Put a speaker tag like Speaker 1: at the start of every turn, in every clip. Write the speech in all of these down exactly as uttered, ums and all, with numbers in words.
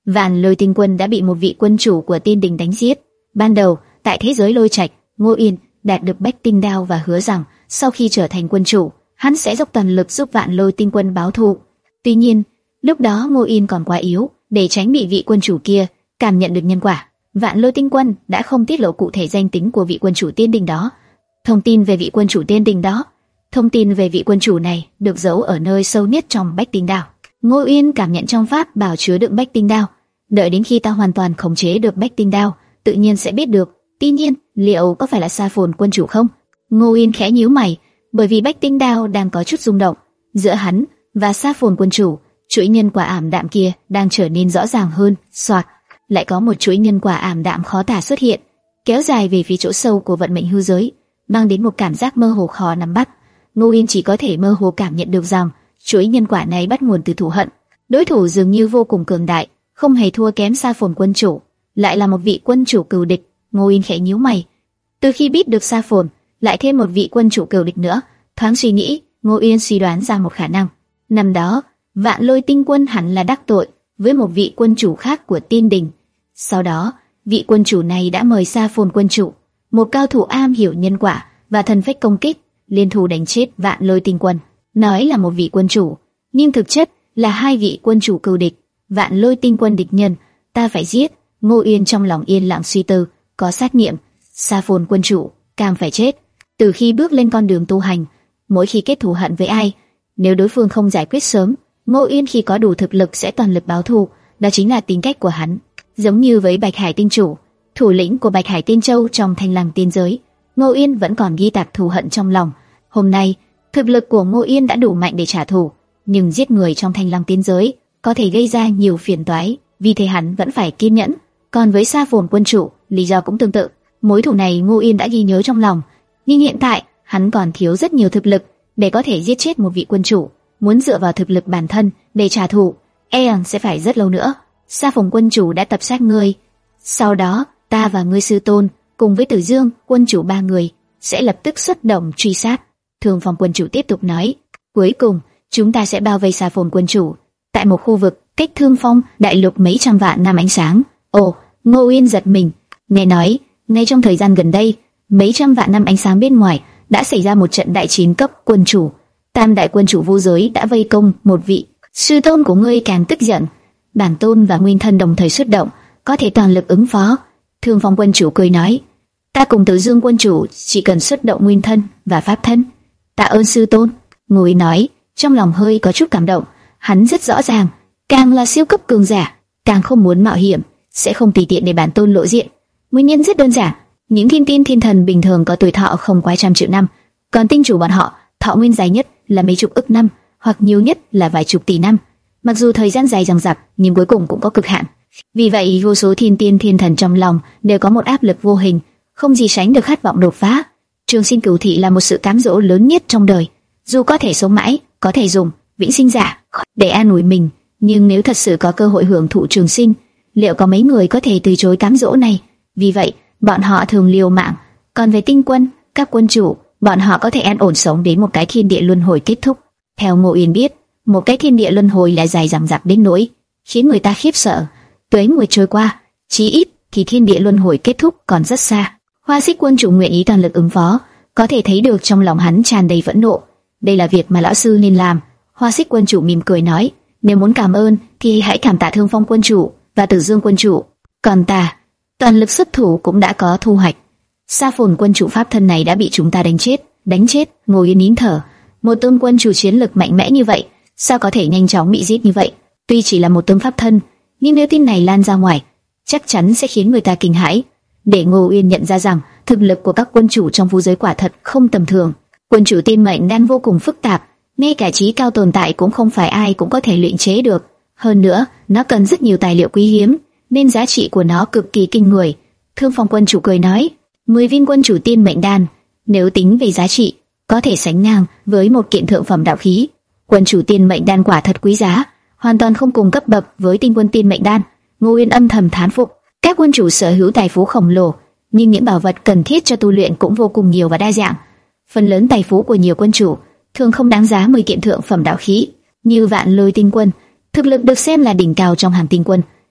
Speaker 1: Vạn Lôi Tinh Quân đã bị một vị quân chủ của Tiên Đình đánh giết. Ban đầu, tại thế giới Lôi Trạch, Ngô Yên đạt được Bách Tinh Đao và hứa rằng sau khi trở thành quân chủ, hắn sẽ dốc toàn lực giúp Vạn Lôi Tinh Quân báo thù. Tuy nhiên, lúc đó Ngô Yên còn quá yếu để tránh bị vị quân chủ kia cảm nhận được nhân quả. Vạn Lôi Tinh Quân đã không tiết lộ cụ thể danh tính của vị quân chủ Tiên Đình đó. Thông tin về vị quân chủ Tiên Đình đó, thông tin về vị quân chủ này được giấu ở nơi sâu nhất trong Bách Tinh Đao. Ngô Yên cảm nhận trong pháp bảo chứa đựng Bách Tinh Đao, đợi đến khi ta hoàn toàn khống chế được Bách Tinh Đao, tự nhiên sẽ biết được. Tuy nhiên, liệu có phải là Sa Phồn quân chủ không? Ngô Yên khẽ nhíu mày, bởi vì Bách Tinh Đao đang có chút rung động. Giữa hắn và Sa Phồn quân chủ, chuỗi nhân quả ảm đạm kia đang trở nên rõ ràng hơn. Soạt, lại có một chuỗi nhân quả ảm đạm khó tả xuất hiện, kéo dài về phía chỗ sâu của vận mệnh hư giới, mang đến một cảm giác mơ hồ khó nắm bắt. Ngô Yên chỉ có thể mơ hồ cảm nhận được rằng chuỗi nhân quả này bắt nguồn từ thù hận. Đối thủ dường như vô cùng cường đại, không hề thua kém Sa Phồn quân chủ, lại là một vị quân chủ cừu địch. Ngô Yên khẽ nhíu mày. Từ khi biết được Sa Phồn, lại thêm một vị quân chủ cừu địch nữa, thoáng suy nghĩ, Ngô Yên suy đoán ra một khả năng. Năm đó, Vạn Lôi Tinh Quân hẳn là đắc tội với một vị quân chủ khác của Tiên Đình. Sau đó, vị quân chủ này đã mời Sa Phồn quân chủ, một cao thủ am hiểu nhân quả và thần phách công kích, liên thủ đánh chết Vạn Lôi Tinh Quân. Nói là một vị quân chủ, nhưng thực chất là hai vị quân chủ cừu địch. Vạn Lôi Tinh Quân địch nhân, ta phải giết. Ngô Yên trong lòng yên lặng suy tư, có sát niệm, Sa Phồn quân chủ càng phải chết. Từ khi bước lên con đường tu hành, mỗi khi kết thù hận với ai, nếu đối phương không giải quyết sớm, Ngô Yên khi có đủ thực lực sẽ toàn lực báo thù. Đó chính là tính cách của hắn. Giống như với Bạch Hải Tinh chủ, thủ lĩnh của Bạch Hải Tiên Châu trong Thanh Lăng Tiên giới, Ngô Yên vẫn còn ghi tạc thù hận trong lòng. Hôm nay, thực lực của Ngô Yên đã đủ mạnh để trả thù, nhưng giết người trong Thanh Lăng Tiên giới có thể gây ra nhiều phiền toái, vì thế hắn vẫn phải kiên nhẫn. Còn với Sa Phồn quân chủ, lý do cũng tương tự. Mối thù này Ngô Yên đã ghi nhớ trong lòng, nhưng hiện tại hắn còn thiếu rất nhiều thực lực để có thể giết chết một vị quân chủ. Muốn dựa vào thực lực bản thân để trả thù, e rằng sẽ phải rất lâu nữa. Sa Phồn quân chủ đã tập sát ngươi, sau đó ta và ngươi sư tôn cùng với Tử Dương quân chủ ba người sẽ lập tức xuất động truy sát. Thương Phong quân chủ tiếp tục nói, cuối cùng chúng ta sẽ bao vây Sa Phồn quân chủ tại một khu vực cách Thương Phong đại lục mấy trăm vạn năm ánh sáng. Ồ, Ngô Yên giật mình, nghe nói ngay trong thời gian gần đây, mấy trăm vạn năm ánh sáng bên ngoài đã xảy ra một trận đại chiến cấp quân chủ. Tam đại quân chủ vô giới đã vây công một vị sư tôn của ngươi, càng tức giận. Bản tôn và nguyên thân đồng thời xuất động, có thể toàn lực ứng phó. Thương Phong quân chủ cười nói, ta cùng Tử Dương quân chủ chỉ cần xuất động nguyên thân và pháp thân. Tạ ơn sư tôn. Ngô Yên nói, trong lòng hơi có chút cảm động. Hắn rất rõ ràng, càng là siêu cấp cường giả, càng không muốn mạo hiểm, sẽ không tùy tiện để bản tôn lộ diện. Nguyên nhân rất đơn giản, những thiên tiên thiên thần bình thường có tuổi thọ không quá trăm triệu năm, còn tinh chủ bọn họ thọ nguyên dài nhất là mấy chục ức năm, hoặc nhiều nhất là vài chục tỷ năm. Mặc dù thời gian dài dằng dặc, nhưng cuối cùng cũng có cực hạn. Vì vậy, vô số thiên tiên thiên thần trong lòng đều có một áp lực vô hình, không gì sánh được khát vọng đột phá. Trường sinh cửu thị là một sự cám dỗ lớn nhất trong đời. Dù có thể sống mãi, có thể dùng vĩnh sinh giả để an ủi mình, nhưng nếu thật sự có cơ hội hưởng thụ trường sinh, liệu có mấy người có thể từ chối cám dỗ này? Vì vậy, bọn họ thường liều mạng. Còn về tinh quân, các quân chủ, bọn họ có thể an ổn sống đến một cái thiên địa luân hồi kết thúc. Theo Ngô Yên biết, một cái thiên địa luân hồi là dài dằng dặc đến nỗi khiến người ta khiếp sợ. Tuế nguyệt trôi qua, chí ít thì thiên địa luân hồi kết thúc còn rất xa. Hoa Xích quân chủ nguyện ý toàn lực ứng phó, có thể thấy được trong lòng hắn tràn đầy phẫn nộ. Đây là việc mà lão sư nên làm. Hoa Xích quân chủ mỉm cười nói, nếu muốn cảm ơn thì hãy cảm tạ Thương Phong quân chủ và Tử Dương quân chủ. Còn ta, toàn lực xuất thủ cũng đã có thu hoạch. Sa Phồn quân chủ pháp thân này đã bị chúng ta đánh chết, đánh chết. Ngồi yên nín thở. Một tôn quân chủ chiến lực mạnh mẽ như vậy, sao có thể nhanh chóng bị giết như vậy? Tuy chỉ là một tôn pháp thân, nhưng nếu tin này lan ra ngoài, chắc chắn sẽ khiến người ta kinh hãi. Để Ngô Uyên nhận ra rằng thực lực của các quân chủ trong vũ giới quả thật không tầm thường. Quân chủ tiên mệnh đang vô cùng phức tạp, ngay cả trí cao tồn tại cũng không phải ai cũng có thể luyện chế được. Hơn nữa, nó cần rất nhiều tài liệu quý hiếm, nên giá trị của nó cực kỳ kinh người. Thương Phong quân chủ cười nói, mười viên quân chủ tiên mệnh đan, nếu tính về giá trị, có thể sánh ngang với một kiện thượng phẩm đạo khí. Quân chủ tiên mệnh đan quả thật quý giá, hoàn toàn không cùng cấp bậc với tinh quân tiên mệnh đan. Ngô Uyên âm thầm thán phục, các quân chủ sở hữu tài phú khổng lồ, nhưng những bảo vật cần thiết cho tu luyện cũng vô cùng nhiều và đa dạng. Phần lớn tài phú của nhiều quân chủ thường không đáng giá mười kiện thượng phẩm đạo khí. Như Vạn Lôi Tinh Quân, thực lực được xem là đỉnh cao trong hàng tinh quân,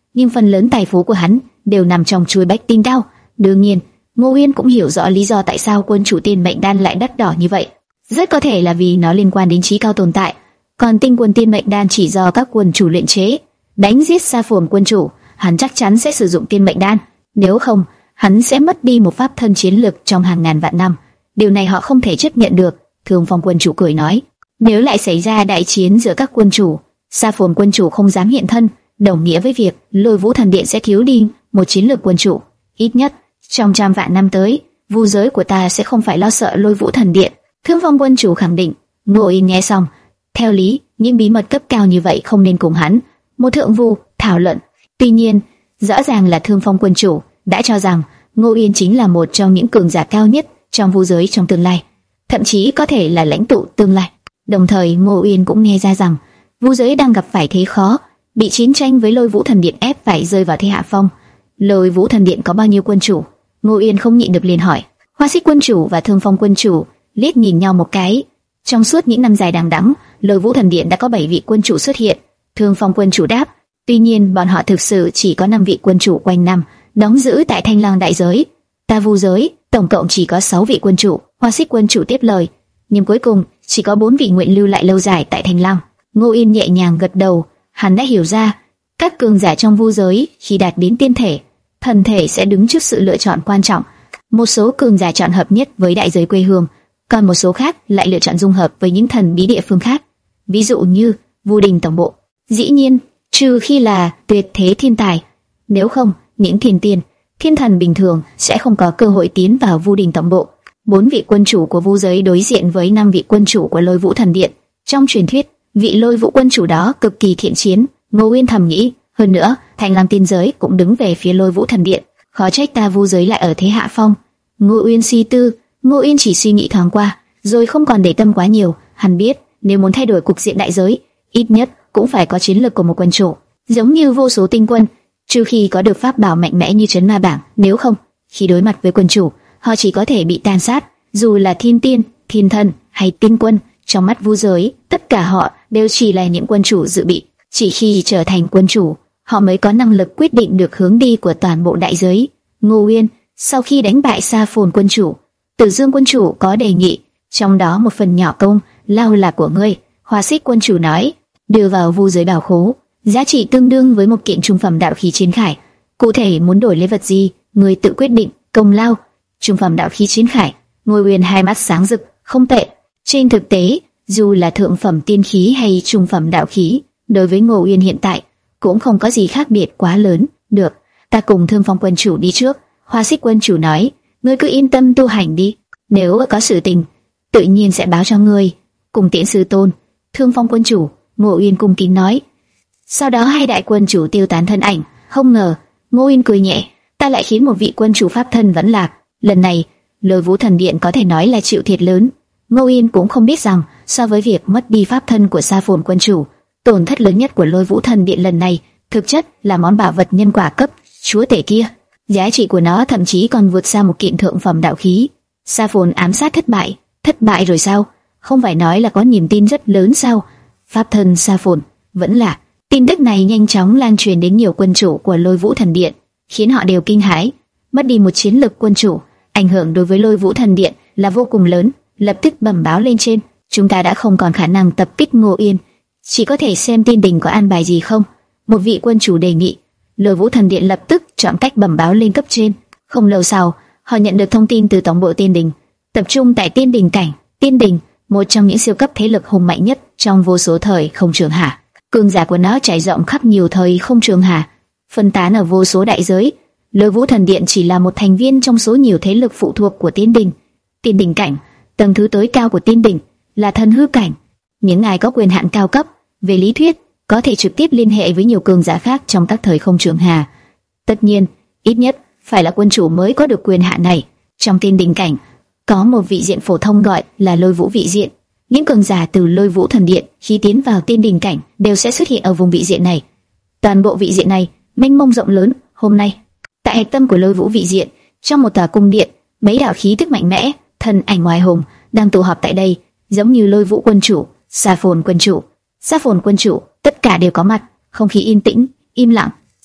Speaker 1: nhưng phần lớn tài phú của hắn đều nằm trong chuôi bách tinh đao. Đương nhiên, Ngô Uyên cũng hiểu rõ lý do tại sao quân chủ tiên mệnh đan lại đắt đỏ như vậy. Rất có thể là vì nó liên quan đến trí cao tồn tại, còn tinh quân tiên mệnh đan chỉ do các quân chủ luyện chế. Đánh giết Sa Phồn quân chủ, hắn chắc chắn sẽ sử dụng tiên mệnh đan, nếu không, hắn sẽ mất đi một pháp thân chiến lực trong hàng ngàn vạn năm. Điều này họ không thể chấp nhận được. Thương Phong quân chủ cười nói, nếu lại xảy ra đại chiến giữa các quân chủ, Sa Phồn quân chủ không dám hiện thân, đồng nghĩa với việc Lôi Vũ Thần Điện sẽ thiếu đi một chiến lược quân chủ. Ít nhất trong trăm vạn năm tới, vu giới của ta sẽ không phải lo sợ Lôi Vũ Thần Điện. Thương Phong quân chủ khẳng định. Ngô Yên nghe xong, theo lý, những bí mật cấp cao như vậy không nên cùng hắn, một thượng vu, thảo luận. Tuy nhiên, rõ ràng là Thương Phong quân chủ đã cho rằng Ngô Yên chính là một trong những cường giả cao nhất trong vu giới trong tương lai, thậm chí có thể là lãnh tụ tương lai. Đồng thời, Ngô Yên cũng nghe ra rằng vu giới đang gặp phải thế khó, bị chiến tranh với Lôi Vũ Thần Điện ép phải rơi vào thế hạ phong. Lôi Vũ Thần Điện có bao nhiêu quân chủ? Ngô Yên không nhịn được liền hỏi. Hoa Xích quân chủ và Thương Phong quân chủ liếc nhìn nhau một cái. Trong suốt những năm dài đằng đẵng, Lôi Vũ Thần Điện đã có bảy vị quân chủ xuất hiện. Thương Phong quân chủ đáp, tuy nhiên bọn họ thực sự chỉ có năm vị quân chủ quanh năm đóng giữ tại Thanh Lang đại giới. Ta vu giới tổng cộng chỉ có sáu vị quân chủ. Hoa Xích quân chủ tiếp lời, nhưng cuối cùng chỉ có bốn vị nguyện lưu lại lâu dài tại Thanh Lang. Ngô Yên nhẹ nhàng gật đầu, hắn đã hiểu ra, các cường giả trong vu giới khi đạt đến tiên thể, thần thể sẽ đứng trước sự lựa chọn quan trọng. Một số cường giả chọn hợp nhất với đại giới quê hương, còn một số khác lại lựa chọn dung hợp với những thần bí địa phương khác. Ví dụ như Vu Đình tổng bộ. Dĩ nhiên, trừ khi là tuyệt thế thiên tài, nếu không, những thiên tiên, thiên thần bình thường sẽ không có cơ hội tiến vào Vu Đình tổng bộ. Bốn vị quân chủ của vu giới đối diện với năm vị quân chủ của Lôi Vũ Thần Điện. Trong truyền thuyết, vị Lôi Vũ quân chủ đó cực kỳ thiện chiến. Ngô Uyên thầm nghĩ, hơn nữa, Thanh Lang tiên giới cũng đứng về phía Lôi Vũ Thần Điện, khó trách ta vu giới lại ở thế hạ phong. Ngô Uyên suy tư, Ngô Uyên chỉ suy nghĩ thoáng qua, rồi không còn để tâm quá nhiều. Hắn biết, nếu muốn thay đổi cục diện đại giới, ít nhất cũng phải có chiến lược của một quân chủ, giống như vô số tinh quân, trừ khi có được pháp bảo mạnh mẽ như Trấn Ma Bảng, nếu không, khi đối mặt với quân chủ, họ chỉ có thể bị tàn sát. Dù là thiên tiên, thiên thần hay tinh quân, trong mắt vu giới, tất cả họ đều chỉ là những quân chủ dự bị. Chỉ khi trở thành quân chủ, họ mới có năng lực quyết định được hướng đi của toàn bộ đại giới. Ngô Uyên, sau khi đánh bại Sa Phồn quân chủ, Tử Dương quân chủ có đề nghị, trong đó một phần nhỏ công lao là của ngươi. Hoa Xích quân chủ nói, đưa vào vu giới bảo khố, giá trị tương đương với một kiện trung phẩm đạo khí chiến khải. Cụ thể muốn đổi lấy vật gì, ngươi tự quyết định. Công lao, trung phẩm đạo khí chiến khải. Ngô Uyên hai mắt sáng rực, không tệ. Trên thực tế, dù là thượng phẩm tiên khí hay trung phẩm đạo khí, đối với Ngô Uyên hiện tại cũng không có gì khác biệt quá lớn. Được, ta cùng Thương Phong quân chủ đi trước. Hoa Xích quân chủ nói, ngươi cứ yên tâm tu hành đi, nếu có sự tình, tự nhiên sẽ báo cho ngươi. Cùng tiễn sư tôn. Thương Phong quân chủ, Ngô Uyên cung kính nói. Sau đó hai đại quân chủ tiêu tán thân ảnh. Không ngờ, Ngô Uyên cười nhẹ, ta lại khiến một vị quân chủ pháp thân vẫn lạc. Lần này, Lôi Vũ Thần Điện có thể nói là chịu thiệt lớn. Ngô Uyên cũng không biết rằng, so với việc mất đi pháp thân của Sa Phồn quân chủ, tổn thất lớn nhất của Lôi Vũ Thần Điện lần này thực chất là món bảo vật nhân quả cấp chúa tể kia. Giá trị của nó thậm chí còn vượt xa một kiện thượng phẩm đạo khí. Sa Phồn ám sát thất bại, thất bại rồi sao? Không phải nói là có niềm tin rất lớn sao? Pháp thân Sa Phồn vẫn là. Tin tức này nhanh chóng lan truyền đến nhiều quân chủ của Lôi Vũ Thần Điện, khiến họ đều kinh hãi. Mất đi một chiến lực quân chủ, ảnh hưởng đối với Lôi Vũ Thần Điện là vô cùng lớn. Lập tức bẩm báo lên trên, chúng ta đã không còn khả năng tập kích Ngô Yên, chỉ có thể xem Tiên Đình có an bài gì không. Một vị quân chủ đề nghị. Lôi Vũ Thần Điện lập tức chọn cách bẩm báo lên cấp trên. Không lâu sau, họ nhận được thông tin từ tổng bộ Tiên Đình, tập trung tại Tiên Đình cảnh. Tiên Đình, một trong những siêu cấp thế lực hùng mạnh nhất trong vô số thời không trường hạ. Cường giả của nó trải rộng khắp nhiều thời không trường hạ, phân tán ở vô số đại giới. Lôi Vũ Thần Điện chỉ là một thành viên trong số nhiều thế lực phụ thuộc của Tiên Đình. Tiên Đình cảnh, tầng thứ tối cao của Tiên Đình là thần hư cảnh. Những ai có quyền hạn cao cấp, về lý thuyết có thể trực tiếp liên hệ với nhiều cường giả khác trong các thời không trường hà. Tất nhiên, ít nhất phải là quân chủ mới có được quyền hạn này. Trong Tiên Đình cảnh, có một vị diện phổ thông gọi là Lôi Vũ vị diện. Những cường giả từ Lôi Vũ Thần Điện khi tiến vào Tiên Đình cảnh đều sẽ xuất hiện ở vùng vị diện này. Toàn bộ vị diện này mênh mông rộng lớn. Hôm nay, tại hạch tâm của Lôi Vũ vị diện, trong một tòa cung điện, mấy đạo khí tức mạnh mẽ, thân ảnh ngoài hùng đang tụ họp tại đây, giống như Lôi Vũ quân chủ, Sa Phồn quân chủ, Sa Phồn quân chủ, tất cả đều có mặt. Không khí yên tĩnh, im lặng,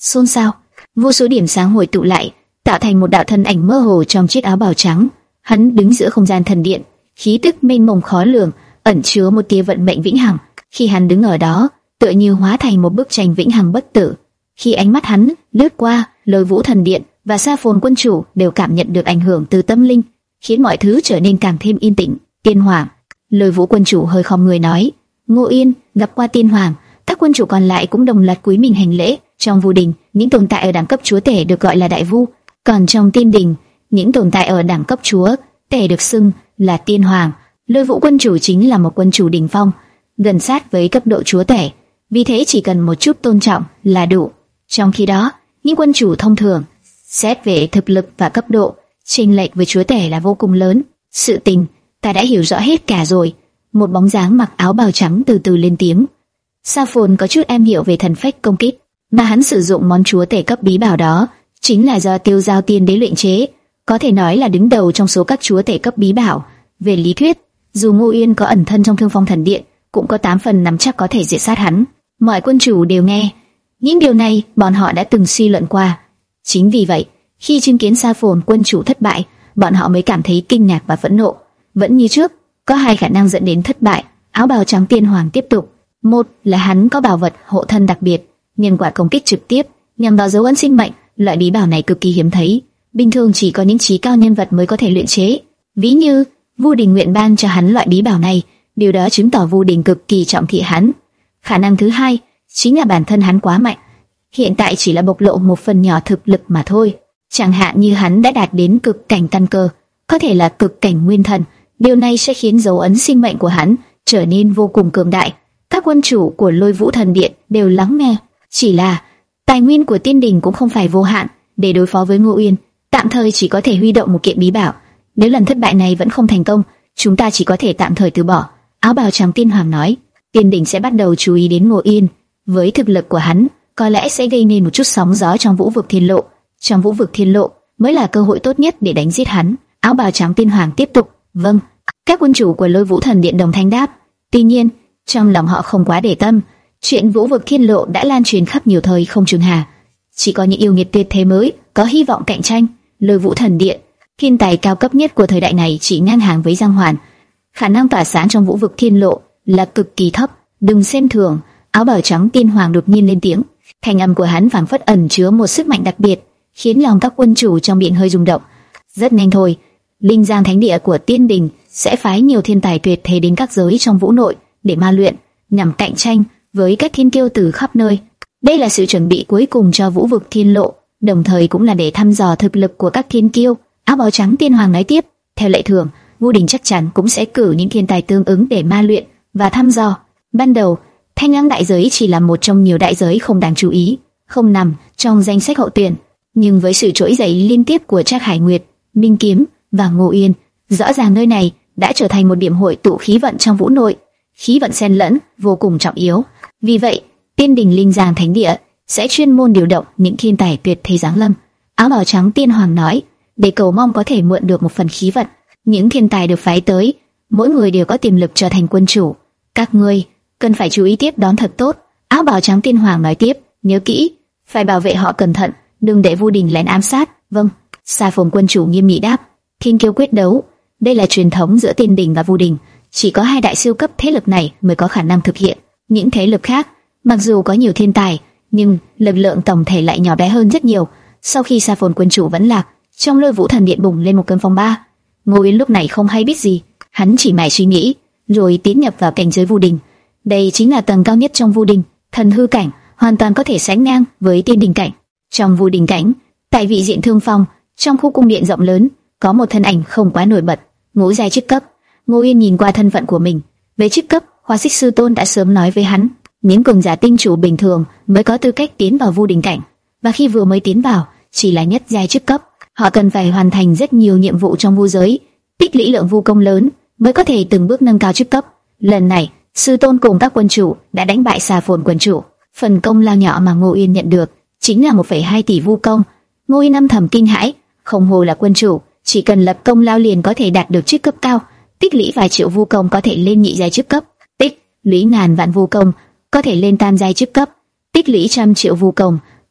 Speaker 1: xôn xao. Vô số điểm sáng hội tụ lại, tạo thành một đạo thân ảnh mơ hồ trong chiếc áo bào trắng. Hắn đứng giữa không gian thần điện, khí tức mênh mông khó lường, ẩn chứa một tia vận mệnh vĩnh hằng. Khi hắn đứng ở đó, tựa như hóa thành một bức tranh vĩnh hằng bất tử. Khi ánh mắt hắn lướt qua, Lôi Vũ Thần Điện và Sa Phồn Quân Chủ đều cảm nhận được ảnh hưởng từ tâm linh, khiến mọi thứ trở nên càng thêm yên tĩnh. Tiên Hoàng. Lôi Vũ Quân Chủ hơi khom người nói. Ngô Yên gặp qua Tiên Hoàng. Các quân chủ còn lại cũng đồng loạt cúi mình hành lễ. Trong Vu Đình, những tồn tại ở đẳng cấp chúa tể được gọi là đại vu, còn trong Tiên Đình, những tồn tại ở đẳng cấp chúa tể được xưng là Tiên Hoàng. Lôi Vũ Quân Chủ chính là một quân chủ đỉnh phong, gần sát với cấp độ chúa tể, vì thế chỉ cần một chút tôn trọng là đủ. Trong khi đó, những quân chủ thông thường, xét về thực lực và cấp độ, chênh lệch với chúa tể là vô cùng lớn. Sự tình, ta đã hiểu rõ hết cả rồi. Một bóng dáng mặc áo bào trắng từ từ lên tiếng. Sa Phồn có chút em hiểu về thần phách công kích, mà hắn sử dụng món chúa tể cấp bí bảo đó chính là do Tiêu Giao Tiên Đế luyện chế, có thể nói là đứng đầu trong số các chúa tể cấp bí bảo. Về lý thuyết, dù Ngô Yên có ẩn thân trong Thương Phong Thần Điện, cũng có tám phần nắm chắc có thể diệt sát hắn. Mọi quân chủ đều nghe. Những điều này bọn họ đã từng suy luận qua. Chính vì vậy, khi chứng kiến Sa Phồn Quân Chủ thất bại, bọn họ mới cảm thấy kinh ngạc và phẫn nộ. Vẫn như trước, có hai khả năng dẫn đến thất bại. Áo bào trắng Tiên Hoàng tiếp tục. Một là hắn có bảo vật hộ thân đặc biệt, nhân quả công kích trực tiếp nhằm vào dấu ấn sinh mệnh. Loại bí bảo này cực kỳ hiếm thấy, bình thường chỉ có những trí cao nhân vật mới có thể luyện chế. Ví như Vu Đình nguyện ban cho hắn loại bí bảo này, điều đó chứng tỏ Vu Đình cực kỳ trọng thị hắn. Khả năng thứ hai chính là bản thân hắn quá mạnh, hiện tại chỉ là bộc lộ một phần nhỏ thực lực mà thôi. Chẳng hạn như hắn đã đạt đến cực cảnh căn cơ, có thể là cực cảnh nguyên thần, điều này sẽ khiến dấu ấn sinh mệnh của hắn trở nên vô cùng cường đại. Các quân chủ của Lôi Vũ Thần Điện đều lắng nghe. Chỉ là tài nguyên của Tiên Đình cũng không phải vô hạn, để đối phó với Ngô Uyên, tạm thời chỉ có thể huy động một kiện bí bảo. Nếu lần thất bại này vẫn không thành công, chúng ta chỉ có thể tạm thời từ bỏ. Áo bào trắng Tiên Hoàng nói. Tiên Đình sẽ bắt đầu chú ý đến Ngô Yên. Với thực lực của hắn, có lẽ sẽ gây nên một chút sóng gió trong Vũ Vực Thiên Lộ. Trong Vũ Vực Thiên Lộ mới là cơ hội tốt nhất để đánh giết hắn. Áo bào trắng Tiên Hoàng tiếp tục. Vâng. Các quân chủ của Lôi Vũ Thần Điện đồng thanh đáp. Tuy nhiên, trong lòng họ không quá để tâm. Chuyện Vũ Vực Thiên Lộ đã lan truyền khắp nhiều thời không trường hà. Chỉ có những yêu nghiệt tuyệt thế mới có hy vọng cạnh tranh. Lôi Vũ Thần Điện, thiên tài cao cấp nhất của thời đại này, chỉ ngang hàng với Giang Hoàn. Khả năng tỏa sáng trong Vũ Vực Thiên Lộ là cực kỳ thấp, đừng xem thường. Áo bào trắng Tiên Hoàng đột nhiên lên tiếng, thanh âm của hắn phảng phất ẩn chứa một sức mạnh đặc biệt, khiến lòng các quân chủ trong điện hơi rung động. Rất nhanh thôi, Linh Giang Thánh Địa của Tiên Đình sẽ phái nhiều thiên tài tuyệt thế đến các giới trong vũ nội để ma luyện, nhằm cạnh tranh với các thiên kiêu từ khắp nơi. Đây là sự chuẩn bị cuối cùng cho Vũ Vực Thiên Lộ, đồng thời cũng là để thăm dò thực lực của các thiên kiêu. Áo bào trắng Tiên Hoàng nói tiếp, theo lệ thường, Vu Đình chắc chắn cũng sẽ cử những thiên tài tương ứng để ma luyện và thăm dò. Ban đầu, Thanh Âm đại giới chỉ là một trong nhiều đại giới không đáng chú ý, không nằm trong danh sách hậu tuyển, nhưng với sự trỗi dậy liên tiếp của Trác Hải Nguyệt, Minh Kiếm và Ngô Yên, rõ ràng nơi này đã trở thành một điểm hội tụ khí vận trong vũ nội, khí vận xen lẫn vô cùng trọng yếu. Vì vậy, Tiên Đình Linh Giang Thánh Địa sẽ chuyên môn điều động những thiên tài tuyệt thế giáng lâm. Áo bào trắng Tiên Hoàng nói, để cầu mong có thể mượn được một phần khí vận. Những thiên tài được phái tới, mỗi người đều có tiềm lực trở thành quân chủ. Các ngươi cần phải chú ý tiếp đón thật tốt. Áo bào trắng Tiên Hoàng nói tiếp, nhớ kỹ, phải bảo vệ họ cẩn thận, đừng để Vu Đình lén ám sát. Vâng. Sa Phồn quân chủ nghiêm nghị đáp. Thiên kiêu quyết đấu, đây là truyền thống giữa Tiên Đình và Vu Đình, chỉ có hai đại siêu cấp thế lực này mới có khả năng thực hiện. Những thế lực khác, mặc dù có nhiều thiên tài, nhưng lực lượng tổng thể lại nhỏ bé hơn rất nhiều. Sau khi Sa Phồn quân chủ vẫn lạc, trong Lôi Vũ Thần Điện bùng lên một cơn phong ba. Ngô Yến lúc này không hay biết gì, hắn chỉ mải suy nghĩ, rồi tiến nhập vào cảnh giới Vu Đình. Đây chính là tầng cao nhất trong Vu Đình, thần hư cảnh, hoàn toàn có thể sánh ngang với Tiên Đình cảnh. Trong Vu Đình cảnh, tại vị diện Thương Phong, trong khu cung điện rộng lớn, có một thân ảnh không quá nổi bật, ngũ giai chức cấp. Ngô Yên nhìn qua thân phận của mình, về chức cấp, Hoa Xích Sư Tôn đã sớm nói với hắn, những cường giả tinh chủ bình thường mới có tư cách tiến vào Vu Đình cảnh, và khi vừa mới tiến vào, chỉ là nhất giai chức cấp, họ cần phải hoàn thành rất nhiều nhiệm vụ trong vu giới, tích lũy lượng vu công lớn mới có thể từng bước nâng cao chức cấp. Lần này, Sư Tôn cùng các quân chủ đã đánh bại Sa Phồn quân chủ. Phần công lao nhỏ mà Ngô Yên nhận được chính là một phẩy hai tỷ vu công. Ngô Yên âm thầm kinh hãi, không hồ là quân chủ, chỉ cần lập công lao liền có thể đạt được chức cấp cao, tích lũy vài triệu vu công có thể lên nhị giai chức cấp, tích lũy ngàn vạn vu công có thể lên tam giai chức cấp, tích lũy trăm triệu vu công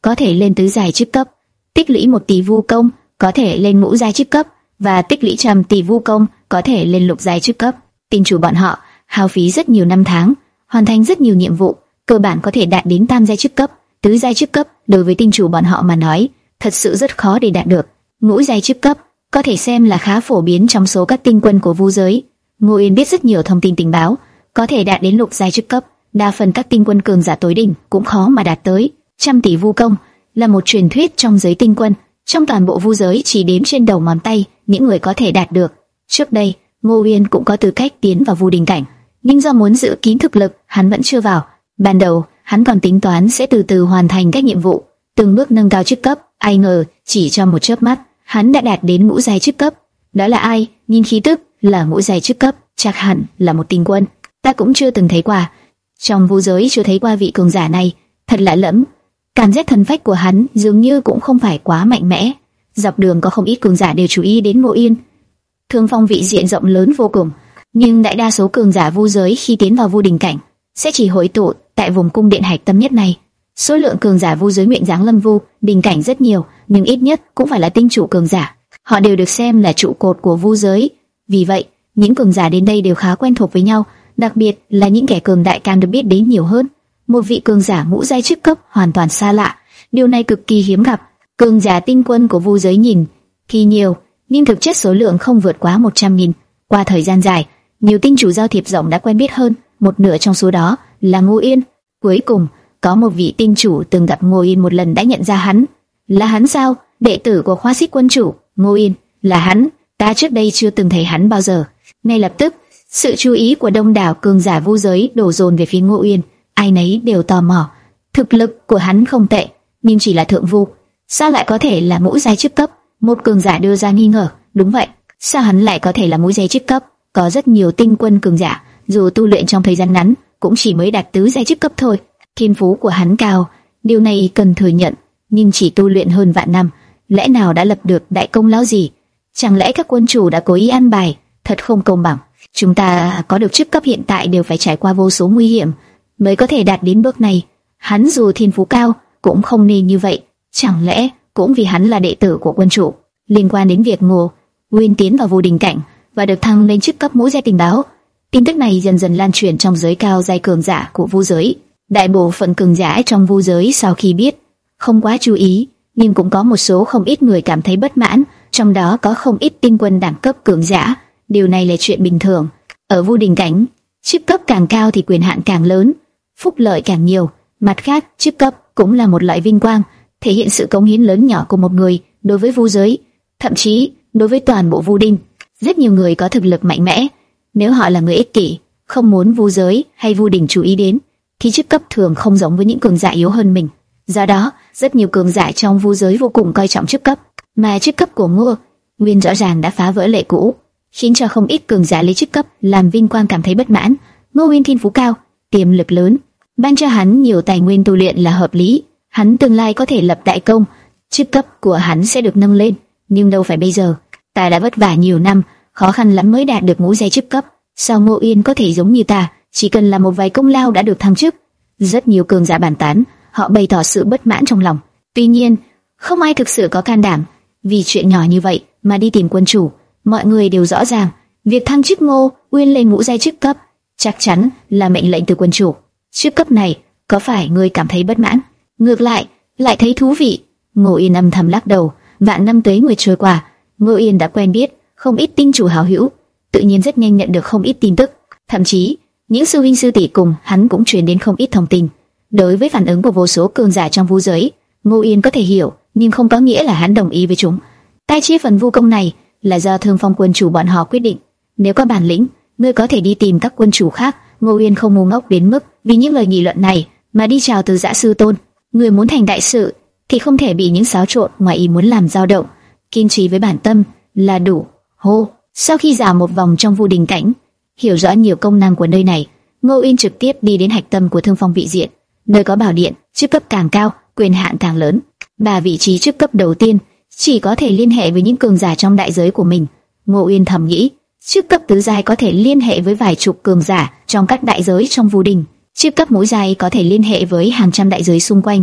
Speaker 1: có thể lên tứ giai chức cấp, tích lũy một tỷ vu công có thể lên ngũ giai chức cấp, và tích lũy trăm tỷ vu công có thể lên lục giai chức cấp. Tinh chủ bọn họ hao phí rất nhiều năm tháng, hoàn thành rất nhiều nhiệm vụ, cơ bản có thể đạt đến tam giai chức cấp. Tứ giai chức cấp đối với tinh chủ bọn họ mà nói, thật sự rất khó để đạt được. Ngũ giai chức cấp có thể xem là khá phổ biến trong số các tinh quân của vu giới. Ngô Uyên biết rất nhiều thông tin tình báo, có thể đạt đến lục giai chức cấp. Đa phần các tinh quân cường giả tối đỉnh cũng khó mà đạt tới. Trăm tỷ vu công là một truyền thuyết trong giới tinh quân, trong toàn bộ vu giới chỉ đếm trên đầu ngón tay những người có thể đạt được. Trước đây, Ngô Uyên cũng có tư cách tiến vào vu đình cảnh, nhưng do muốn giữ kín thực lực, hắn vẫn chưa vào. Ban đầu, hắn còn tính toán sẽ từ từ hoàn thành các nhiệm vụ, từng bước nâng cao chức cấp. Ai ngờ, chỉ trong một chớp mắt, hắn đã đạt đến ngũ giai chức cấp. Đó là ai? Nhìn khí tức là ngũ giai chức cấp, chắc hẳn là một tinh quân. Ta cũng chưa từng thấy qua. Trong vu giới chưa thấy qua vị cường giả này, thật lạ lẫm. Cảm giác thần phách của hắn dường như cũng không phải quá mạnh mẽ. Dọc đường có không ít cường giả đều chú ý đến Ngô Uyên. Thương phong vị diện rộng lớn vô cùng, nhưng đại đa số cường giả vu giới khi tiến vào vu đình cảnh sẽ chỉ hội tụ tại vùng cung điện hạch tâm nhất này. Số lượng cường giả vu giới nguyện giáng lâm vu đình cảnh rất nhiều, nhưng ít nhất cũng phải là tinh chủ cường giả. Họ đều được xem là trụ cột của vu giới. Vì vậy, những cường giả đến đây đều khá quen thuộc với nhau, đặc biệt là những kẻ cường đại càng được biết đến nhiều hơn. Một vị cường giả ngũ giai chức cấp hoàn toàn xa lạ, điều này cực kỳ hiếm gặp. Cường giả tinh quân của vu giới nhìn thì nhiều, nhưng thực chất số lượng không vượt quá một trăm nghìn. Qua thời gian dài, nhiều tinh chủ giao thiệp rộng đã quen biết hơn, một nửa trong số đó là Ngô Uyên. Cuối cùng, có một vị tinh chủ từng gặp Ngô Uyên một lần đã nhận ra hắn. Là hắn sao? Đệ tử của Khoa Xích quân chủ, Ngô Uyên, là hắn. Ta trước đây chưa từng thấy hắn bao giờ. Ngay lập tức, sự chú ý của đông đảo cường giả vu giới đổ dồn về phía Ngô Uyên. Ai nấy đều tò mò. Thực lực của hắn không tệ, nhưng chỉ là thượng vu, sao lại có thể là ngũ giai chức cấp? Một cường giả đưa ra nghi ngờ. Đúng vậy, sao hắn lại có thể là ngũ giai chức cấp? Có rất nhiều tinh quân cường giả, dù tu luyện trong thời gian ngắn, cũng chỉ mới đạt tứ giai chức cấp thôi. Thiên phú của hắn cao, điều này cần thừa nhận, nhưng chỉ tu luyện hơn vạn năm, lẽ nào đã lập được đại công lao gì? Chẳng lẽ các quân chủ đã cố ý ăn bài? Thật không công bằng. Chúng ta có được chức cấp hiện tại đều phải trải qua vô số nguy hiểm mới có thể đạt đến bước này. Hắn dù thiên phú cao cũng không nên như vậy. Chẳng lẽ cũng vì hắn là đệ tử của quân chủ? Liên quan đến việc Ngô Uyên tiến vào vô đình cảnh và được thăng lên chức cấp ngũ giai tình báo, tin tức này dần dần lan truyền trong giới cao giai cường giả của vu giới. Đại bộ phận cường giả trong vu giới sau khi biết không quá chú ý, nhưng cũng có một số không ít người cảm thấy bất mãn, trong đó có không ít tinh quân đẳng cấp cường giả. Điều này là chuyện bình thường. Ở vu đình cảnh, chức cấp càng cao thì quyền hạn càng lớn, phúc lợi càng nhiều. Mặt khác, chức cấp cũng là một loại vinh quang, thể hiện sự cống hiến lớn nhỏ của một người đối với vu giới, thậm chí đối với toàn bộ vu đình. Rất nhiều người có thực lực mạnh mẽ, nếu họ là người ích kỷ, không muốn vu giới hay vu đình chú ý đến, thì chức cấp thường không giống với những cường giả yếu hơn mình. Do đó, rất nhiều cường giả trong vu giới vô cùng coi trọng chức cấp, mà chức cấp của Ngô Uyên rõ ràng đã phá vỡ lệ cũ, khiến cho không ít cường giả lấy chức cấp làm vinh quang cảm thấy bất mãn. Ngô Uyên thiên phú cao, tiềm lực lớn, ban cho hắn nhiều tài nguyên tu luyện là hợp lý. Hắn tương lai có thể lập đại công, chức cấp của hắn sẽ được nâng lên. Nhưng đâu phải bây giờ, ta đã vất vả nhiều năm, khó khăn lắm mới đạt được ngũ giai chức cấp. Sao Ngô Uyên có thể giống như ta, chỉ cần làm một vài công lao đã được thăng chức? Rất nhiều cường giả bàn tán, họ bày tỏ sự bất mãn trong lòng. Tuy nhiên, không ai thực sự có can đảm vì chuyện nhỏ như vậy mà đi tìm quân chủ. Mọi người đều rõ ràng, việc thăng chức Ngô Uyên lên ngũ giai chức cấp chắc chắn là mệnh lệnh từ quân chủ. Chức cấp này, có phải ngươi cảm thấy bất mãn? Ngược lại, lại thấy thú vị. Ngô Uyên âm thầm lắc đầu. Vạn năm tuế nguyệt trôi qua, Ngô Uyên đã quen biết không ít tinh chủ hảo hữu, tự nhiên rất nhanh nhận được không ít tin tức. Thậm chí, những sư huynh sư tỷ cùng hắn cũng truyền đến không ít thông tin. Đối với phản ứng của vô số cường giả trong vu giới, Ngô Uyên có thể hiểu, nhưng không có nghĩa là hắn đồng ý với chúng. Tay chia phần vu công này là do Thương Phong quân chủ bọn họ quyết định. Nếu có bản lĩnh, ngươi có thể đi tìm các quân chủ khác. Ngô Uyên không ngu ngốc đến mức vì những lời nghị luận này mà đi chào từ giã sư tôn. Người muốn thành đại sự thì không thể bị những xáo trộn ngoài ý muốn làm dao động. Kiên trì với bản tâm là đủ. Hô! Sau khi dạo một vòng trong vu đình cảnh, hiểu rõ nhiều công năng của nơi này, Ngô Uyên trực tiếp đi đến hạch tâm của Thương Phong vị diện. Nơi có bảo điện, chức cấp càng cao, quyền hạn càng lớn. Ba vị trí chức cấp đầu tiên chỉ có thể liên hệ với những cường giả trong đại giới của mình. Ngô Uyên thầm nghĩ, chức cấp tứ giai có thể liên hệ với vài chục cường giả trong các đại giới trong vu đình. Chức cấp ngũ giai có thể liên hệ với hàng trăm đại giới xung quanh.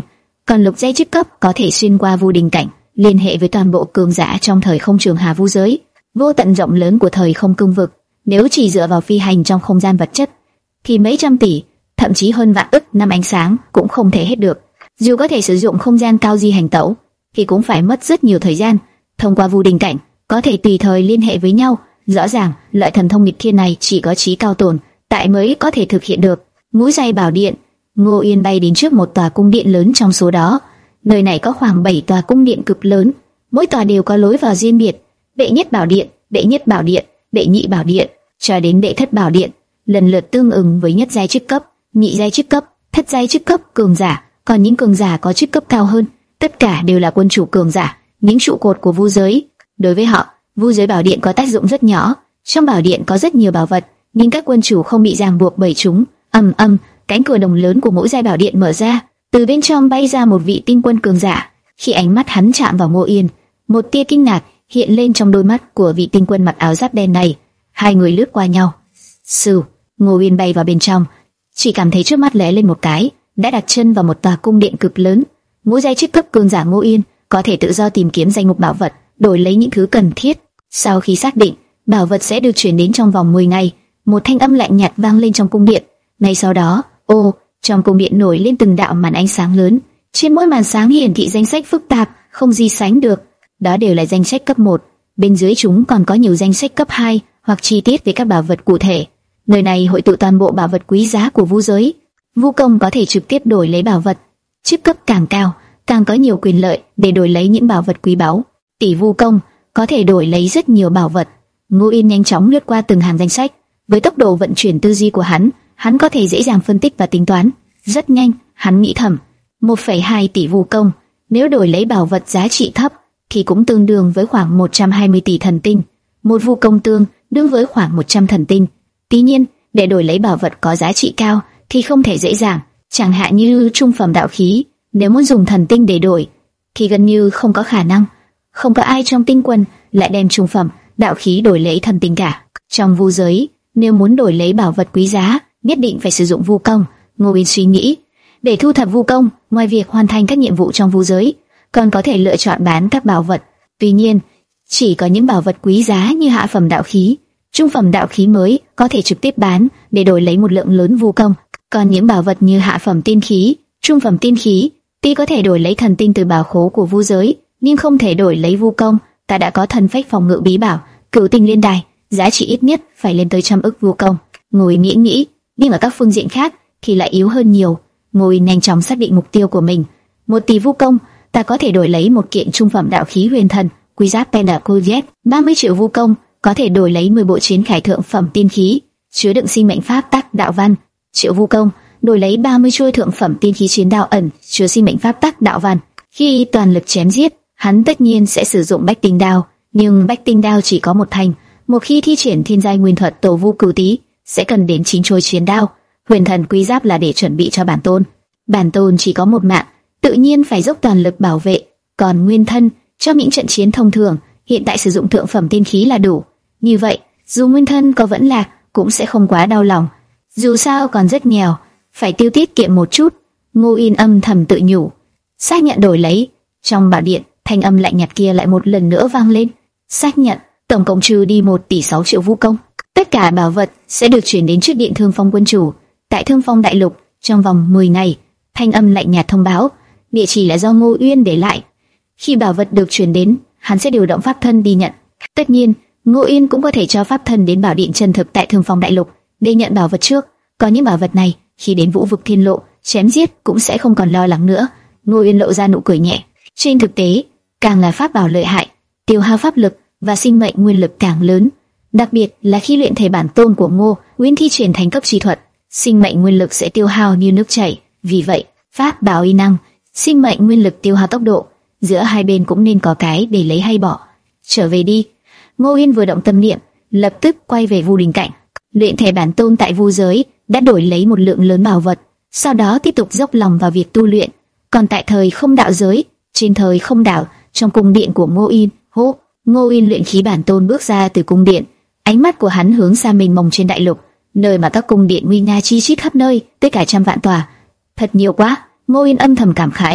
Speaker 1: còn lục giai chức cấp có thể xuyên qua vô đình cảnh, liên hệ với toàn bộ cường giả trong thời không trường hà vu giới, vô tận rộng lớn của thời không cương vực. Nếu chỉ dựa vào phi hành trong không gian vật chất, thì mấy trăm tỷ, thậm chí hơn vạn ức năm ánh sáng cũng không thể hết được. Dù có thể sử dụng không gian cao di hành tẩu, thì cũng phải mất rất nhiều thời gian. Thông qua vô đình cảnh, có thể tùy thời liên hệ với nhau. Rõ ràng, loại thần thông nghịch thiên này chỉ có trí cao tồn tại mới có thể thực hiện được. Ngũ giai bảo điện. Ngô Yên bay đến trước một tòa cung điện lớn trong số đó. Nơi này có khoảng bảy tòa cung điện cực lớn, mỗi tòa đều có lối vào riêng biệt. Đệ nhất bảo điện, đệ nhất bảo điện, đệ nhị bảo điện, cho đến đệ thất bảo điện, lần lượt tương ứng với nhất giai chức cấp, nhị giai chức cấp, thất giai chức cấp cường giả. Còn những cường giả có chức cấp cao hơn, tất cả đều là quân chủ cường giả, những trụ cột của vu giới. Đối với họ, vu giới bảo điện có tác dụng rất nhỏ. Trong bảo điện có rất nhiều bảo vật, nhưng các quân chủ không bị ràng buộc bởi chúng. Ầm ầm, cánh cửa đồng lớn của mỗi giai bảo điện mở ra, từ bên trong bay ra một vị tinh quân cường giả. Khi ánh mắt hắn chạm vào Ngô Yên, một tia kinh ngạc hiện lên trong đôi mắt của vị tinh quân mặc áo giáp đen này. Hai người lướt qua nhau. Sừ, Ngô Yên bay vào bên trong, chỉ cảm thấy trước mắt lóe lên một cái, đã đặt chân vào một tòa cung điện cực lớn. Mỗi giai chức cấp cường giả Ngô Yên có thể tự do tìm kiếm danh mục bảo vật, đổi lấy những thứ cần thiết. Sau khi xác định bảo vật sẽ được chuyển đến trong vòng mười ngày, một thanh âm lạnh nhạt vang lên trong cung điện. Ngay sau đó, ô, trong cung điện nổi lên từng đạo màn ánh sáng lớn. Trên mỗi màn sáng hiển thị danh sách phức tạp, không gì sánh được. Đó đều là danh sách cấp một. Bên dưới chúng còn có nhiều danh sách cấp hai hoặc chi tiết về các bảo vật cụ thể. Nơi này hội tụ toàn bộ bảo vật quý giá của vu giới. Vu công có thể trực tiếp đổi lấy bảo vật. Chức cấp càng cao, càng có nhiều quyền lợi để đổi lấy những bảo vật quý báu. Tỷ vu công có thể đổi lấy rất nhiều bảo vật. Ngô Yên nhanh chóng lướt qua từng hàng danh sách. Với tốc độ vận chuyển tư duy của hắn, hắn có thể dễ dàng phân tích và tính toán. Rất nhanh, hắn nghĩ thầm, một phẩy hai tỷ vu công, nếu đổi lấy bảo vật giá trị thấp, thì cũng tương đương với khoảng một trăm hai mươi tỷ thần tinh. Một vu công tương đương với khoảng một trăm thần tinh. Tuy nhiên, để đổi lấy bảo vật có giá trị cao thì không thể dễ dàng. Chẳng hạn như trung phẩm đạo khí, nếu muốn dùng thần tinh để đổi, thì gần như không có khả năng. Không có ai trong tinh quân lại đem trung phẩm đạo khí đổi lấy thần tinh cả. Trong vu giới, nếu muốn đổi lấy bảo vật quý giá, nhất định phải sử dụng vu công. Ngô Yên suy nghĩ, để thu thập vu công, ngoài việc hoàn thành các nhiệm vụ trong vu giới, còn có thể lựa chọn bán các bảo vật. Tuy nhiên, chỉ có những bảo vật quý giá như hạ phẩm đạo khí, trung phẩm đạo khí mới có thể trực tiếp bán để đổi lấy một lượng lớn vu công. Còn những bảo vật như hạ phẩm tiên khí, trung phẩm tiên khí, tuy có thể đổi lấy thần tinh từ bảo khố của vu giới, nhưng không thể đổi lấy vu công. Ta đã có thần phách phòng ngự bí bảo, cửu tinh liên đài, giá trị ít nhất phải lên tới trăm ức vu công. Ngô Yên nghĩ nghĩ, nhưng ở các phương diện khác thì lại yếu hơn nhiều. Ngô Yên nhanh chóng xác định mục tiêu của mình. Một tỷ vu công, ta có thể đổi lấy một kiện trung phẩm đạo khí huyền thần, quy giáp Pendacojet. ba mươi triệu vu công, có thể đổi lấy mười bộ chiến khải thượng phẩm tiên khí, chứa đựng sinh mệnh pháp tắc đạo văn. Triệu vu công, đổi lấy ba mươi chuôi thượng phẩm tiên khí chiến đạo ẩn, chứa sinh mệnh pháp tắc đạo văn. Khi toàn lực chém giết, hắn tất nhiên sẽ sử dụng bách tinh đao, nhưng bách tinh đao chỉ có một thanh. Một khi thi triển thiên giai nguyên thuật tổ vu cửu tý, sẽ cần đến chín chuôi chiến đao. Huyền thần quy giáp là để chuẩn bị cho bản tôn. Bản tôn chỉ có một mạng, tự nhiên phải dốc toàn lực bảo vệ. Còn nguyên thân, trong những trận chiến thông thường, hiện tại sử dụng thượng phẩm tiên khí là đủ. Như vậy, dù nguyên thân có vẫn lạc, cũng sẽ không quá đau lòng. Dù sao còn rất nghèo, phải tiêu tiết kiệm một chút. Ngô Yên âm thầm tự nhủ. Xác nhận đổi lấy. Trong bảo điện, thanh âm lạnh nhạt kia lại một lần nữa vang lên. Xác nhận, tổng cộng trừ đi một tỷ sáu triệu vu công. Tất cả bảo vật sẽ được chuyển đến trước điện Thương Phong quân chủ, tại Thương Phong đại lục, trong vòng mười ngày. Thanh âm lạnh nhạt thông báo, địa chỉ là do Ngô Uyên để lại. Khi bảo vật được chuyển đến, hắn sẽ điều động pháp thân đi nhận. Tất nhiên, Ngô Uyên cũng có thể cho pháp thân đến bảo điện chân thực tại Thương Phong đại lục để nhận bảo vật trước. Có những bảo vật này, khi đến Vũ vực Thiên Lộ, chém giết cũng sẽ không còn lo lắng nữa. Ngô Uyên lộ ra nụ cười nhẹ. Trên thực tế, càng là pháp bảo lợi hại, tiêu hao pháp lực và sinh mệnh nguyên lực càng lớn. Đặc biệt là khi luyện thể bản tôn của Ngô Uyên thi triển thành cấp chi thuật, sinh mệnh nguyên lực sẽ tiêu hao như nước chảy. Vì vậy, pháp bảo uy năng, sinh mệnh nguyên lực tiêu hao tốc độ, giữa hai bên cũng nên có cái để lấy hay bỏ. Trở về đi. Ngô Uyên vừa động tâm niệm, lập tức quay về Vu Đình Cảnh. Luyện thể bản tôn tại Vu giới đã đổi lấy một lượng lớn bảo vật, sau đó tiếp tục dốc lòng vào việc tu luyện. Còn tại thời không đạo giới, trên thời không đạo, trong cung điện của Ngô Uyên, hô, Ngô Uyên luyện khí bản tôn bước ra từ cung điện, ánh mắt của hắn hướng xa mênh mông trên đại lục, nơi mà các cung điện nguy nga chi chít khắp nơi, tới cả trăm vạn tòa. Thật nhiều quá, Ngô Uyên âm thầm cảm khái.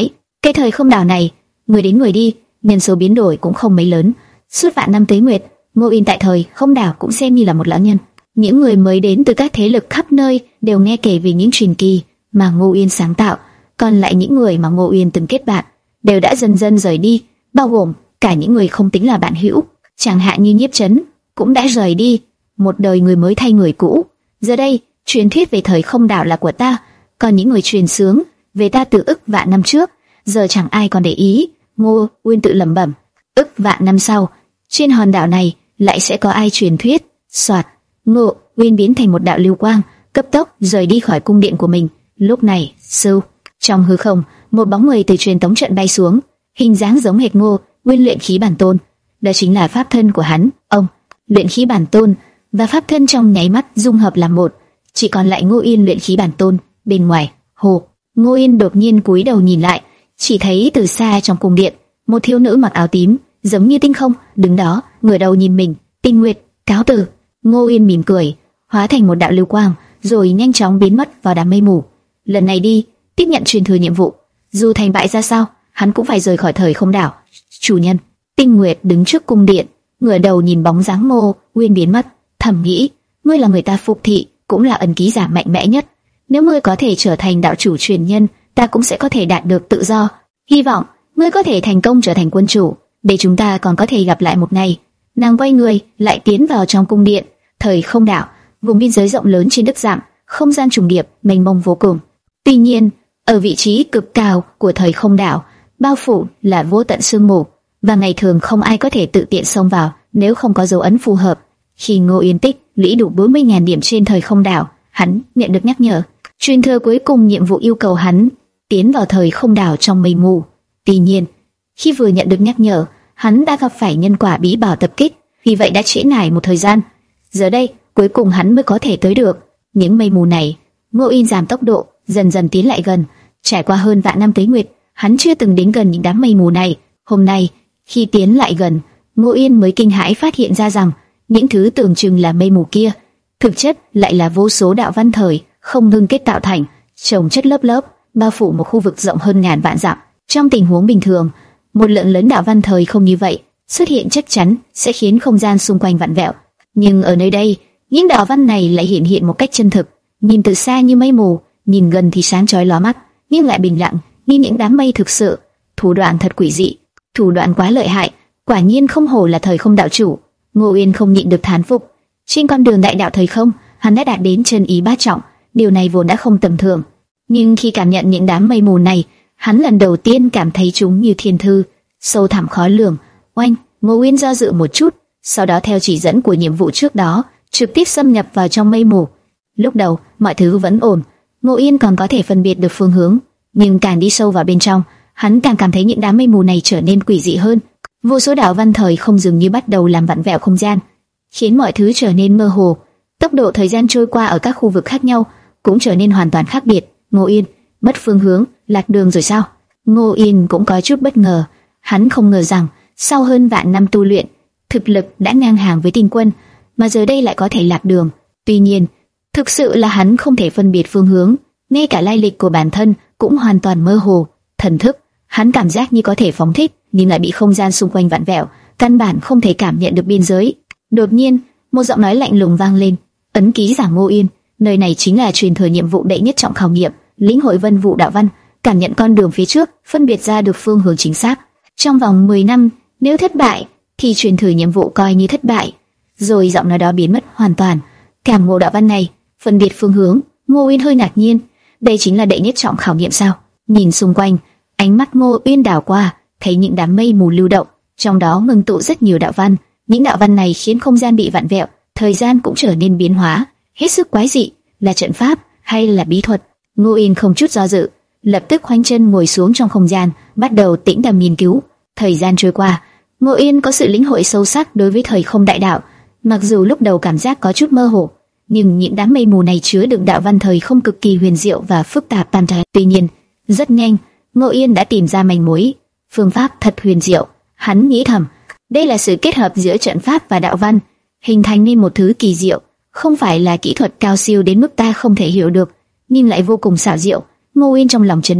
Speaker 1: Cái thời không đảo này, người đến người đi, nhân số biến đổi cũng không mấy lớn. Suốt vạn năm tuế nguyệt, Ngô Yên tại thời không đảo cũng xem như là một lão nhân. Những người mới đến từ các thế lực khắp nơi đều nghe kể về những truyền kỳ mà Ngô Yên sáng tạo, còn lại những người mà Ngô Yên từng kết bạn đều đã dần dần rời đi, bao gồm cả những người không tính là bạn hữu, chẳng hạn như Nhiếp Chấn cũng đã rời đi. Một đời người mới thay người cũ. Giờ đây, truyền thuyết về thời không đảo là của ta, còn những người truyền sướng về ta từ ức vạn năm trước, giờ chẳng ai còn để ý. Ngô Uyên tự lẩm bẩm. Ức vạn năm sau, trên hòn đảo này lại sẽ có ai truyền thuyết? Soạt, Ngô Uyên biến thành một đạo lưu quang, cấp tốc rời đi khỏi cung điện của mình. Lúc này, sưu trong hư không, một bóng người từ truyền tống trận bay xuống, hình dáng giống hệt Ngô Uyên luyện khí bản tôn. Đó chính là pháp thân của hắn. Ông luyện khí bản tôn và pháp thân trong nháy mắt dung hợp làm một, chỉ còn lại Ngô Yên luyện khí bản tôn. Bên ngoài hồ, Ngô Yên đột nhiên cúi đầu nhìn lại, chỉ thấy từ xa trong cung điện, một thiếu nữ mặc áo tím, giống như tinh không, đứng đó, ngửa đầu nhìn mình. Tinh Nguyệt, cáo từ. Ngô Yên mỉm cười, hóa thành một đạo lưu quang, rồi nhanh chóng biến mất vào đám mây mù. Lần này đi, tiếp nhận truyền thừa nhiệm vụ, dù thành bại ra sao, hắn cũng phải rời khỏi thời không đảo. Chủ nhân. Tinh Nguyệt đứng trước cung điện, ngửa đầu nhìn bóng dáng Ngô Uyên biến mất, thầm nghĩ, ngươi là người ta phục thị, cũng là ẩn ký giả mạnh mẽ nhất. Nếu ngươi có thể trở thành đạo chủ truyền nhân, ta cũng sẽ có thể đạt được tự do. Hy vọng ngươi có thể thành công trở thành quân chủ, để chúng ta còn có thể gặp lại một ngày. Nàng quay người, lại tiến vào trong cung điện. Thời không đảo, vùng biên giới rộng lớn trên đất dạng, không gian trùng điệp, mênh mông vô cùng. Tuy nhiên, ở vị trí cực cao của thời không đảo, bao phủ là vô tận sương mù, và ngày thường không ai có thể tự tiện xông vào nếu không có dấu ấn phù hợp. Khi Ngô Yên tích lũy đủ bốn mươi nghìn điểm trên thời không đảo, hắn nhận được nhắc nhở. Truyền thừa cuối cùng nhiệm vụ yêu cầu hắn tiến vào thời không đảo trong mây mù. Tuy nhiên, khi vừa nhận được nhắc nhở, hắn đã gặp phải nhân quả bí bảo tập kích, vì vậy đã trễ nải một thời gian. Giờ đây, cuối cùng hắn mới có thể tới được những mây mù này. Ngô Yên giảm tốc độ, dần dần tiến lại gần. Trải qua hơn vạn năm tuế nguyệt, hắn chưa từng đến gần những đám mây mù này. Hôm nay, khi tiến lại gần, Ngô Yên mới kinh hãi phát hiện ra rằng những thứ tưởng chừng là mây mù kia, thực chất lại là vô số đạo văn thời không ngừng kết tạo thành, chồng chất lớp lớp, bao phủ một khu vực rộng hơn ngàn vạn dặm. Trong tình huống bình thường, một lượng lớn đạo văn thời không như vậy xuất hiện chắc chắn sẽ khiến không gian xung quanh vặn vẹo. Nhưng ở nơi đây, những đạo văn này lại hiện hiện một cách chân thực, nhìn từ xa như mây mù, nhìn gần thì sáng chói lóa mắt, nhưng lại bình lặng như những đám mây thực sự. Thủ đoạn thật quỷ dị, thủ đoạn quá lợi hại, quả nhiên không hổ là thời không đạo chủ. Ngô Yên không nhịn được thán phục. Trên con đường đại đạo thời không, hắn đã đạt đến chân ý bát trọng, điều này vốn đã không tầm thường. Nhưng khi cảm nhận những đám mây mù này, hắn lần đầu tiên cảm thấy chúng như thiên thư, sâu thẳm khó lường. Oanh, Ngô Yên do dự một chút, sau đó theo chỉ dẫn của nhiệm vụ trước đó, trực tiếp xâm nhập vào trong mây mù. Lúc đầu, mọi thứ vẫn ổn, Ngô Yên còn có thể phân biệt được phương hướng, nhưng càng đi sâu vào bên trong, hắn càng cảm thấy những đám mây mù này trở nên quỷ dị hơn. Vô số đạo văn thời không dường như bắt đầu làm vặn vẹo không gian, khiến mọi thứ trở nên mơ hồ. Tốc độ thời gian trôi qua ở các khu vực khác nhau cũng trở nên hoàn toàn khác biệt. Ngô Yên, mất phương hướng, lạc đường rồi sao? Ngô Yên cũng có chút bất ngờ. Hắn không ngờ rằng sau hơn vạn năm tu luyện, thực lực đã ngang hàng với Tinh Quân, mà giờ đây lại có thể lạc đường. Tuy nhiên, thực sự là hắn không thể phân biệt phương hướng, ngay cả lai lịch của bản thân cũng hoàn toàn mơ hồ. Thần thức, hắn cảm giác như có thể phóng thích, nhưng lại bị không gian xung quanh vặn vẹo, căn bản không thể cảm nhận được biên giới. Đột nhiên, một giọng nói lạnh lùng vang lên. Ấn ký giả Ngô Yên, nơi này chính là truyền thừa nhiệm vụ đệ nhất trọng khảo nghiệm, lĩnh hội vân vụ đạo văn, cảm nhận con đường phía trước, phân biệt ra được phương hướng chính xác. Trong vòng mười năm, nếu thất bại, thì truyền thừa nhiệm vụ coi như thất bại. Rồi giọng nói đó biến mất hoàn toàn. Cảm ngộ đạo văn này, phân biệt phương hướng, Ngô Yên hơi ngạc nhiên. Đây chính là đệ nhất trọng khảo nghiệm sao? Nhìn xung quanh, ánh mắt Ngô Yên đảo qua, thấy những đám mây mù lưu động, trong đó ngưng tụ rất nhiều đạo văn. Những đạo văn này khiến không gian bị vặn vẹo, thời gian cũng trở nên biến hóa, hết sức quái dị. Là trận pháp hay là bí thuật? Ngô Yên không chút do dự, lập tức khoanh chân ngồi xuống trong không gian, bắt đầu tĩnh tâm nghiên cứu. Thời gian trôi qua, Ngô Yên có sự lĩnh hội sâu sắc đối với thời không đại đạo. Mặc dù lúc đầu cảm giác có chút mơ hồ, nhưng những đám mây mù này chứa đựng đạo văn thời không cực kỳ huyền diệu và phức tạp tàn trời. Tuy nhiên, rất nhanh, Ngô Yên đã tìm ra manh mối. Phương pháp thật huyền diệu, hắn nghĩ thầm. Đây là sự kết hợp giữa trận pháp và đạo văn, hình thành nên một thứ kỳ diệu, không phải là kỹ thuật cao siêu đến mức ta không thể hiểu được, nhưng lại vô cùng xảo diệu. Ngô Yên trong lòng chấn động,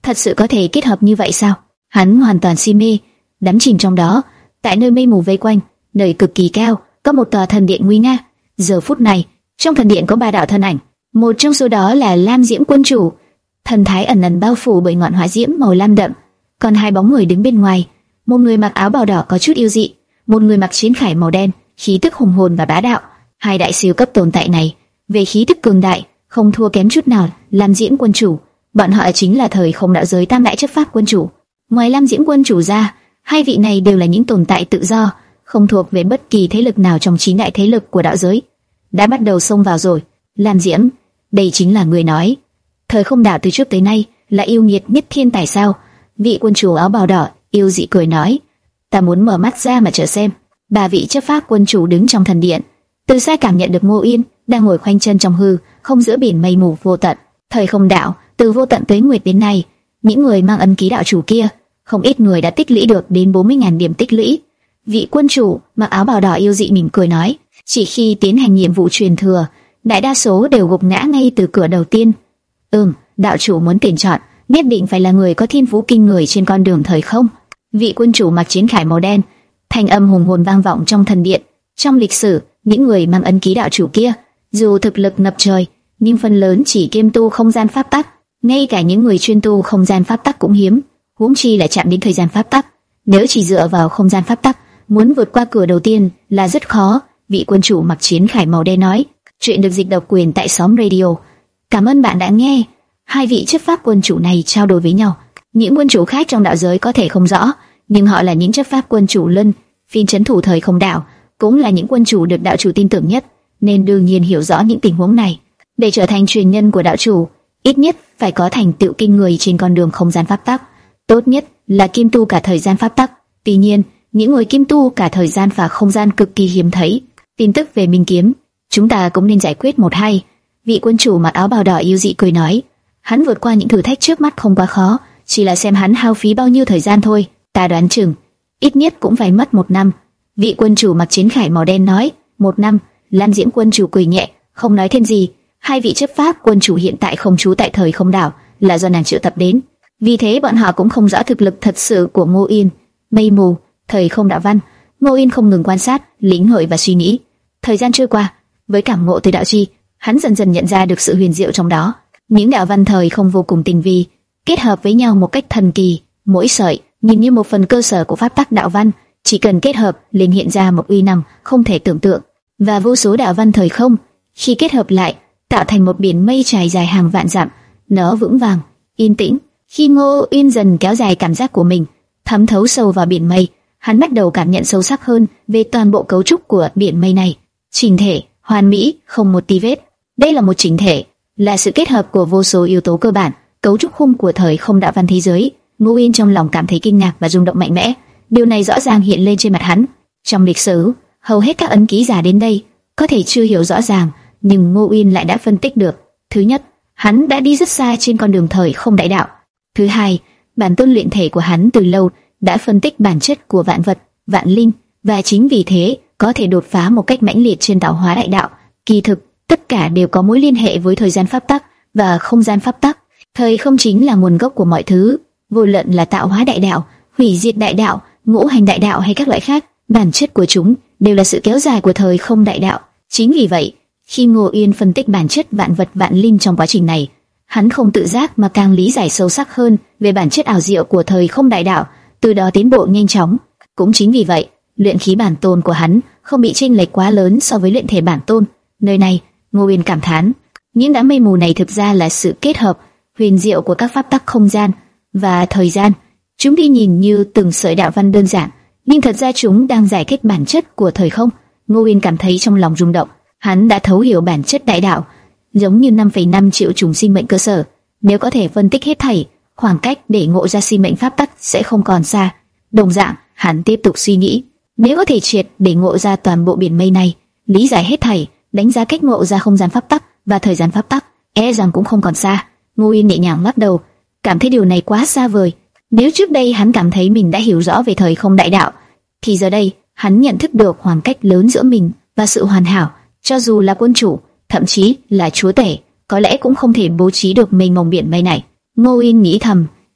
Speaker 1: thật sự có thể kết hợp như vậy sao? Hắn hoàn toàn si mê, đắm chìm trong đó. Tại nơi mây mù vây quanh, nơi cực kỳ cao, có một tòa thần điện nguy nga. Giờ phút này, trong thần điện có ba đạo thân ảnh, một trong số đó là Lam Diễm Quân Chủ, thần thái ẩn ẩn bao phủ bởi ngọn hỏa diễm màu lam đậm. Còn hai bóng người đứng bên ngoài, một người mặc áo bào đỏ có chút yêu dị, một người mặc chiến khải màu đen, khí tức hùng hồn và bá đạo. Hai đại siêu cấp tồn tại này, về khí tức cường đại, không thua kém chút nào Lam Diễm Quân Chủ. Bọn họ chính là thời không đạo giới tam đại chấp pháp quân chủ. Ngoài Lam Diễm Quân Chủ ra, hai vị này đều là những tồn tại tự do, không thuộc về bất kỳ thế lực nào trong chín đại thế lực của đạo giới. Đã bắt đầu xông vào rồi. Lam Diễm, đây chính là người nói thời không đạo từ trước tới nay là yêu nghiệt nhất thiên tài sao? Vị quân chủ áo bào đỏ yêu dị cười nói. Ta muốn mở mắt ra mà chờ xem. Ba vị chấp pháp quân chủ đứng trong thần điện, từ xa cảm nhận được Ngô Yên đang ngồi khoanh chân trong hư không giữa biển mây mù vô tận. Thời không đạo từ vô tận tới nguyệt đến nay, những người mang ấn ký đạo chủ kia, không ít người đã tích lũy được đến bốn mươi nghìn điểm tích lũy. Vị quân chủ mặc áo bào đỏ yêu dị mỉm cười nói, chỉ khi tiến hành nhiệm vụ truyền thừa, đại đa số đều gục ngã ngay từ cửa đầu tiên. Ừm, đạo chủ muốn tuyển chọn, nhất định phải là người có thiên phú kinh người trên con đường thời không. Vị quân chủ mặc chiến khải màu đen, thanh âm hùng hồn vang vọng trong thần điện. Trong lịch sử, những người mang ấn ký đạo chủ kia, dù thực lực ngập trời, nhưng phần lớn chỉ kiêm tu không gian pháp tắc. Ngay cả những người chuyên tu không gian pháp tắc cũng hiếm, huống chi là chạm đến thời gian pháp tắc. Nếu chỉ dựa vào không gian pháp tắc, muốn vượt qua cửa đầu tiên là rất khó. Vị quân chủ mặc chiến khải màu đen nói. Chuyện được dịch độc quyền tại xóm radio. Cảm ơn bạn đã nghe. Hai vị chấp pháp quân chủ này trao đổi với nhau. Những quân chủ khác trong đạo giới có thể không rõ, nhưng họ là những chấp pháp quân chủ luân phiên trấn thủ thời không đạo, cũng là những quân chủ được đạo chủ tin tưởng nhất, nên đương nhiên hiểu rõ những tình huống này. Để trở thành truyền nhân của đạo chủ, ít nhất phải có thành tựu kinh người trên con đường không gian pháp tắc, tốt nhất là kim tu cả thời gian pháp tắc. Tuy nhiên, những người kim tu cả thời gian và không gian cực kỳ hiếm thấy. Tin tức về Minh Kiếm, chúng ta cũng nên giải quyết một hay. Vị quân chủ mặc áo bào đỏ yêu dị cười nói, hắn vượt qua những thử thách trước mắt không quá khó, chỉ là xem hắn hao phí bao nhiêu thời gian thôi. Ta đoán chừng ít nhất cũng phải mất một năm. Vị quân chủ mặc chiến khải màu đen nói. Một năm? Lam Diễm quân chủ cười nhẹ, không nói thêm gì. Hai vị chấp pháp quân chủ hiện tại không trú tại thời không đảo, là do nàng triệu tập đến, vì thế bọn họ cũng không rõ thực lực thật sự của Ngô Yên. Mây mù, thời không đạo văn. Ngô Yên không ngừng quan sát, lĩnh hội và suy nghĩ. Thời gian trôi qua, với cảm ngộ từ đạo chi, hắn dần dần nhận ra được sự huyền diệu trong đó. Những đạo văn thời không vô cùng tinh vi, kết hợp với nhau một cách thần kỳ. Mỗi sợi nhìn như một phần cơ sở của pháp tắc đạo văn, chỉ cần kết hợp liền hiện ra một uy năng không thể tưởng tượng. Và vô số đạo văn thời không khi kết hợp lại tạo thành một biển mây trải dài hàng vạn dặm, nó vững vàng, yên tĩnh. Khi Ngô Yên dần kéo dài cảm giác của mình, thấm thấu sâu vào biển mây, hắn bắt đầu cảm nhận sâu sắc hơn về toàn bộ cấu trúc của biển mây này. Chỉnh thể, hoàn mỹ, không một tì vết. Đây là một chỉnh thể, là sự kết hợp của vô số yếu tố cơ bản, cấu trúc khung của thời không đạo văn thế giới. Ngô Yên trong lòng cảm thấy kinh ngạc và rung động mạnh mẽ. Điều này rõ ràng hiện lên trên mặt hắn. Trong lịch sử, hầu hết các ấn ký giả đến đây có thể chưa hiểu rõ ràng, nhưng Ngô Yên lại đã phân tích được. Thứ nhất, hắn đã đi rất xa trên con đường thời không đại đạo. Thứ hai, bản tôn luyện thể của hắn từ lâu đã phân tích bản chất của vạn vật, vạn linh, và chính vì thế có thể đột phá một cách mãnh liệt trên tạo hóa đại đạo. Kỳ thực, tất cả đều có mối liên hệ với thời gian pháp tắc và không gian pháp tắc. Thời không chính là nguồn gốc của mọi thứ, vô luận là tạo hóa đại đạo, hủy diệt đại đạo, ngũ hành đại đạo hay các loại khác, bản chất của chúng đều là sự kéo dài của thời không đại đạo. Chính vì vậy, khi Ngô Yên phân tích bản chất vạn vật vạn linh trong quá trình này, hắn không tự giác mà càng lý giải sâu sắc hơn về bản chất ảo diệu của thời không đại đạo, từ đó tiến bộ nhanh chóng. Cũng chính vì vậy, luyện khí bản tôn của hắn không bị chênh lệch quá lớn so với luyện thể bản tôn. Nơi này, Ngô Yên cảm thán, những đám mây mù này thực ra là sự kết hợp huyền diệu của các pháp tắc không gian và thời gian. Chúng đi nhìn như từng sợi đạo văn đơn giản, nhưng thật ra chúng đang giải thích bản chất của thời không. Ngô Yên cảm thấy trong lòng rung động. Hắn đã thấu hiểu bản chất đại đạo, giống như năm phẩy năm triệu chủng sinh mệnh cơ sở. Nếu có thể phân tích hết thảy, khoảng cách để ngộ ra sinh mệnh pháp tắc sẽ không còn xa. Đồng dạng, hắn tiếp tục suy nghĩ, nếu có thể triệt để ngộ ra toàn bộ biển mây này, lý giải hết thảy, đánh giá cách ngộ ra không gian pháp tắc và thời gian pháp tắc, e rằng cũng không còn xa. Ngô Yên nhẹ nhàng lắc đầu, cảm thấy điều này quá xa vời. Nếu trước đây hắn cảm thấy mình đã hiểu rõ về thời không đại đạo, thì giờ đây hắn nhận thức được khoảng cách lớn giữa mình và sự hoàn hảo. Cho dù là quân chủ, thậm chí là chúa tể, có lẽ cũng không thể bố trí được mênh mông biển mây này. Ngô Yên nghĩ thầm,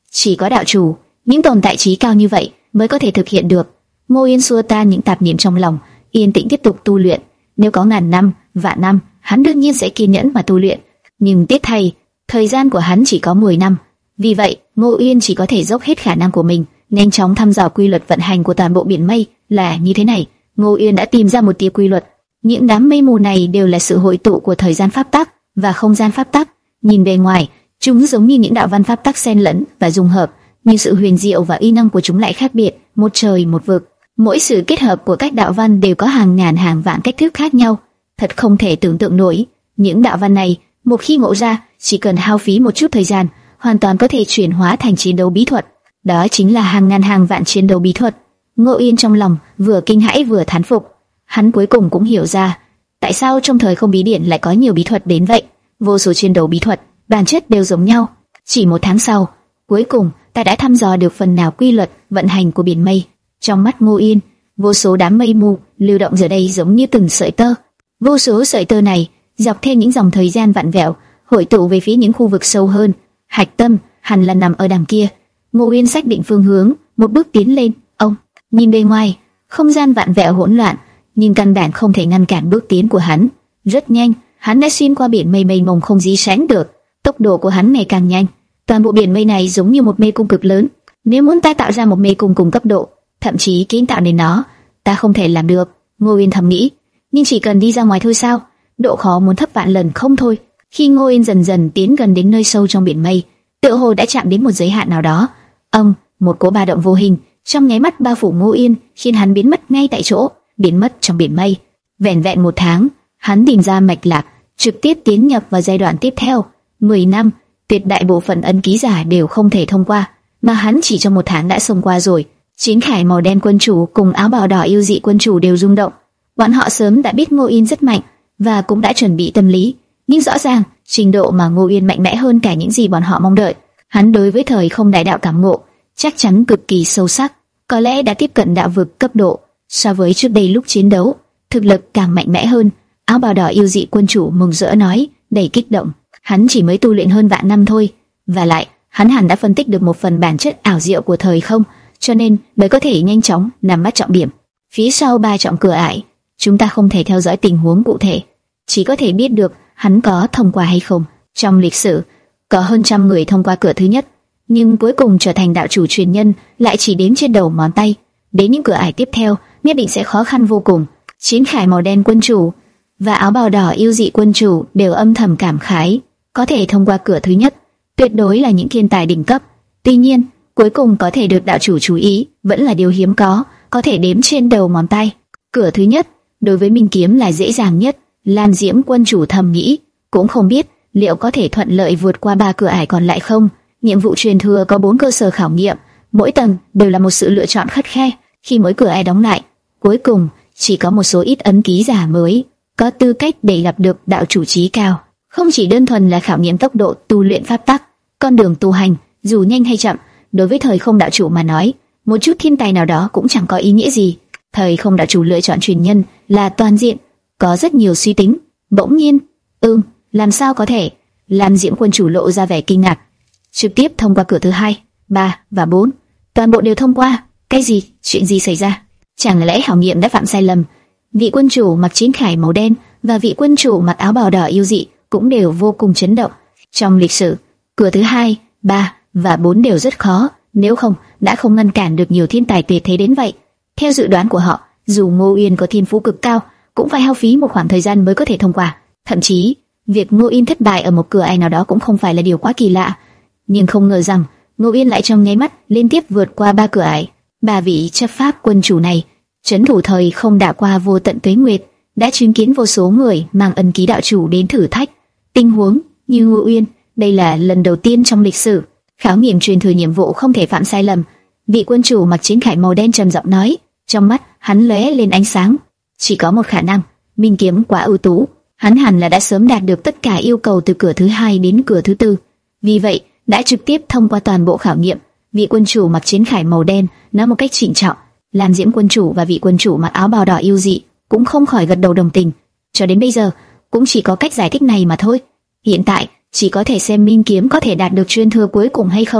Speaker 1: Chỉ có đạo chủ, những tồn tại trí cao như vậy mới có thể thực hiện được. Ngô Yên xua tan những tạp niệm trong lòng, yên tĩnh tiếp tục tu luyện. Nếu có ngàn năm, vạn năm, hắn đương nhiên sẽ kiên nhẫn mà tu luyện. Nhưng tiếc thay, thời gian của hắn chỉ có mười năm. Vì vậy, Ngô Yên chỉ có thể dốc hết khả năng của mình, nhanh chóng thăm dò quy luật vận hành của toàn bộ biển mây. Là như thế này, Ngô Yên đã tìm ra một tia quy luật. Những đám mây mù này đều là sự hội tụ của thời gian pháp tắc và không gian pháp tắc. Nhìn bề ngoài, chúng giống như những đạo văn pháp tắc xen lẫn và dung hợp, nhưng sự huyền diệu và uy năng của chúng lại khác biệt, một trời một vực. Mỗi sự kết hợp của các đạo văn đều có hàng ngàn hàng vạn cách thức khác nhau, thật không thể tưởng tượng nổi. Những đạo văn này, một khi ngộ ra, chỉ cần hao phí một chút thời gian, hoàn toàn có thể chuyển hóa thành chiến đấu bí thuật. Đó chính là hàng ngàn hàng vạn chiến đấu bí thuật. Ngô Yên trong lòng vừa kinh hãi vừa thán phục. Hắn cuối cùng cũng hiểu ra tại sao trong thời không bí điển lại có nhiều bí thuật đến vậy. Vô số chiến đấu bí thuật, bản chất đều giống nhau. Chỉ một tháng sau, cuối cùng ta đã thăm dò được phần nào quy luật vận hành của biển mây. Trong mắt Ngô Yên, vô số đám mây mù lưu động giờ đây giống như từng sợi tơ. Vô số sợi tơ này dọc theo những dòng thời gian vặn vẹo, hội tụ về phía những khu vực sâu hơn. Hạch tâm hẳn là nằm ở đằng kia. Ngô Yên xác định phương hướng, một bước tiến lên. Ông nhìn bên ngoài, không gian vặn vẹo hỗn loạn, nhưng căn bản không thể ngăn cản bước tiến của hắn. Rất nhanh, hắn đã xuyên qua biển mây mênh mông không gì sánh được. Tốc độ của hắn ngày càng nhanh. Toàn bộ biển mây này giống như một mê cung cực lớn. Nếu muốn ta tạo ra một mê cung cùng cấp độ, thậm chí kiến tạo nên nó, ta không thể làm được. Ngô Yên thầm nghĩ. Nhưng chỉ cần đi ra ngoài thôi sao? Độ khó muốn thấp vạn lần không thôi. Khi Ngô Yên dần dần tiến gần đến nơi sâu trong biển mây, tựa hồ đã chạm đến một giới hạn nào đó. Ông, một cỗ ba động vô hình trong nháy mắt bao phủ Ngô Yên, khiến hắn biến mất ngay tại chỗ, biến mất trong biển mây. Vẻn vẹn một tháng, hắn tìm ra mạch lạc, trực tiếp tiến nhập vào giai đoạn tiếp theo. Mười năm, tuyệt đại bộ phận ấn ký giả đều không thể thông qua, mà hắn chỉ trong một tháng đã xông qua rồi. Chiến khải màu đen quân chủ cùng áo bào đỏ yêu dị quân chủ đều rung động. Bọn họ sớm đã biết Ngô Yên rất mạnh và cũng đã chuẩn bị tâm lý, nhưng rõ ràng trình độ mà Ngô Yên mạnh mẽ hơn cả những gì bọn họ mong đợi. Hắn đối với thời không đại đạo cảm ngộ chắc chắn cực kỳ sâu sắc, có lẽ đã tiếp cận đạo vực cấp độ. So với trước đây lúc chiến đấu, thực lực càng mạnh mẽ hơn. Áo bào đỏ yêu dị quân chủ mừng rỡ nói, đầy kích động. Hắn chỉ mới tu luyện hơn vạn năm thôi, và lại hắn hẳn đã phân tích được một phần bản chất ảo diệu của thời không, cho nên mới có thể nhanh chóng nắm bắt trọng điểm. Phía sau ba trọng cửa ải, chúng ta không thể theo dõi tình huống cụ thể, chỉ có thể biết được hắn có thông qua hay không. Trong lịch sử, có hơn trăm người thông qua cửa thứ nhất, nhưng cuối cùng trở thành đạo chủ truyền nhân lại chỉ đếm trên đầu ngón tay. Đến những cửa ải tiếp theo, nhất định sẽ khó khăn vô cùng. Chiến khải màu đen quân chủ và áo bào đỏ yêu dị quân chủ đều âm thầm cảm khái, có thể thông qua cửa thứ nhất, tuyệt đối là những thiên tài đỉnh cấp. Tuy nhiên, cuối cùng có thể được đạo chủ chú ý vẫn là điều hiếm có, có thể đếm trên đầu ngón tay. Cửa thứ nhất đối với Minh Kiếm là dễ dàng nhất. Lan Diễm quân chủ thầm nghĩ, cũng không biết liệu có thể thuận lợi vượt qua ba cửa ải còn lại không. Nhiệm vụ truyền thừa có bốn cơ sở khảo nghiệm, mỗi tầng đều là một sự lựa chọn khắt khe. Khi mỗi cửa ải đóng lại, cuối cùng chỉ có một số ít ấn ký giả mới có tư cách để gặp được đạo chủ trí cao. Không chỉ đơn thuần là khảo nghiệm tốc độ tu luyện pháp tắc, con đường tu hành dù nhanh hay chậm, đối với thời không đạo chủ mà nói, một chút thiên tài nào đó cũng chẳng có ý nghĩa gì. Thời không đạo chủ lựa chọn truyền nhân là toàn diện, có rất nhiều suy tính. Bỗng nhiên, ừm, làm sao có thể? Lam Diễm quân chủ lộ ra vẻ kinh ngạc. Trực tiếp thông qua cửa thứ hai, ba và bốn, toàn bộ đều thông qua. Cái gì? Chuyện gì xảy ra? Chẳng lẽ khảo nghiệm đã phạm sai lầm? Vị quân chủ mặc chiến khải màu đen và vị quân chủ mặc áo bào đỏ yêu dị cũng đều vô cùng chấn động. Trong lịch sử, cửa thứ hai, ba và bốn đều rất khó, nếu không đã không ngăn cản được nhiều thiên tài tuyệt thế đến vậy. Theo dự đoán của họ, dù Ngô Yên có thiên phú cực cao, cũng phải hao phí một khoảng thời gian mới có thể thông qua. Thậm chí, việc Ngô Yên thất bại ở một cửa ải nào đó cũng không phải là điều quá kỳ lạ. Nhưng không ngờ rằng Ngô Yên lại trong nháy mắt liên tiếp vượt qua ba cửa ải. Ba vị chấp pháp quân chủ này, trấn thủ thời không đã qua vô tận tuế nguyệt, đã chứng kiến vô số người mang ân ký đạo chủ đến thử thách. Tình huống như Ngô Yên, đây là lần đầu tiên trong lịch sử khảo nghiệm truyền thừa nhiệm vụ không thể phạm sai lầm. Vị quân chủ mặc chiến khải màu đen trầm giọng nói, trong mắt hắn lóe lên ánh sáng. Chỉ có một khả năng, Minh Kiếm quá ưu tú, hắn hẳn là đã sớm đạt được tất cả yêu cầu từ cửa thứ hai đến cửa thứ tư, vì vậy đã trực tiếp thông qua toàn bộ khảo nghiệm. Vị quân chủ mặc chiến khải màu đen nói một cách trịnh trọng. Lam Diễm quân chủ và vị quân chủ mặc áo bào đỏ yêu dị cũng không khỏi gật đầu đồng tình. Cho đến bây giờ, cũng chỉ có cách giải thích này mà thôi. Hiện tại chỉ có thể xem Minh Kiếm có thể đạt được truyền thừa cuối cùng hay không.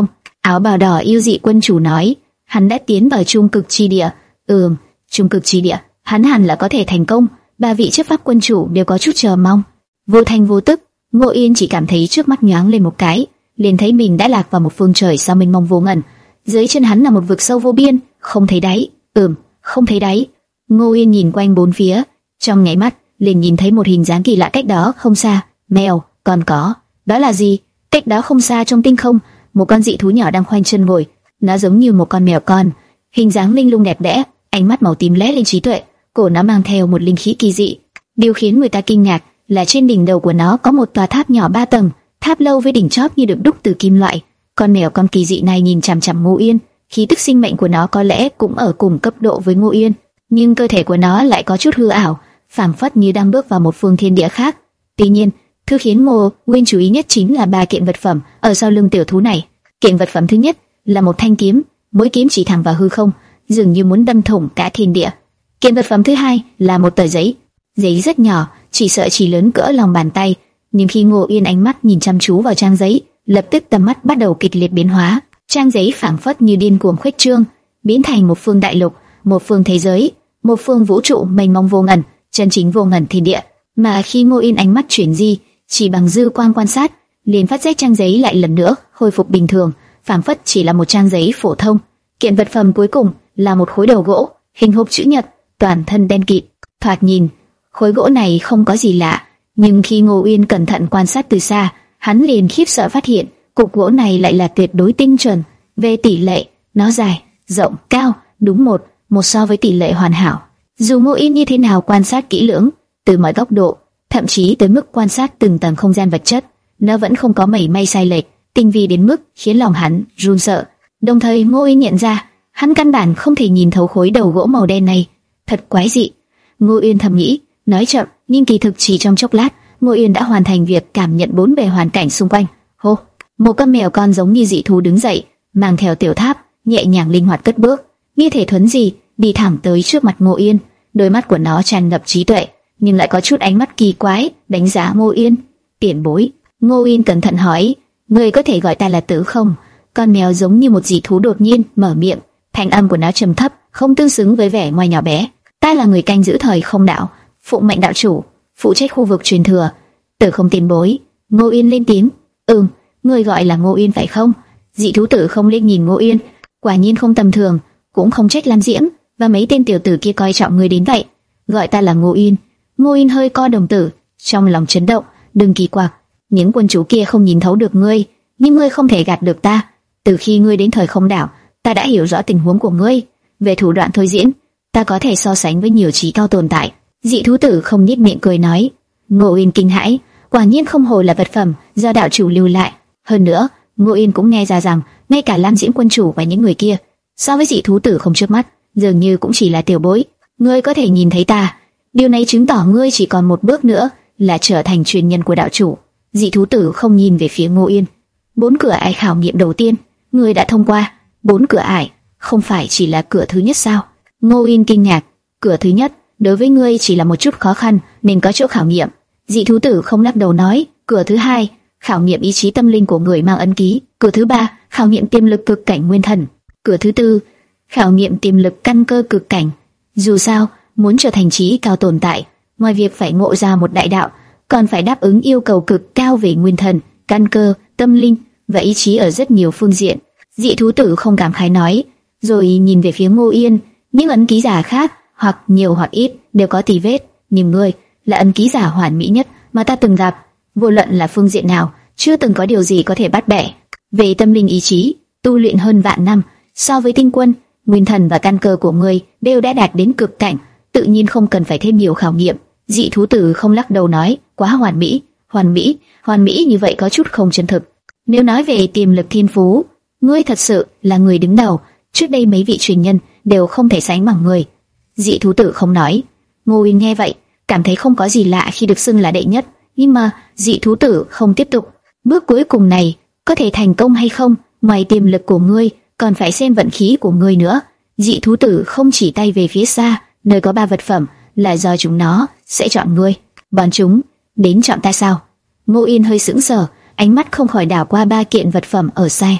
Speaker 1: Áo bào đỏ yêu dị quân chủ nói, hắn đã tiến vào trung cực chi địa. Ừm, trung cực chi địa, hắn hẳn là có thể thành công. Ba vị chấp pháp quân chủ đều có chút chờ mong. Vô thanh vô tức, Ngô Yên chỉ cảm thấy trước mắt nhoáng lên một cái, liền thấy mình đã lạc vào một phương trời sao mênh mông vô ngần. Dưới chân hắn là một vực sâu vô biên, không thấy đáy. Ừm, không thấy đáy. Ngô Yên nhìn quanh bốn phía, trong nháy mắt liền nhìn thấy một hình dáng kỳ lạ cách đó không xa. Mèo, còn có, đó là gì? Cách đó không xa trong tinh không, một con dị thú nhỏ đang khoanh chân ngồi. Nó giống như một con mèo con, hình dáng linh lung đẹp đẽ, ánh mắt màu tím lóe lên trí tuệ, cổ nó mang theo một linh khí kỳ dị. Điều khiến người ta kinh ngạc là trên đỉnh đầu của nó có một tòa tháp nhỏ ba tầng, tháp lâu với đỉnh chóp như được đúc từ kim loại. Con mèo con kỳ dị này nhìn chằm chằm Ngô Yên, khí tức sinh mệnh của nó có lẽ cũng ở cùng cấp độ với Ngô Yên, nhưng cơ thể của nó lại có chút hư ảo, phảng phất như đang bước vào một phương thiên địa khác. Tuy nhiên, thứ khiến Ngô Nguyên chú ý nhất chính là ba kiện vật phẩm ở sau lưng tiểu thú này. Kiện vật phẩm thứ nhất là một thanh kiếm, mỗi kiếm chỉ thẳng vào hư không, dường như muốn đâm thủng cả thiên địa. Kiện vật phẩm thứ hai là một tờ giấy, giấy rất nhỏ, chỉ sợ chỉ lớn cỡ lòng bàn tay, nhưng khi Ngô Yên ánh mắt nhìn chăm chú vào trang giấy, lập tức tầm mắt bắt đầu kịch liệt biến hóa. Trang giấy phảng phất như điên cuồng khuếch trương, biến thành một phương đại lục, một phương thế giới, một phương vũ trụ mênh mông vô ngần, chân chính vô ngần thiên địa. Mà khi Ngô Yên ánh mắt chuyển di, chỉ bằng dư quan quan sát, liền phát giác trang giấy lại lần nữa khôi phục bình thường, phảng phất chỉ là một trang giấy phổ thông. Kiện vật phẩm cuối cùng là một khối đầu gỗ, hình hộp chữ nhật, toàn thân đen kịt. Thoạt nhìn, khối gỗ này không có gì lạ, nhưng khi Ngô Uyên cẩn thận quan sát từ xa, hắn liền khiếp sợ phát hiện cục gỗ này lại là tuyệt đối tinh chuẩn. Về tỷ lệ, nó dài, rộng, cao, đúng một một so với tỷ lệ hoàn hảo. Dù Ngô Uyên như thế nào quan sát kỹ lưỡng, từ mọi góc độ, thậm chí tới mức quan sát từng tầng không gian vật chất, nó vẫn không có mảy may sai lệch, tinh vi đến mức khiến lòng hắn run sợ. Đồng thời Ngô Uyên nhận ra, hắn căn bản không thể nhìn thấu khối đầu gỗ màu đen này. Thật quái dị. Ngô Uyên thầm nghĩ, nói chậm, nhưng kỳ thực chỉ trong chốc lát, Ngô Uyên đã hoàn thành việc cảm nhận bốn bề hoàn cảnh xung quanh. Hô, một con mèo con giống như dị thú đứng dậy, mang theo tiểu tháp, nhẹ nhàng linh hoạt cất bước, như thể thuấn di, đi thẳng tới trước mặt Ngô Uyên. Đôi mắt của nó tràn ngập trí tuệ, nhưng lại có chút ánh mắt kỳ quái, đánh giá Ngô Uyên. Tiền bối, Ngô Uyên cẩn thận hỏi, người có thể gọi ta là Tử không? Con mèo giống như một dị thú đột nhiên mở miệng, thanh âm của nó trầm thấp, không tương xứng với vẻ ngoài nhỏ bé. Ta là người canh giữ thời không đạo, phụng mệnh đạo chủ, phụ trách khu vực truyền thừa. Tử không tiền bối. Ngô Uyên lên tiếng. Ừm, người gọi là Ngô Uyên phải không? Dị thú Tử không liếc nhìn Ngô Uyên, quả nhiên không tầm thường, cũng không trách Lam Diễm và mấy tên tiểu tử kia coi trọng người đến vậy. Gọi ta là Ngô Uyên. Ngô Uyên hơi co đồng tử, trong lòng chấn động. Đừng kỳ quặc, những quân chủ kia không nhìn thấu được ngươi, nhưng ngươi không thể gạt được ta. Từ khi ngươi đến thời không đảo, ta đã hiểu rõ tình huống của ngươi. Về thủ đoạn thôi diễn, ta có thể so sánh với nhiều trí cao tồn tại. Dị thú Tử không nhếch miệng cười nói. Ngô Uyên kinh hãi, quả nhiên không hổ là vật phẩm do đạo chủ lưu lại. Hơn nữa, Ngô Uyên cũng nghe ra rằng ngay cả Lam Diễm quân chủ và những người kia, so với dị thú Tử không trước mắt, dường như cũng chỉ là tiểu bối. Ngươi có thể nhìn thấy ta, điều này chứng tỏ ngươi chỉ còn một bước nữa là trở thành truyền nhân của đạo chủ. Dị thú Tử không nhìn về phía Ngô Uyên. Bốn cửa ải khảo nghiệm đầu tiên, ngươi đã thông qua. Bốn cửa ải, không phải chỉ là cửa thứ nhất sao? Ngô Uyên kinh ngạc. Cửa thứ nhất đối với ngươi chỉ là một chút khó khăn, nên có chỗ khảo nghiệm. Dị thú Tử không lắc đầu nói. Cửa thứ hai, khảo nghiệm ý chí tâm linh của người mang ấn ký. Cửa thứ ba, khảo nghiệm tiềm lực cực cảnh nguyên thần. Cửa thứ tư, khảo nghiệm tiềm lực căn cơ cực cảnh. Dù sao, muốn trở thành trí cao tồn tại, ngoài việc phải ngộ ra một đại đạo, còn phải đáp ứng yêu cầu cực cao về nguyên thần, căn cơ, tâm linh và ý chí ở rất nhiều phương diện. Dị thú Tử không cảm khái nói, rồi nhìn về phía Ngô Yên. Những ấn ký giả khác, hoặc nhiều hoặc ít, đều có tì vết, nhưng ngươi là ấn ký giả hoàn mỹ nhất mà ta từng gặp. Vô luận là phương diện nào, chưa từng có điều gì có thể bắt bẻ. Về tâm linh ý chí, tu luyện hơn vạn năm, so với tinh quân, nguyên thần và căn cơ của ngươi đều đã đạt đến cực cảnh, tự nhiên không cần phải thêm nhiều khảo nghiệm. Dị thú Tử không lắc đầu nói, quá hoàn mỹ, hoàn mỹ, hoàn mỹ như vậy có chút không chân thực. Nếu nói về tiềm lực thiên phú, ngươi thật sự là người đứng đầu, trước đây mấy vị truyền nhân đều không thể sánh bằng ngươi. Dị thú Tử không nói. Ngô Uyên nghe vậy, cảm thấy không có gì lạ khi được xưng là đệ nhất, nhưng mà dị thú Tử không tiếp tục. Bước cuối cùng này có thể thành công hay không, ngoài tiềm lực của ngươi, còn phải xem vận khí của ngươi nữa. Dị thú Tử không chỉ tay về phía xa, nơi có ba vật phẩm, là do chúng nó sẽ chọn ngươi. Bọn chúng đến chọn ta sao? Ngô Yên hơi sững sờ, ánh mắt không khỏi đảo qua ba kiện vật phẩm ở xa.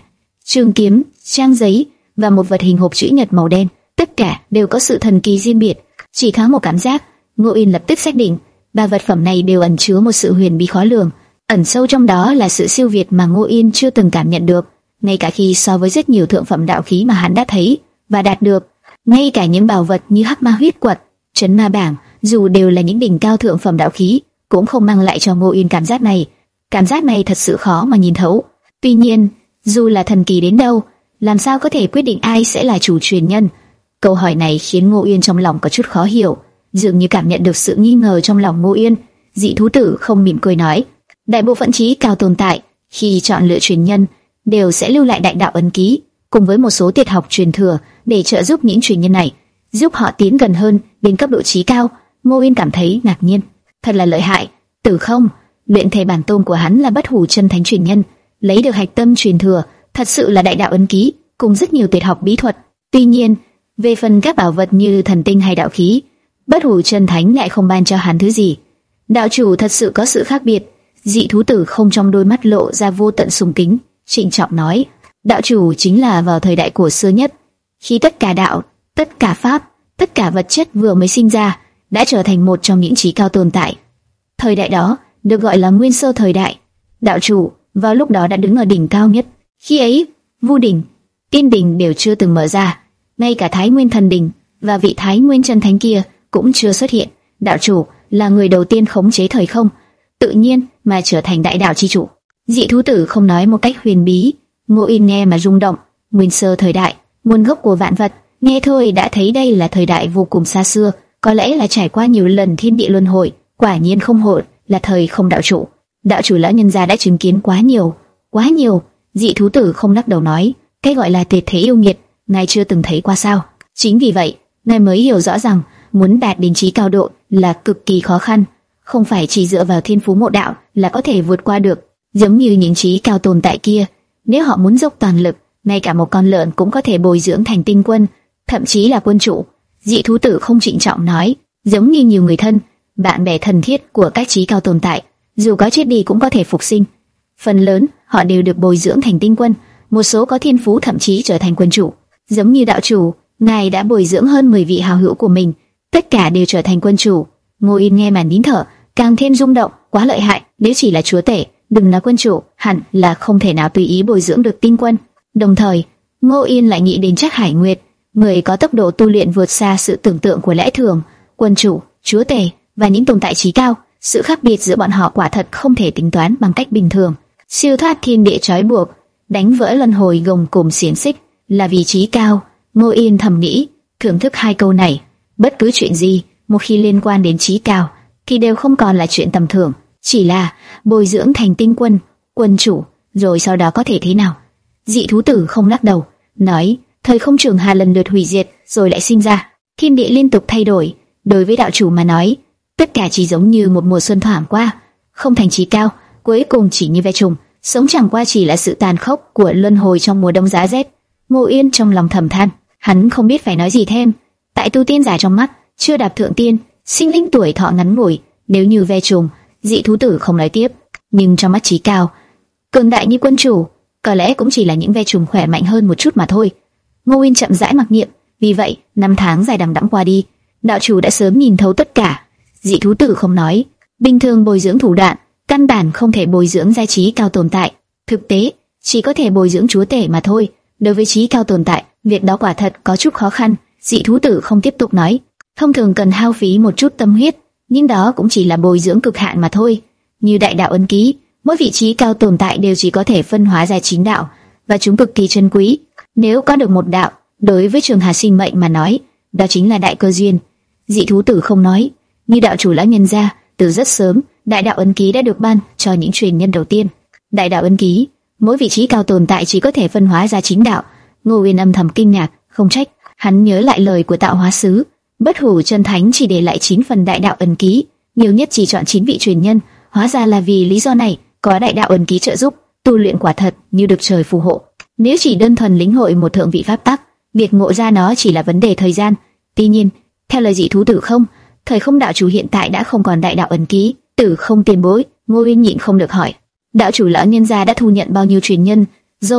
Speaker 1: trường kiếm, trang giấy và một vật hình hộp chữ nhật màu đen, tất cả đều có sự thần kỳ riêng biệt. Chỉ thoáng một cảm giác, Ngô Yên lập tức xác định, ba vật phẩm này đều ẩn chứa một sự huyền bí khó lường, ẩn sâu trong đó là sự siêu việt mà Ngô Yên chưa từng cảm nhận được, ngay cả khi so với rất nhiều thượng phẩm đạo khí mà hắn đã thấy và đạt được. Ngay cả những bảo vật như Hắc Ma Huyết Quật, Trấn Ma Bảng, dù đều là những đỉnh cao thượng phẩm đạo khí, cũng không mang lại cho Ngô Yên cảm giác này. Cảm giác này thật sự khó mà nhìn thấu. Tuy nhiên, dù là thần kỳ đến đâu, làm sao có thể quyết định ai sẽ là chủ truyền nhân? Câu hỏi này khiến Ngô Yên trong lòng có chút khó hiểu, dường như cảm nhận được sự nghi ngờ trong lòng Ngô Yên. Dị thú tử không mỉm cười nói, đại bộ phận trí cao tồn tại khi chọn lựa truyền nhân đều sẽ lưu lại đại đạo ấn ký cùng với một số tuyệt học truyền thừa để trợ giúp những truyền nhân này, giúp họ tiến gần hơn đến cấp độ trí cao. Ngô Yên cảm thấy ngạc nhiên, thật là lợi hại. Tử Không, luyện thể bản tôn của hắn là Bất Hủ Chân Thánh truyền nhân, lấy được hạch tâm truyền thừa, thật sự là đại đạo ấn ký cùng rất nhiều tuyệt học bí thuật. Tuy nhiên, về phần các bảo vật như thần tinh hay đạo khí, Bất Hủ Chân Thánh lại không ban cho hắn thứ gì. Đạo chủ thật sự có sự khác biệt. Dị thú tử không trong đôi mắt lộ ra vô tận sùng kính, trịnh trọng nói, đạo chủ chính là vào thời đại cổ xưa nhất, khi tất cả đạo, tất cả pháp, tất cả vật chất vừa mới sinh ra, đã trở thành một trong những trí cao tồn tại. Thời đại đó được gọi là nguyên sơ thời đại. Đạo chủ vào lúc đó đã đứng ở đỉnh cao nhất. Khi ấy, Vu đỉnh, Tiên đỉnh đều chưa từng mở ra, ngay cả Thái Nguyên Thần đỉnh và vị Thái Nguyên Chân Thánh kia cũng chưa xuất hiện. Đạo chủ là người đầu tiên khống chế thời không, tự nhiên mà trở thành đại đạo chi chủ. Dị thú tử không nói một cách huyền bí, Ngô Yên nghe mà rung động. Nguyên sơ thời đại, nguồn gốc của vạn vật, nghe thôi đã thấy đây là thời đại vô cùng xa xưa, có lẽ là trải qua nhiều lần thiên địa luân hồi. Quả nhiên không hổ là thời không đạo chủ. Đạo chủ lão nhân gia đã chứng kiến quá nhiều, quá nhiều. Dị thú tử không lắc đầu nói, cái gọi là tuyệt thế yêu nghiệt, ngài chưa từng thấy qua sao? Chính vì vậy, ngài mới hiểu rõ rằng muốn đạt đến trí cao độ là cực kỳ khó khăn, không phải chỉ dựa vào thiên phú ngộ đạo là có thể vượt qua được. Giống như những trí cao tồn tại kia, nếu họ muốn dốc toàn lực, ngay cả một con lợn cũng có thể bồi dưỡng thành tinh quân, thậm chí là quân chủ. Dị thú tử không trịnh trọng nói, giống như nhiều người thân, bạn bè thân thiết của các trí cao tồn tại, dù có chết đi cũng có thể phục sinh. Phần lớn họ đều được bồi dưỡng thành tinh quân, một số có thiên phú thậm chí trở thành quân chủ. Giống như đạo chủ, ngài đã bồi dưỡng hơn mười vị hào hữu của mình, tất cả đều trở thành quân chủ. Ngô Yên nghe mà nín thở, càng thêm rung động, quá lợi hại. Nếu chỉ là chúa tể, đừng nói quân chủ, hẳn là không thể nào tùy ý bồi dưỡng được tinh quân. Đồng thời, Ngô Yên lại nghĩ đến Trác Hải Nguyệt, người có tốc độ tu luyện vượt xa sự tưởng tượng của lẽ thường. Quân chủ, chúa tể và những tồn tại trí cao, sự khác biệt giữa bọn họ quả thật không thể tính toán bằng cách bình thường. Siêu thoát thiên địa trói buộc, đánh vỡ luân hồi gồng cùm xiềng xích, là vị trí cao. Ngô Yên thầm nghĩ, thưởng thức hai câu này. Bất cứ chuyện gì, một khi liên quan đến trí cao, thì đều không còn là chuyện tầm thường. Chỉ là bồi dưỡng thành tinh quân, quân chủ, rồi sau đó có thể thế nào? Dị thú tử không lắc đầu, nói, thời không trường hà lần lượt hủy diệt, rồi lại sinh ra, thiên địa liên tục thay đổi. Đối với đạo chủ mà nói, tất cả chỉ giống như một mùa xuân thoảng qua, không thành trí cao, cuối cùng chỉ như ve trùng, sống chẳng qua chỉ là sự tàn khốc của luân hồi trong mùa đông giá rét. Ngô Yên trong lòng thầm than, hắn không biết phải nói gì thêm. Tại tu tiên giả trong mắt, chưa đạp thượng tiên, sinh linh tuổi thọ ngắn ngủi, nếu như ve trùng. Dị thú tử không nói tiếp, nhưng trong mắt trí cao, cường đại như quân chủ, có lẽ cũng chỉ là những ve trùng khỏe mạnh hơn một chút mà thôi. Ngô Yên chậm rãi mặc niệm, vì vậy năm tháng dài đằng đẵng qua đi, đạo chủ đã sớm nhìn thấu tất cả. Dị thú tử không nói, bình thường bồi dưỡng thủ đoạn, căn bản không thể bồi dưỡng ra trí cao tồn tại, thực tế chỉ có thể bồi dưỡng chúa tể mà thôi. Đối với trí cao tồn tại, việc đó quả thật có chút khó khăn. Dị thú tử không tiếp tục nói, thông thường cần hao phí một chút tâm huyết, nhưng đó cũng chỉ là bồi dưỡng cực hạn mà thôi. Như đại đạo ấn ký, mỗi vị trí cao tồn tại đều chỉ có thể phân hóa ra chín đạo, và chúng cực kỳ chân quý. Nếu có được một đạo, đối với trường hà sinh mệnh mà nói, đó chính là đại cơ duyên. Dị thú tử không nói, như đạo chủ lão nhân gia, từ rất sớm, đại đạo ấn ký đã được ban cho những truyền nhân đầu tiên. Đại đạo ấn ký, mỗi vị trí cao tồn tại chỉ có thể phân hóa ra chín đạo. Ngô Uyên âm thầm kinh ngạc, không trách, hắn nhớ lại lời của tạo hóa sứ, Bất Hủ Chân Thánh chỉ để lại chín phần đại đạo ấn ký, nhiều nhất chỉ chọn chín vị truyền nhân, hóa ra là vì lý do này, có đại đạo ấn ký trợ giúp, tu luyện quả thật như được trời phù hộ. Nếu chỉ đơn thuần lĩnh hội một thượng vị pháp tắc, việc ngộ ra nó chỉ là vấn đề thời gian. Tuy nhiên, theo lời dị thú tử không, thời không đạo chủ hiện tại đã không còn đại đạo ấn ký. Tử không tiền bối, Ngô Uyên nhịn không được hỏi, đạo chủ lão nhân gia đã thu nhận bao nhiêu truyền nhân rồi?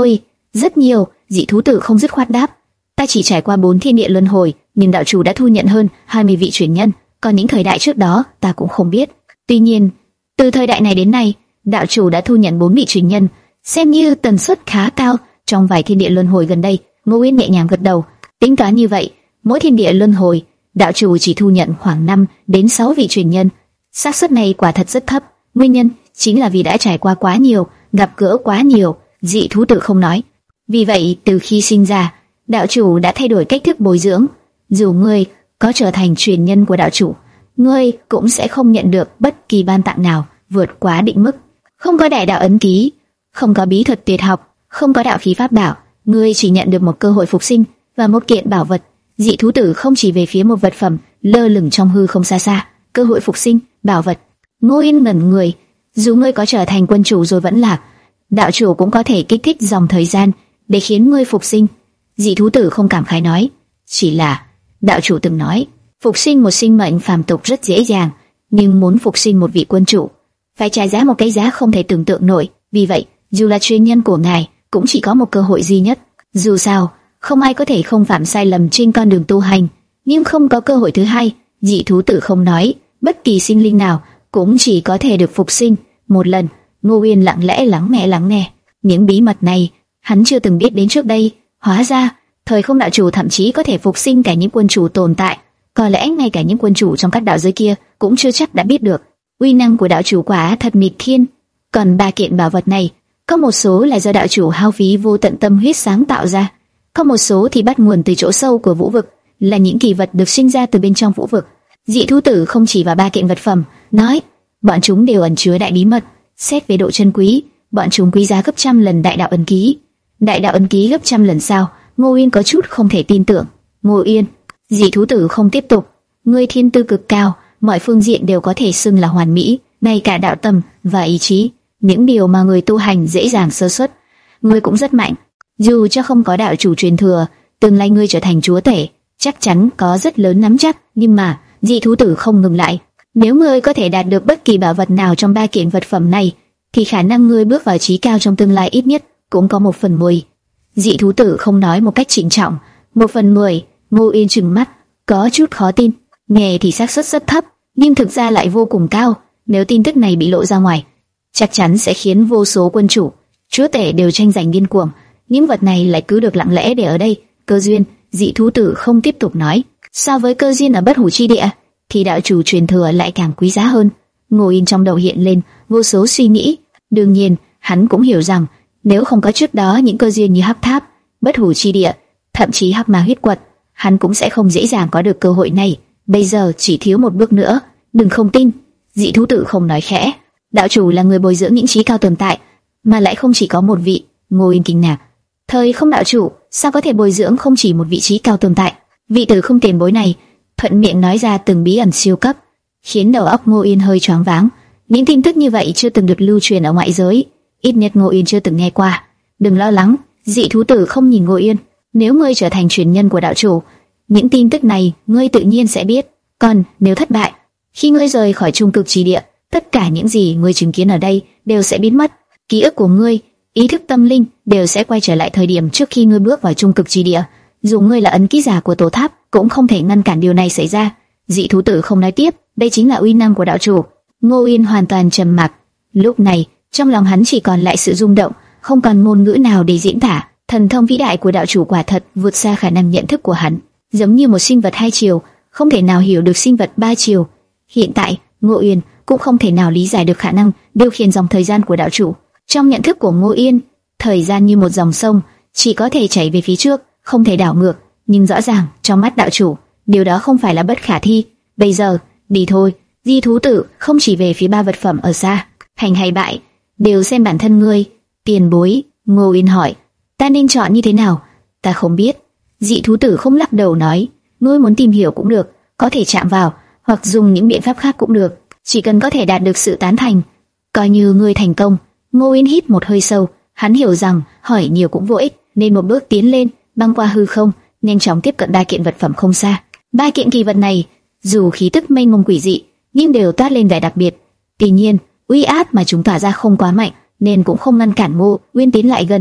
Speaker 1: Rất nhiều. Dị thú tử không dứt khoát đáp. Ta chỉ trải qua bốn thiên địa luân hồi, nhưng đạo chủ đã thu nhận hơn hai mươi vị truyền nhân, còn những thời đại trước đó ta cũng không biết. Tuy nhiên, từ thời đại này đến nay, đạo chủ đã thu nhận bốn vị truyền nhân, xem như tần suất khá cao trong vài thiên địa luân hồi gần đây. Ngô Uyên nhẹ nhàng gật đầu. Tính toán như vậy, mỗi thiên địa luân hồi, đạo chủ chỉ thu nhận khoảng năm đến sáu vị truyền nhân. Xác suất này quả thật rất thấp. Nguyên nhân chính là vì đã trải qua quá nhiều, gặp gỡ quá nhiều. Dị thú tử không nói. Vì vậy, từ khi sinh ra, đạo chủ đã thay đổi cách thức bồi dưỡng. Dù ngươi có trở thành truyền nhân của đạo chủ, ngươi cũng sẽ không nhận được bất kỳ ban tặng nào vượt quá định mức. Không có đại đạo ấn ký, không có bí thuật tuyệt học, không có đạo khí pháp bảo, ngươi chỉ nhận được một cơ hội phục sinh và một kiện bảo vật. Dị thú tử không chỉ về phía một vật phẩm lơ lửng trong hư không xa xa. Cơ hội phục sinh, bảo vật. Ngô Yên ngẩn người. Dù ngươi có trở thành quân chủ rồi vẫn lạc, đạo chủ cũng có thể kích thích dòng thời gian để khiến ngươi phục sinh. Dị thú tử không cảm khái nói, chỉ là đạo chủ từng nói, phục sinh một sinh mệnh phàm tục rất dễ dàng, nhưng muốn phục sinh một vị quân chủ, phải trả giá một cái giá không thể tưởng tượng nổi. Vì vậy, dù là truyền nhân của ngài, cũng chỉ có một cơ hội duy nhất. Dù sao, không ai có thể không phạm sai lầm trên con đường tu hành, nhưng không có cơ hội thứ hai. Dị thú tử không nói, bất kỳ sinh linh nào cũng chỉ có thể được phục sinh một lần. Ngô Uyên lặng lẽ lắng nghe lắng nghe, những bí mật này hắn chưa từng biết đến trước đây. Hóa ra, thời không đạo chủ thậm chí có thể phục sinh cả những quân chủ tồn tại. Có lẽ ngay cả những quân chủ trong các đạo giới kia cũng chưa chắc đã biết được. Uy năng của đạo chủ quả thật nghịch thiên. Còn ba kiện bảo vật này, có một số là do đạo chủ hao phí vô tận tâm huyết sáng tạo ra, có một số thì bắt nguồn từ chỗ sâu của vũ vực, là những kỳ vật được sinh ra từ bên trong vũ vực. Dị thú tử không chỉ vào ba kiện vật phẩm, nói, bọn chúng đều ẩn chứa đại bí mật. Xét về độ chân quý, bọn chúng quý giá gấp trăm lần đại đạo ấn ký. Đại đạo ấn ký gấp trăm lần sao? Ngô Yên có chút không thể tin tưởng. Ngô Yên, dị thú tử không tiếp tục. Ngươi thiên tư cực cao, mọi phương diện đều có thể xưng là hoàn mỹ, ngay cả đạo tâm và ý chí, những điều mà người tu hành dễ dàng sơ suất. Ngươi cũng rất mạnh. Dù cho không có đạo chủ truyền thừa, tương lai ngươi trở thành chúa tể, chắc chắn có rất lớn nắm chắc. Nhưng mà dị thú tử không ngừng lại. Nếu ngươi có thể đạt được bất kỳ bảo vật nào trong ba kiện vật phẩm này, thì khả năng ngươi bước vào trí cao trong tương lai ít nhất cũng có một phần mười. Dị thú tử không nói một cách trịnh trọng. Một phần mười. Ngô Yên trừng mắt, có chút khó tin. Nghe thì xác suất rất thấp, nhưng thực ra lại vô cùng cao. Nếu tin tức này bị lộ ra ngoài, chắc chắn sẽ khiến vô số quân chủ, chúa tể đều tranh giành điên cuồng. Những vật này lại cứ được lặng lẽ để ở đây. Cơ duyên. Dị thú tử không tiếp tục nói. So với cơ duyên ở bất hủ chi địa, thì đạo chủ truyền thừa lại càng quý giá hơn. Ngô Yên trong đầu hiện lên vô số suy nghĩ. Đương nhiên, hắn cũng hiểu rằng nếu không có trước đó những cơ duyên như hắc tháp, bất hủ chi địa, thậm chí hắc ma huyết quật, hắn cũng sẽ không dễ dàng có được cơ hội này. Bây giờ chỉ thiếu một bước nữa. Đừng không tin. Dị thú tử không nói khẽ. Đạo chủ là người bồi dưỡng những trí cao tồn tại, mà lại không chỉ có một vị. Ngô Yên kinh ngạc. Thời không đạo chủ sao có thể bồi dưỡng không chỉ một vị trí cao tồn tại? Vị tử không tiền bối này thuận miệng nói ra từng bí ẩn siêu cấp, khiến đầu óc Ngô Yên hơi choáng váng. Những tin tức như vậy chưa từng được lưu truyền ở ngoại giới, ít nhất Ngô Yên chưa từng nghe qua. Đừng lo lắng. Dị thú tử không nhìn Ngô Yên. Nếu ngươi trở thành truyền nhân của đạo chủ, những tin tức này ngươi tự nhiên sẽ biết. Còn nếu thất bại, khi ngươi rời khỏi trung cực chi địa, tất cả những gì ngươi chứng kiến ở đây đều sẽ biến mất. Ký ức của ngươi, ý thức tâm linh đều sẽ quay trở lại thời điểm trước khi ngươi bước vào trung cực chi địa. Dù ngươi là ấn ký giả của tổ tháp, cũng không thể ngăn cản điều này xảy ra. Dị thú tử không nói tiếp. Đây chính là uy năng của đạo chủ. Ngô Yên hoàn toàn trầm mặc. Lúc này, trong lòng hắn chỉ còn lại sự rung động, không còn ngôn ngữ nào để diễn tả. Thần thông vĩ đại của đạo chủ quả thật vượt xa khả năng nhận thức của hắn, giống như một sinh vật hai chiều, không thể nào hiểu được sinh vật ba chiều. Hiện tại, Ngô Yên cũng không thể nào lý giải được khả năng điều khiển dòng thời gian của đạo chủ. Trong nhận thức của Ngô Yên, thời gian như một dòng sông, chỉ có thể chảy về phía trước, không thể đảo ngược. Nhưng rõ ràng, trong mắt đạo chủ, điều đó không phải là bất khả thi. Bây giờ, đi thôi. Di thú tử không chỉ về phía ba vật phẩm ở xa. Thành hay bại, đều xem bản thân ngươi. Tiền bối, Ngô Yên hỏi, ta nên chọn như thế nào? Ta không biết. Dị thú tử không lắc đầu nói, ngươi muốn tìm hiểu cũng được, có thể chạm vào, hoặc dùng những biện pháp khác cũng được, chỉ cần có thể đạt được sự tán thành, coi như ngươi thành công. Ngô Yên hít một hơi sâu, hắn hiểu rằng hỏi nhiều cũng vô ích, nên một bước tiến lên, băng qua hư không, nhanh chóng tiếp cận ba kiện vật phẩm không xa. Ba kiện kỳ vật này, dù khí tức mênh mông quỷ dị, nhưng đều toát lên vẻ đặc biệt. Tuy nhiên, uy áp mà chúng tỏa ra không quá mạnh, nên cũng không ngăn cản Ngô Uyên tiến lại gần.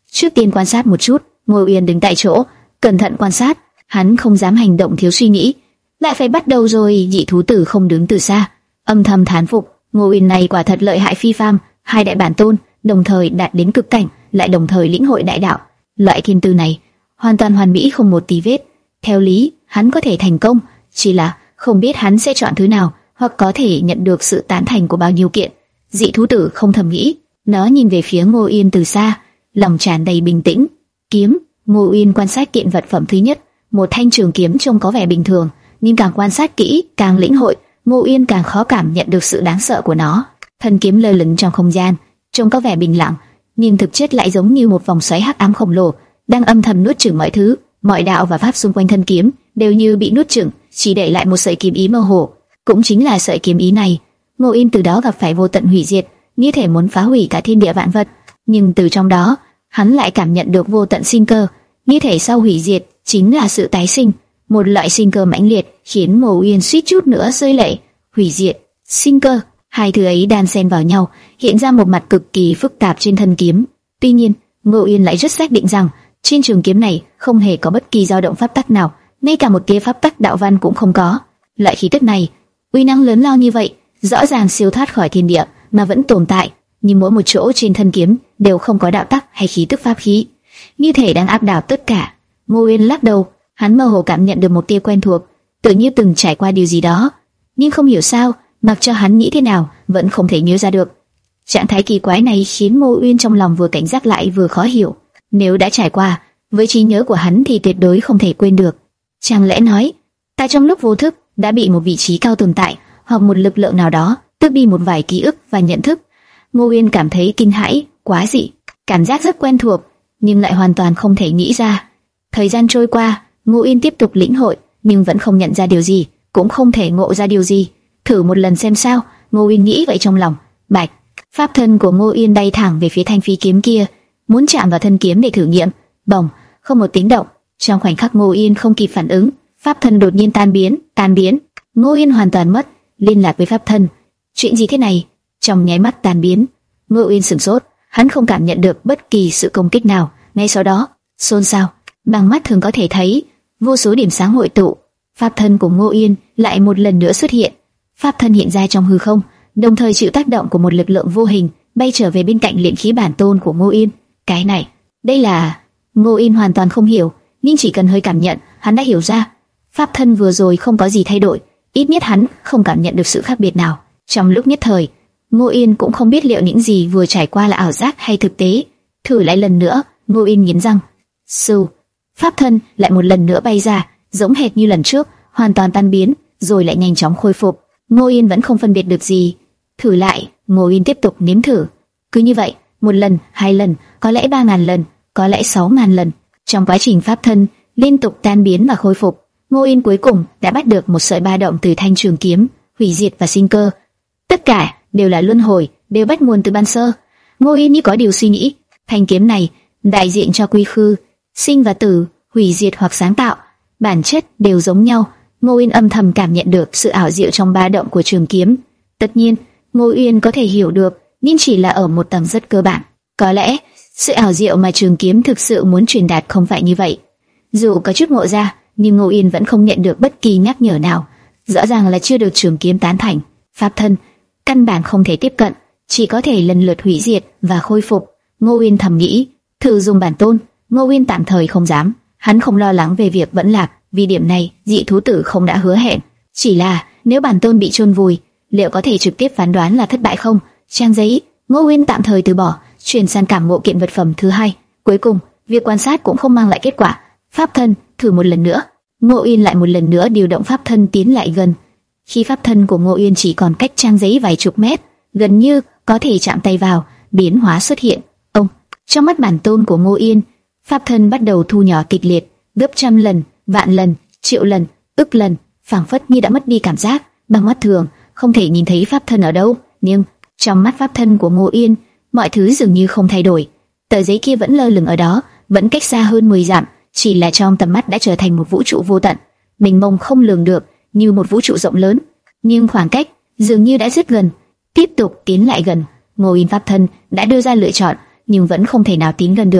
Speaker 1: Trước tiên quan sát một chút. Ngô Uyên đứng tại chỗ, cẩn thận quan sát. Hắn không dám hành động thiếu suy nghĩ. Lại phải bắt đầu rồi. Dị thú tử không đứng từ xa, âm thầm thán phục. Ngô Uyên này quả thật lợi hại phi phàm. Hai đại bản tôn đồng thời đạt đến cực cảnh, lại đồng thời lĩnh hội đại đạo. Loại thiên tư này hoàn toàn hoàn mỹ, không một tí vết. Theo lý, hắn có thể thành công, chỉ là không biết hắn sẽ chọn thứ nào, hoặc có thể nhận được sự tán thành của bao nhiêu kiện. Dị thú tử không thầm nghĩ, nó nhìn về phía Ngô Uyên từ xa, lòng tràn đầy bình tĩnh. Kiếm. Ngô Uyên quan sát kiện vật phẩm thứ nhất, một thanh trường kiếm trông có vẻ bình thường, nhưng càng quan sát kỹ, càng lĩnh hội, Ngô Uyên càng khó cảm nhận được sự đáng sợ của nó. Thân kiếm lơ lửng trong không gian, trông có vẻ bình lặng, nhưng thực chất lại giống như một vòng xoáy hắc ám khổng lồ, đang âm thầm nuốt chửng mọi thứ, mọi đạo và pháp xung quanh thân kiếm đều như bị nuốt chửng, chỉ để lại một sợi kiếm ý mơ hồ. Cũng chính là sợi kiếm ý này, Ngô Uyên từ đó gặp phải vô tận hủy diệt, như thể muốn phá hủy cả thiên địa vạn vật, nhưng từ trong đó, hắn lại cảm nhận được vô tận sinh cơ, như thể sau hủy diệt chính là sự tái sinh, một loại sinh cơ mãnh liệt khiến Ngô Uyên suýt chút nữa rơi lệ. Hủy diệt, sinh cơ, hai thứ ấy đan xen vào nhau, hiện ra một mặt cực kỳ phức tạp trên thân kiếm. Tuy nhiên, Ngô Uyên lại rất xác định rằng trên trường kiếm này không hề có bất kỳ dao động pháp tắc nào, ngay cả một tia pháp tắc đạo văn cũng không có. Loại khí tức này, uy năng lớn lao như vậy, rõ ràng siêu thoát khỏi thiên địa mà vẫn tồn tại, nhưng mỗi một chỗ trên thân kiếm đều không có đạo tắc hay khí tức pháp khí, như thể đang áp đảo tất cả. Ngô Uyên lắc đầu, hắn mơ hồ cảm nhận được một tia quen thuộc, tự như từng trải qua điều gì đó, nhưng không hiểu sao, mặc cho hắn nghĩ thế nào, vẫn không thể nhớ ra được. Trạng thái kỳ quái này khiến Ngô Uyên trong lòng vừa cảnh giác lại vừa khó hiểu. Nếu đã trải qua, với trí nhớ của hắn thì tuyệt đối không thể quên được. Chẳng lẽ nói, ta trong lúc vô thức đã bị một vị trí cao tồn tại hoặc một lực lượng nào đó tước đi một vài ký ức và nhận thức? Ngô Uyên cảm thấy kinh hãi, quá dị, cảm giác rất quen thuộc, nhưng lại hoàn toàn không thể nghĩ ra. Thời gian trôi qua, Ngô Uyên tiếp tục lĩnh hội, nhưng vẫn không nhận ra điều gì, cũng không thể ngộ ra điều gì. Thử một lần xem sao, Ngô Uyên nghĩ vậy trong lòng. Bạch, pháp thân của Ngô Uyên bay thẳng về phía thanh phi kiếm kia, muốn chạm vào thân kiếm để thử nghiệm. Bồng, không một tiếng động. Trong khoảnh khắc Ngô Uyên không kịp phản ứng, pháp thân đột nhiên tan biến, tan biến. Ngô Uyên hoàn toàn mất liên lạc với pháp thân. Chuyện gì thế này? Trong nháy mắt tan biến, Ngô Uyên sửng sốt, hắn không cảm nhận được bất kỳ sự công kích nào. Ngay sau đó, xôn xao, bằng mắt thường có thể thấy, vô số điểm sáng hội tụ, pháp thân của Ngô Uyên lại một lần nữa xuất hiện. Pháp thân hiện ra trong hư không, đồng thời chịu tác động của một lực lượng vô hình, bay trở về bên cạnh luyện khí bản tôn của Ngô Uyên. Cái này, đây là... Ngô Uyên hoàn toàn không hiểu, nhưng chỉ cần hơi cảm nhận, hắn đã hiểu ra. Pháp thân vừa rồi không có gì thay đổi, ít nhất hắn không cảm nhận được sự khác biệt nào. Trong lúc nhất thời, Ngô Uyên cũng không biết liệu những gì vừa trải qua là ảo giác hay thực tế. Thử lại lần nữa, Ngô Uyên nghiến răng. Sưu, pháp thân lại một lần nữa bay ra, giống hệt như lần trước, hoàn toàn tan biến, rồi lại nhanh chóng khôi phục. Ngô Uyên vẫn không phân biệt được gì. Thử lại, Ngô Uyên tiếp tục nếm thử. Cứ như vậy, một lần, hai lần, có lẽ ba ngàn lần, có lẽ sáu ngàn lần. Trong quá trình pháp thân liên tục tan biến và khôi phục, Ngô Uyên cuối cùng đã bắt được một sợi ba động từ thanh trường kiếm, hủy diệt và sinh cơ. Tất cả đều là luân hồi, đều bắt nguồn từ ban sơ. Ngô Uyên như có điều suy nghĩ, thanh kiếm này đại diện cho quy khư, sinh và tử, hủy diệt hoặc sáng tạo, bản chất đều giống nhau. Ngô Uyên âm thầm cảm nhận được sự ảo diệu trong ba động của trường kiếm. Tất nhiên, Ngô Uyên có thể hiểu được, nhưng chỉ là ở một tầng rất cơ bản. Có lẽ sự ảo diệu mà trường kiếm thực sự muốn truyền đạt không phải như vậy. Dù có chút ngộ ra, nhưng Ngô Uyên vẫn không nhận được bất kỳ nhắc nhở nào. Rõ ràng là chưa được trường kiếm tán thành. Pháp thân căn bản không thể tiếp cận, chỉ có thể lần lượt hủy diệt và khôi phục. Ngô Uyên thầm nghĩ, thử dùng bản tôn. Ngô Uyên tạm thời không dám, hắn không lo lắng về việc vẫn lạc, vì điểm này dị thú tử không đã hứa hẹn. Chỉ là nếu bản tôn bị chôn vùi, liệu có thể trực tiếp phán đoán là thất bại không? Trang giấy, Ngô Uyên tạm thời từ bỏ, chuyển sang cảm ngộ kiện vật phẩm thứ hai. Cuối cùng, việc quan sát cũng không mang lại kết quả. Pháp thân, thử một lần nữa. Ngô Uyên lại một lần nữa điều động pháp thân tiến lại gần. Khi pháp thân của Ngô Uyên chỉ còn cách trang giấy vài chục mét, gần như có thể chạm tay vào, biến hóa xuất hiện. Ông, trong mắt bản tôn của Ngô Uyên, pháp thân bắt đầu thu nhỏ kịch liệt, gấp trăm lần, vạn lần, triệu lần, ức lần, phảng phất như đã mất đi cảm giác. Bằng mắt thường không thể nhìn thấy pháp thân ở đâu, nhưng trong mắt pháp thân của Ngô Uyên, mọi thứ dường như không thay đổi. Tờ giấy kia vẫn lơ lửng ở đó, vẫn cách xa hơn mười dặm, chỉ là trong tầm mắt đã trở thành một vũ trụ vô tận, mênh mông không lường được, như một vũ trụ rộng lớn. Nhưng khoảng cách dường như đã rất gần. Tiếp tục tiến lại gần, Ngô Uyên pháp thân đã đưa ra lựa chọn, nhưng vẫn không thể nào tiến gần được.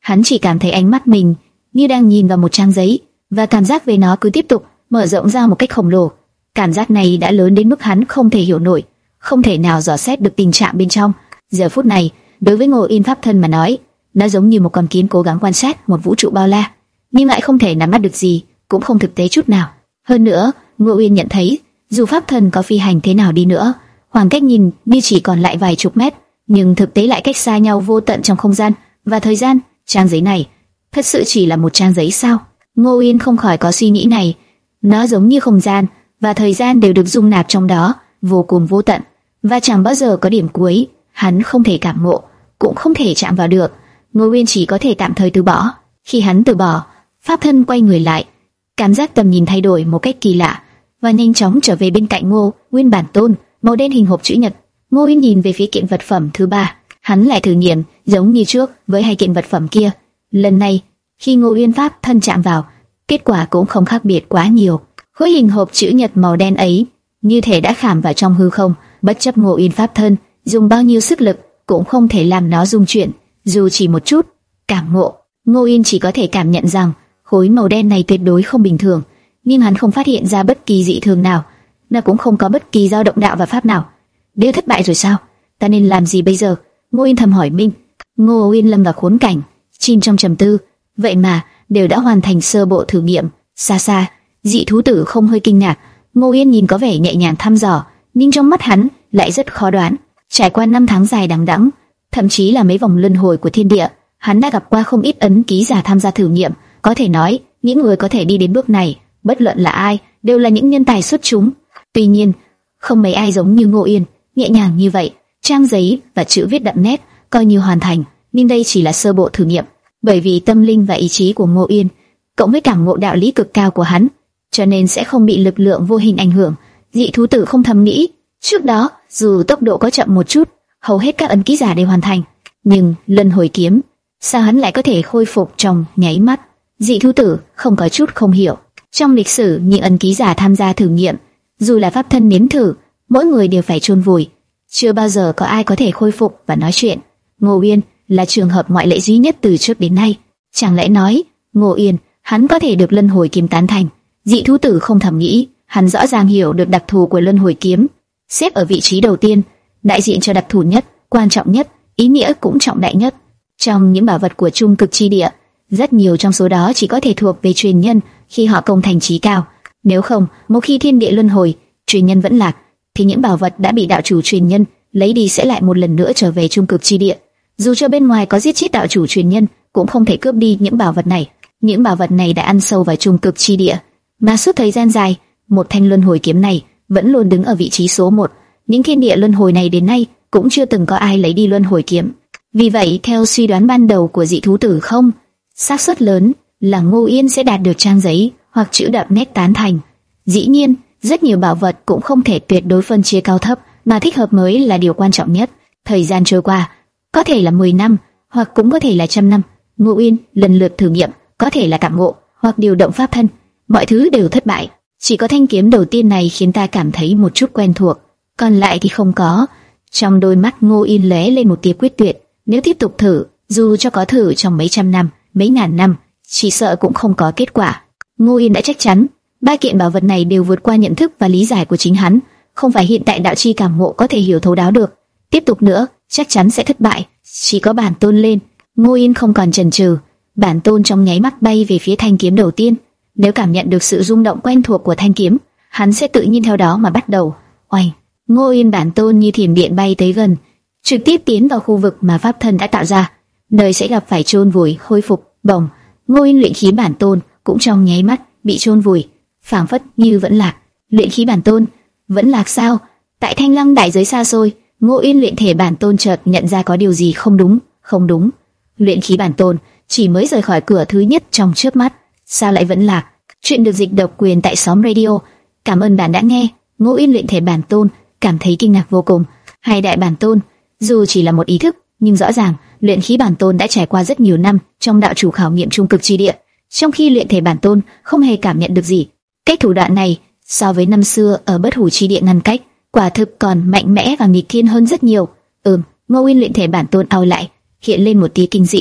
Speaker 1: Hắn chỉ cảm thấy ánh mắt mình như đang nhìn vào một trang giấy, và cảm giác về nó cứ tiếp tục mở rộng ra một cách khổng lồ. Cảm giác này đã lớn đến mức hắn không thể hiểu nổi, không thể nào dò xét được tình trạng bên trong. Giờ phút này, đối với Ngô Yên pháp thân mà nói, nó giống như một con kiến cố gắng quan sát một vũ trụ bao la, nhưng lại không thể nắm bắt được gì, cũng không thực tế chút nào. Hơn nữa, Ngô Yên nhận thấy, dù pháp thân có phi hành thế nào đi nữa, khoảng cách nhìn như chỉ còn lại vài chục mét, nhưng thực tế lại cách xa nhau vô tận trong không gian và thời gian. Trang giấy này thật sự chỉ là một trang giấy sao? Ngô Yên không khỏi có suy nghĩ này. Nó giống như không gian và thời gian đều được dung nạp trong đó, vô cùng vô tận, và chẳng bao giờ có điểm cuối. Hắn không thể cảm ngộ, cũng không thể chạm vào được. Ngô Yên chỉ có thể tạm thời từ bỏ. Khi hắn từ bỏ, pháp thân quay người lại, cảm giác tầm nhìn thay đổi một cách kỳ lạ và nhanh chóng trở về bên cạnh Ngô Nguyên bản tôn, màu đen hình hộp chữ nhật. Ngô Yên nhìn về phía kiện vật phẩm thứ ba. Hắn lại thử nghiệm giống như trước với hai kiện vật phẩm kia. Lần này, khi Ngô Uyên pháp thân chạm vào, kết quả cũng không khác biệt quá nhiều. Khối hình hộp chữ nhật màu đen ấy như thể đã khảm vào trong hư không, bất chấp Ngô Uyên pháp thân dùng bao nhiêu sức lực cũng không thể làm nó rung chuyển, dù chỉ một chút. Cảm ngộ, Ngô Uyên chỉ có thể cảm nhận rằng khối màu đen này tuyệt đối không bình thường, nhưng hắn không phát hiện ra bất kỳ dị thường nào, nó cũng không có bất kỳ dao động đạo và pháp nào. Đều thất bại rồi sao? Ta nên làm gì bây giờ? Ngô Uyên thầm hỏi mình. Ngô Uyên lâm vào khốn cảnh, chìm trong trầm tư. Vậy mà đều đã hoàn thành sơ bộ thử nghiệm. Xa xa, dị thú tử không hơi kinh ngạc. Ngô Uyên nhìn có vẻ nhẹ nhàng thăm dò, nhưng trong mắt hắn lại rất khó đoán. Trải qua năm tháng dài đằng đẵng, thậm chí là mấy vòng luân hồi của thiên địa, hắn đã gặp qua không ít ấn ký giả tham gia thử nghiệm. Có thể nói, những người có thể đi đến bước này, bất luận là ai, đều là những nhân tài xuất chúng. Tuy nhiên, không mấy ai giống như Ngô Uyên nhẹ nhàng như vậy. Trang giấy và chữ viết đậm nét coi như hoàn thành, nhưng đây chỉ là sơ bộ thử nghiệm. Bởi vì tâm linh và ý chí của Ngô Uyên cộng với cảm ngộ đạo lý cực cao của hắn, cho nên sẽ không bị lực lượng vô hình ảnh hưởng. Dị thú tử không thầm nghĩ, trước đó dù tốc độ có chậm một chút, hầu hết các ấn ký giả đều hoàn thành, nhưng luân hồi kiếm sao hắn lại có thể khôi phục trong nháy mắt? Dị thú tử không có chút không hiểu. Trong lịch sử những ấn ký giả tham gia thử nghiệm, dù là pháp thân nếm thử, mỗi người đều phải chôn vùi, chưa bao giờ có ai có thể khôi phục và nói chuyện. Ngô Uyên là trường hợp ngoại lệ duy nhất từ trước đến nay. Chẳng lẽ nói Ngô Uyên hắn có thể được luân hồi kiếm tán thành? Dị thú tử không thầm nghĩ, hắn rõ ràng hiểu được đặc thù của luân hồi kiếm, xếp ở vị trí đầu tiên, đại diện cho đặc thù nhất, quan trọng nhất, ý nghĩa cũng trọng đại nhất. Trong những bảo vật của Trung Cực Chi Địa, rất nhiều trong số đó chỉ có thể thuộc về truyền nhân khi họ công thành chí cao. Nếu không, một khi thiên địa luân hồi, truyền nhân vẫn lạc, thì những bảo vật đã bị đạo chủ truyền nhân lấy đi sẽ lại một lần nữa trở về Trung Cực Chi Địa. Dù cho bên ngoài có giết chết đạo chủ truyền nhân, cũng không thể cướp đi những bảo vật này. Những bảo vật này đã ăn sâu vào Trung Cực Chi Địa, mà suốt thời gian dài, một thanh luân hồi kiếm này vẫn luôn đứng ở vị trí số một. Những thiên địa luân hồi này đến nay cũng chưa từng có ai lấy đi luân hồi kiếm. Vì vậy, theo suy đoán ban đầu của dị thú tử không, xác suất lớn là Ngô Yên sẽ đạt được trang giấy hoặc chữ đậm nét tán thành. Dĩ nhiên, rất nhiều bảo vật cũng không thể tuyệt đối phân chia cao thấp, mà thích hợp mới là điều quan trọng nhất. Thời gian trôi qua, có thể là mười năm, hoặc cũng có thể là trăm năm. Ngô Yên lần lượt thử nghiệm, có thể là cảm ngộ, hoặc điều động pháp thân. Mọi thứ đều thất bại. Chỉ có thanh kiếm đầu tiên này khiến ta cảm thấy một chút quen thuộc, còn lại thì không có. Trong đôi mắt Ngô Yên lóe lên một tia quyết tuyệt. Nếu tiếp tục thử, dù cho có thử trong mấy trăm năm, mấy ngàn năm, chỉ sợ cũng không có kết quả. Ngô Yên đã chắc chắn, ba kiện bảo vật này đều vượt qua nhận thức và lý giải của chính hắn, không phải hiện tại đạo chi cảm ngộ có thể hiểu thấu đáo được. Tiếp tục nữa, chắc chắn sẽ thất bại. Chỉ có bản tôn lên. Ngô Yên không còn chần chừ, bản tôn trong nháy mắt bay về phía thanh kiếm đầu tiên. Nếu cảm nhận được sự rung động quen thuộc của thanh kiếm, hắn sẽ tự nhiên theo đó mà bắt đầu. Oanh! Ngô Yên bản tôn như thiểm điện bay tới gần, trực tiếp tiến vào khu vực mà pháp thân đã tạo ra, nơi sẽ gặp phải chôn vùi, khôi phục. Bồng! Ngô Yên luyện khí bản tôn cũng trong nháy mắt bị chôn vùi, phảng phất như vẫn lạc. Luyện khí bản tôn vẫn lạc sao? Tại Thanh Lăng đại giới xa xôi, Ngô Yên luyện thể bản tôn chợt nhận ra có điều gì không đúng, không đúng. Luyện khí bản tôn chỉ mới rời khỏi cửa thứ nhất trong chớp mắt, sao lại vẫn lạc? Chuyện được dịch độc quyền tại Xóm Radio. Cảm ơn bạn đã nghe. Ngô Yên luyện thể bản tôn cảm thấy kinh ngạc vô cùng. Hai đại bản tôn, dù chỉ là một ý thức, nhưng rõ ràng luyện khí bản tôn đã trải qua rất nhiều năm trong đạo chủ khảo nghiệm Trung Cực Chi Địa, trong khi luyện thể bản tôn không hề cảm nhận được gì. Cách thủ đoạn này so với năm xưa ở Bất Hủ Chi Địa ngăn cách, quả thực còn mạnh mẽ và nghịch thiên hơn rất nhiều. Ừm, Ngô Yên luyện thể bản tôn ao lại, hiện lên một tia kinh dị.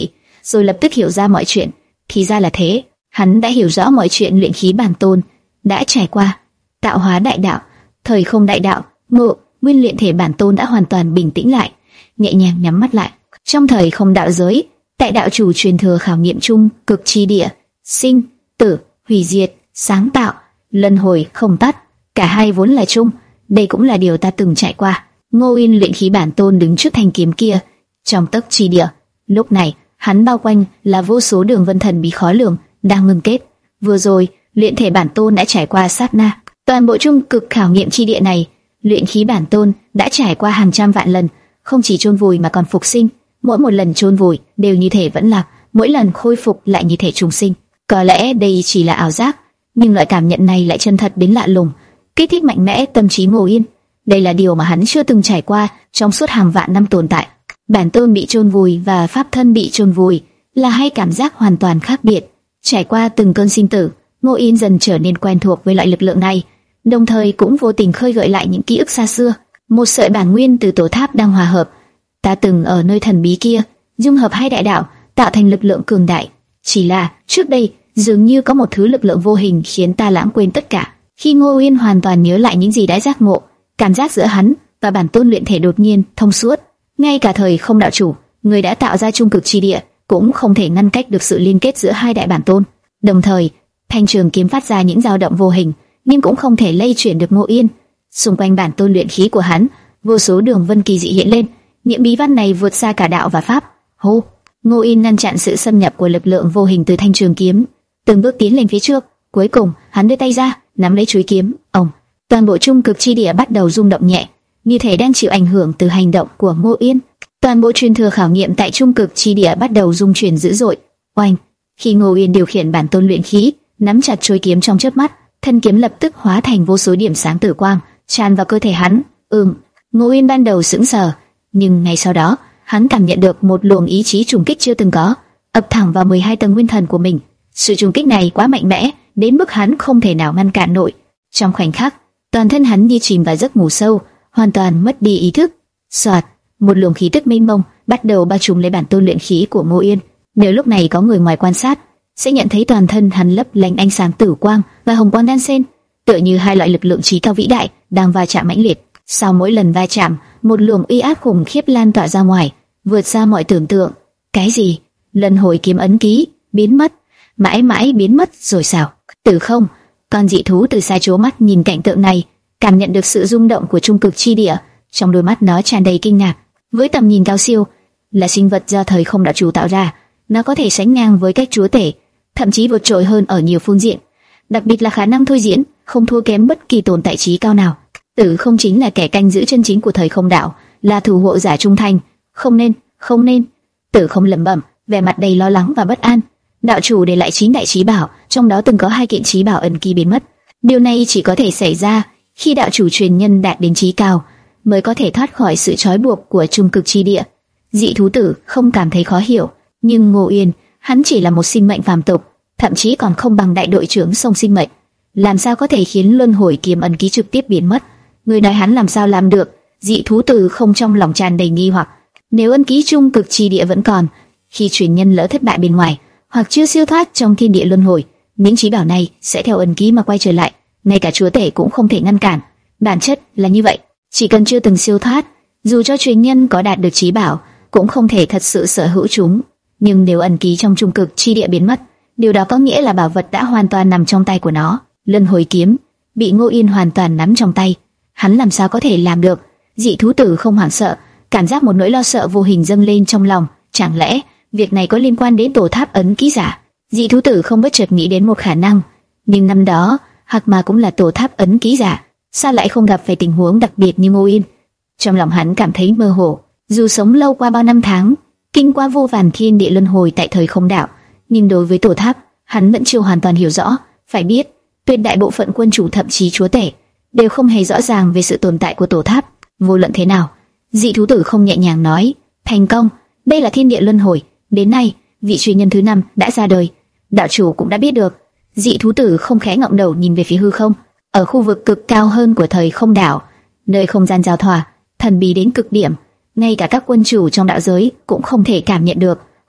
Speaker 1: rồi lập tức hiểu ra mọi chuyện. Thì ra là thế, hắn đã hiểu rõ mọi chuyện luyện khí bản tôn đã trải qua. Tạo hóa đại đạo, thời không đại đạo, ngộ, nguyên luyện thể bản tôn đã hoàn toàn bình tĩnh lại, nhẹ nhàng nhắm mắt lại. Trong thời không đạo giới, tại đạo chủ truyền thừa khảo nghiệm chung cực chi địa, sinh, tử, hủy diệt, sáng tạo, luân hồi không tắt, cả hai vốn là chung. Đây cũng là điều ta từng trải qua. Ngô Yên luyện khí bản tôn đứng trước thanh kiếm kia, trong tấc chi địa. Lúc này, hắn bao quanh là vô số đường vân thần bí khó lường đang ngưng kết. Vừa rồi, luyện thể bản tôn đã trải qua sát na. Toàn bộ trung cực khảo nghiệm chi địa này, luyện khí bản tôn đã trải qua hàng trăm vạn lần, không chỉ chôn vùi mà còn phục sinh. Mỗi một lần chôn vùi đều như thể vẫn lạc, mỗi lần khôi phục lại như thể trùng sinh. Có lẽ đây chỉ là ảo giác, nhưng loại cảm nhận này lại chân thật đến lạ lùng, kích thích mạnh mẽ tâm trí Ngô Yên. Đây là điều mà hắn chưa từng trải qua trong suốt hàng vạn năm tồn tại. Bản tôn bị chôn vùi và pháp thân bị chôn vùi là hai cảm giác hoàn toàn khác biệt. Trải qua từng cơn sinh tử, Ngô Yên dần trở nên quen thuộc với loại lực lượng này, đồng thời cũng vô tình khơi gợi lại những ký ức xa xưa. Một sợi bản nguyên từ tổ tháp đang hòa hợp. Ta từng ở nơi thần bí kia, dung hợp hai đại đạo, tạo thành lực lượng cường đại. Chỉ là trước đây dường như có một thứ lực lượng vô hình khiến ta lãng quên tất cả. Khi Ngô Yên hoàn toàn nhớ lại những gì đã giác ngộ, cảm giác giữa hắn và bản tôn luyện thể đột nhiên thông suốt. Ngay cả thời không đạo chủ, người đã tạo ra trung cực chi địa, cũng không thể ngăn cách được sự liên kết giữa hai đại bản tôn. Đồng thời, thanh trường kiếm phát ra những dao động vô hình, nhưng cũng không thể lay chuyển được Ngô Yên. Xung quanh bản tôn luyện khí của hắn, vô số đường vân kỳ dị hiện lên. Những bí văn này vượt xa cả đạo và pháp. Hô! Ngô Yên ngăn chặn sự xâm nhập của lực lượng vô hình từ thanh trường kiếm, từng bước tiến lên phía trước. Cuối cùng, hắn đưa tay ra, nắm lấy chuôi kiếm. Ông! Toàn bộ trung cực chi địa bắt đầu rung động nhẹ, như thể đang chịu ảnh hưởng từ hành động của Ngô Yên. Toàn bộ truyền thừa khảo nghiệm tại trung cực chi địa bắt đầu rung chuyển dữ dội. Oanh! Khi Ngô Yên điều khiển bản tôn luyện khí, nắm chặt chuôi kiếm trong chớp mắt, thân kiếm lập tức hóa thành vô số điểm sáng tử quang, tràn vào cơ thể hắn. Ừm, Ngô Yên ban đầu sững sờ, nhưng ngay sau đó, hắn cảm nhận được một luồng ý chí trùng kích chưa từng có, ập thẳng vào mười hai tầng nguyên thần của mình. Sự trùng kích này quá mạnh mẽ, đến mức hắn không thể nào ngăn cản nổi. Trong khoảnh khắc, toàn thân hắn như chìm vào giấc ngủ sâu, hoàn toàn mất đi ý thức. Soạt, một luồng khí tức mênh mông bắt đầu bao trùm lấy bản tôn luyện khí của Ngô Yên. Nếu lúc này có người ngoài quan sát, sẽ nhận thấy toàn thân hắn lấp lánh ánh sáng tử quang và hồng quang đan xen, tựa như hai loại lực lượng trí cao vĩ đại đang va chạm mãnh liệt. Sau mỗi lần va chạm, một luồng uy áp khủng khiếp lan tỏa ra ngoài, vượt xa mọi tưởng tượng. Cái gì? Luân hồi kiếm ấn ký biến mất, mãi mãi biến mất rồi sao? Tử không, con dị thú từ xa trố mắt nhìn cảnh tượng này, cảm nhận được sự rung động của trung cực chi địa, trong đôi mắt nó tràn đầy kinh ngạc. Với tầm nhìn cao siêu, là sinh vật do thời không đạo chủ tạo ra, nó có thể sánh ngang với các chúa tể, thậm chí vượt trội hơn ở nhiều phương diện, đặc biệt là khả năng thôi diễn, không thua kém bất kỳ tồn tại trí cao nào. Tử không chính là kẻ canh giữ chân chính của thời không đạo, là thủ hộ giả trung thành. Không nên, không nên. Tử không lẩm bẩm, vẻ mặt đầy lo lắng và bất an. Đạo chủ để lại chín đại trí bảo, trong đó từng có hai kiện trí bảo ẩn ký biến mất. Điều này chỉ có thể xảy ra khi đạo chủ truyền nhân đạt đến trí cao, mới có thể thoát khỏi sự trói buộc của trung cực chi địa. Dị thú tử không cảm thấy khó hiểu, nhưng Ngô Yên, hắn chỉ là một sinh mệnh phàm tục, thậm chí còn không bằng đại đội trưởng sông sinh mệnh, làm sao có thể khiến luân hồi kiếm ấn ký trực tiếp biến mất? Người nói hắn làm sao làm được? Dị thú tử không trong lòng tràn đầy nghi hoặc. Nếu ấn ký trung cực chi địa vẫn còn, khi truyền nhân lỡ thất bại bên ngoài, hoặc chưa siêu thoát trong thiên địa luân hồi, những trí bảo này sẽ theo ấn ký mà quay trở lại, ngay cả chúa tể cũng không thể ngăn cản. Bản chất là như vậy, chỉ cần chưa từng siêu thoát, dù cho truyền nhân có đạt được trí bảo, cũng không thể thật sự sở hữu chúng. Nhưng nếu ấn ký trong trung cực chi địa biến mất, điều đó có nghĩa là bảo vật đã hoàn toàn nằm trong tay của nó. Luân hồi kiếm bị Ngô Yên hoàn toàn nắm trong tay, hắn làm sao có thể làm được? Dị thú tử không hoảng sợ, cảm giác một nỗi lo sợ vô hình dâng lên trong lòng. Chẳng lẽ việc này có liên quan đến tổ tháp ấn ký giả? Dị thú tử không bất chợt nghĩ đến một khả năng, nhưng năm đó Hạc Ma cũng là tổ tháp ấn ký giả, sao lại không gặp phải tình huống đặc biệt như Ngô Yên? Trong lòng hắn cảm thấy mơ hồ. Dù sống lâu qua bao năm tháng, kinh qua vô vàn thiên địa luân hồi tại thời không đạo, nhưng đối với tổ tháp, hắn vẫn chưa hoàn toàn hiểu rõ. Phải biết, tuyệt đại bộ phận quân chủ thậm chí chúa tể đều không hề rõ ràng về sự tồn tại của tổ tháp. Vô luận thế nào, dị thú tử không nhẹ nhàng nói, thành công. Đây là thiên địa luân hồi, đến nay vị truyền nhân thứ năm đã ra đời, đạo chủ cũng đã biết được. Dị thú tử không khẽ ngậm đầu nhìn về phía hư không, ở khu vực cực cao hơn của thời không đảo, nơi không gian giao thoa thần bí đến cực điểm, ngay cả các quân chủ trong đạo giới cũng không thể cảm nhận được,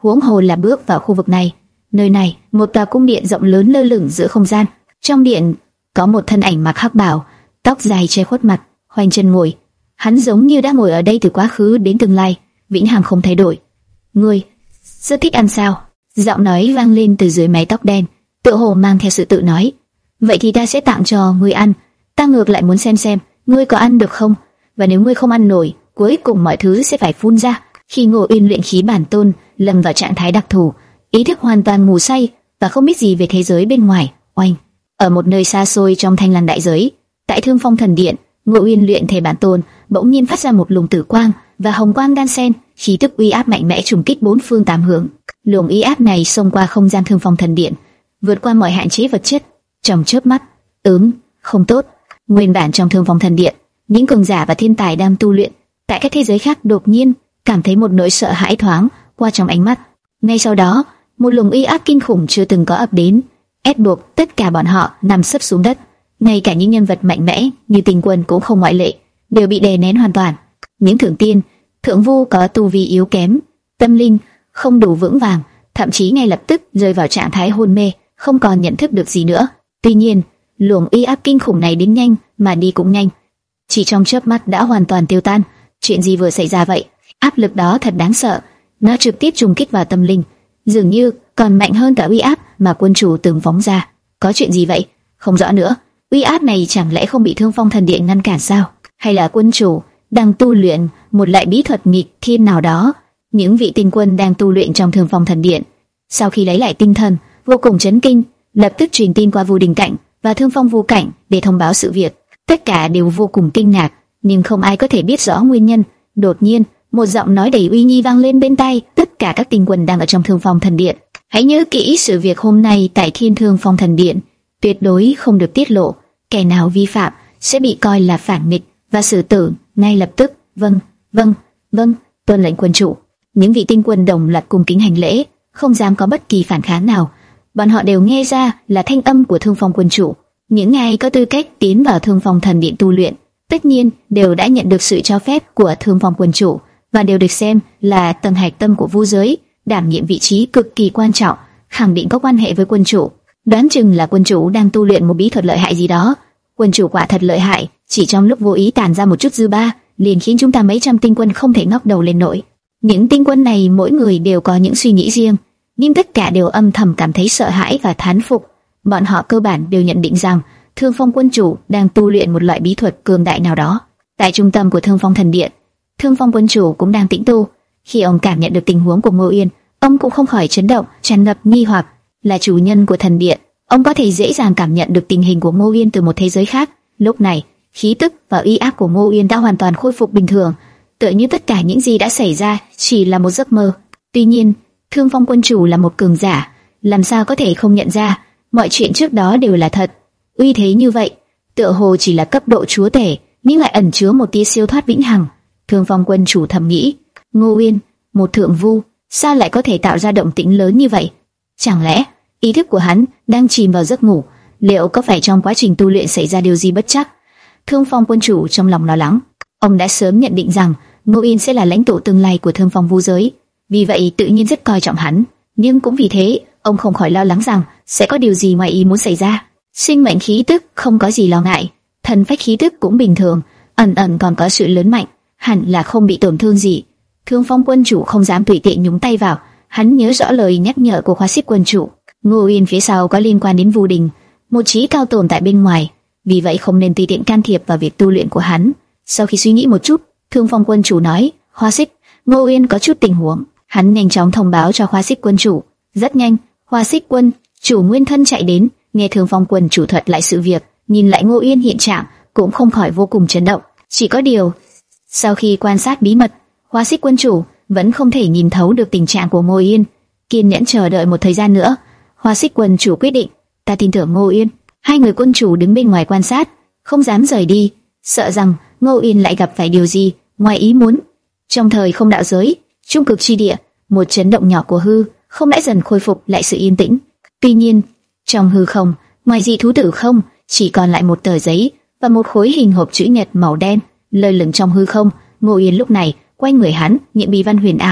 Speaker 1: huống hồ là bước vào khu vực này. Nơi này, một tòa cung điện rộng lớn lơ lửng giữa không gian. Trong điện có một thân ảnh mặc hắc bào, tóc dài che khuất mặt, khoanh chân ngồi. Hắn giống như đã ngồi ở đây từ quá khứ đến tương lai, vĩnh hằng không thay đổi. Ngươi rất thích ăn sao? Giọng nói vang lên từ dưới mái tóc đen, tựa hồ mang theo sự tự nói. Vậy thì ta sẽ tặng cho ngươi ăn. Ta ngược lại muốn xem xem ngươi có ăn được không. Và nếu ngươi không ăn nổi, cuối cùng mọi thứ sẽ phải phun ra. Khi Ngô Uyên luyện khí bản tôn lâm vào trạng thái đặc thù, ý thức hoàn toàn ngủ say và không biết gì về thế giới bên ngoài. Oanh! Ở một nơi xa xôi trong Thanh Lan đại giới, tại Thương Phong Thần Điện, Ngô Uyên luyện thể bản tôn bỗng nhiên phát ra một luồng tử quang và hồng quang đan xen, khí tức uy áp mạnh mẽ trùng kích bốn phương tám hướng. Luồng uy áp này xông qua không gian Thương Phong Thần Điện, vượt qua mọi hạn chế vật chất. Trong chớp mắt, ớm, không tốt. Nguyên bản trong Thương Phong Thần Điện, những cường giả và thiên tài đang tu luyện tại các thế giới khác đột nhiên cảm thấy một nỗi sợ hãi thoáng qua trong ánh mắt. Ngay sau đó, một luồng uy áp kinh khủng chưa từng có ập đến, ép buộc tất cả bọn họ nằm sấp xuống đất. Ngay cả những nhân vật mạnh mẽ như Tinh Quân cũng không ngoại lệ, đều bị đè nén hoàn toàn. Những thượng tiên, thượng vu có tu vi yếu kém, tâm linh không đủ vững vàng, thậm chí ngay lập tức rơi vào trạng thái hôn mê, không còn nhận thức được gì nữa. Tuy nhiên, luồng uy áp kinh khủng này đến nhanh mà đi cũng nhanh, chỉ trong chớp mắt đã hoàn toàn tiêu tan. Chuyện gì vừa xảy ra vậy? Áp lực đó thật đáng sợ, nó trực tiếp trùng kích vào tâm linh, dường như còn mạnh hơn cả uy áp mà quân chủ từng phóng ra. Có chuyện gì vậy? Không rõ nữa. Uy áp này chẳng lẽ không bị Thương Phong Thần Điện ngăn cản sao? Hay là quân chủ đang tu luyện một loại bí thuật nghịch thiên nào đó? Những vị tinh quân đang tu luyện trong Thương Phong Thần Điện, sau khi lấy lại tinh thần, vô cùng chấn kinh, lập tức truyền tin qua Vu Đình Cảnh và Thương Phong Vu Cảnh để thông báo sự việc. Tất cả đều vô cùng kinh ngạc, nhưng không ai có thể biết rõ nguyên nhân. Đột nhiên, một giọng nói đầy uy nghi vang lên bên tai tất cả các tinh quân đang ở trong Thương Phong Thần Điện. Hãy nhớ kỹ sự việc hôm nay tại Thiên Thương Phong Thần Điện, tuyệt đối không được tiết lộ. Kẻ nào vi phạm sẽ bị coi là phản nghịch và xử tử ngay lập tức. Vâng, vâng, vâng, tuân lệnh quân chủ. Những vị tinh quân đồng loạt cung kính hành lễ, không dám có bất kỳ phản kháng nào. Bọn họ đều nghe ra là thanh âm của Thương Phong quân chủ. Những ai có tư cách tiến vào Thương Phong Thần Điện tu luyện, tất nhiên đều đã nhận được sự cho phép của Thương Phong quân chủ và đều được xem là tầng hạch tâm của vu giới, đảm nhiệm vị trí cực kỳ quan trọng, khẳng định có quan hệ với quân chủ. Đoán chừng là quân chủ đang tu luyện một bí thuật lợi hại gì đó. Quân chủ quả thật lợi hại, chỉ trong lúc vô ý tản ra một chút dư ba, liền khiến chúng ta mấy trăm tinh quân không thể ngóc đầu lên nổi. Những tinh quân này mỗi người đều có những suy nghĩ riêng, nhưng tất cả đều âm thầm cảm thấy sợ hãi và thán phục. Bọn họ cơ bản đều nhận định rằng Thương Phong quân chủ đang tu luyện một loại bí thuật cường đại nào đó. Tại trung tâm của Thương Phong Thần Điện, Thương Phong quân chủ cũng đang tĩnh tu. Khi ông cảm nhận được tình huống của Ngô Uyên, ông cũng không khỏi chấn động, tràn ngập nghi hoặc. Là chủ nhân của thần điện, ông có thể dễ dàng cảm nhận được tình hình của Ngô Uyên từ một thế giới khác. Lúc này, khí tức và uy áp của Ngô Uyên đã hoàn toàn khôi phục bình thường, tựa như tất cả những gì đã xảy ra chỉ là một giấc mơ. Tuy nhiên, Thương Phong quân chủ là một cường giả, làm sao có thể không nhận ra mọi chuyện trước đó đều là thật. Uy thế như vậy, tựa hồ chỉ là cấp độ chúa tể, nhưng lại ẩn chứa một tia siêu thoát vĩnh hằng. Thương Phong quân chủ thầm nghĩ, Ngô Uyên, một thượng vu, sao lại có thể tạo ra động tĩnh lớn như vậy? Chẳng lẽ ý thức của hắn đang chìm vào giấc ngủ? Liệu có phải trong quá trình tu luyện xảy ra điều gì bất trắc? Thương Phong quân chủ trong lòng lo lắng. Ông đã sớm nhận định rằng Ngô Uyên sẽ là lãnh tụ tương lai của Thương Phong vu giới, vì vậy tự nhiên rất coi trọng hắn. Nhưng cũng vì thế, ông không khỏi lo lắng rằng sẽ có điều gì ngoài ý muốn xảy ra. Sinh mệnh khí tức không có gì lo ngại, thần phách khí tức cũng bình thường, ẩn ẩn còn có sự lớn mạnh, hẳn là không bị tổn thương gì. Thương Phong quân chủ không dám tùy tiện nhúng tay vào. Hắn nhớ rõ lời nhắc nhở của Khoa Xích quân chủ, Ngô Uyên phía sau có liên quan đến Vu Đình, một trí cao tồn tại bên ngoài, vì vậy không nên tùy tiện can thiệp vào việc tu luyện của hắn. Sau khi suy nghĩ một chút, Thương Phong quân chủ nói, Khoa Xích, Ngô Uyên có chút tình huống. Hắn nhanh chóng thông báo cho Khoa Xích quân chủ. Rất nhanh, Khoa Xích quân chủ nguyên thân chạy đến, nghe Thương Phong quân chủ thuật lại sự việc, nhìn lại Ngô Uyên hiện trạng, cũng không khỏi vô cùng chấn động. Chỉ có điều, sau khi quan sát bí mật, Khoa Xích quân chủ vẫn không thể nhìn thấu được tình trạng của Ngô Uyên. Kiên nhẫn chờ đợi một thời gian nữa, Khoa Xích quân chủ quyết định, ta tin tưởng Ngô Uyên. Hai người quân chủ đứng bên ngoài quan sát, không dám rời đi, sợ rằng Ngô Uyên lại gặp phải điều gì ngoài ý muốn. Trong thời không đạo giới, trung cực chi địa, một chấn động nhỏ của hư không đã dần khôi phục lại sự yên tĩnh. Tuy nhiên, trong hư không, ngoài dị thú tử không, chỉ còn lại một tờ giấy và một khối hình hộp chữ nhật màu đen lơ lửng trong hư không. Ngô Uyên lúc này quanh người hắn những bí văn huyền ảo,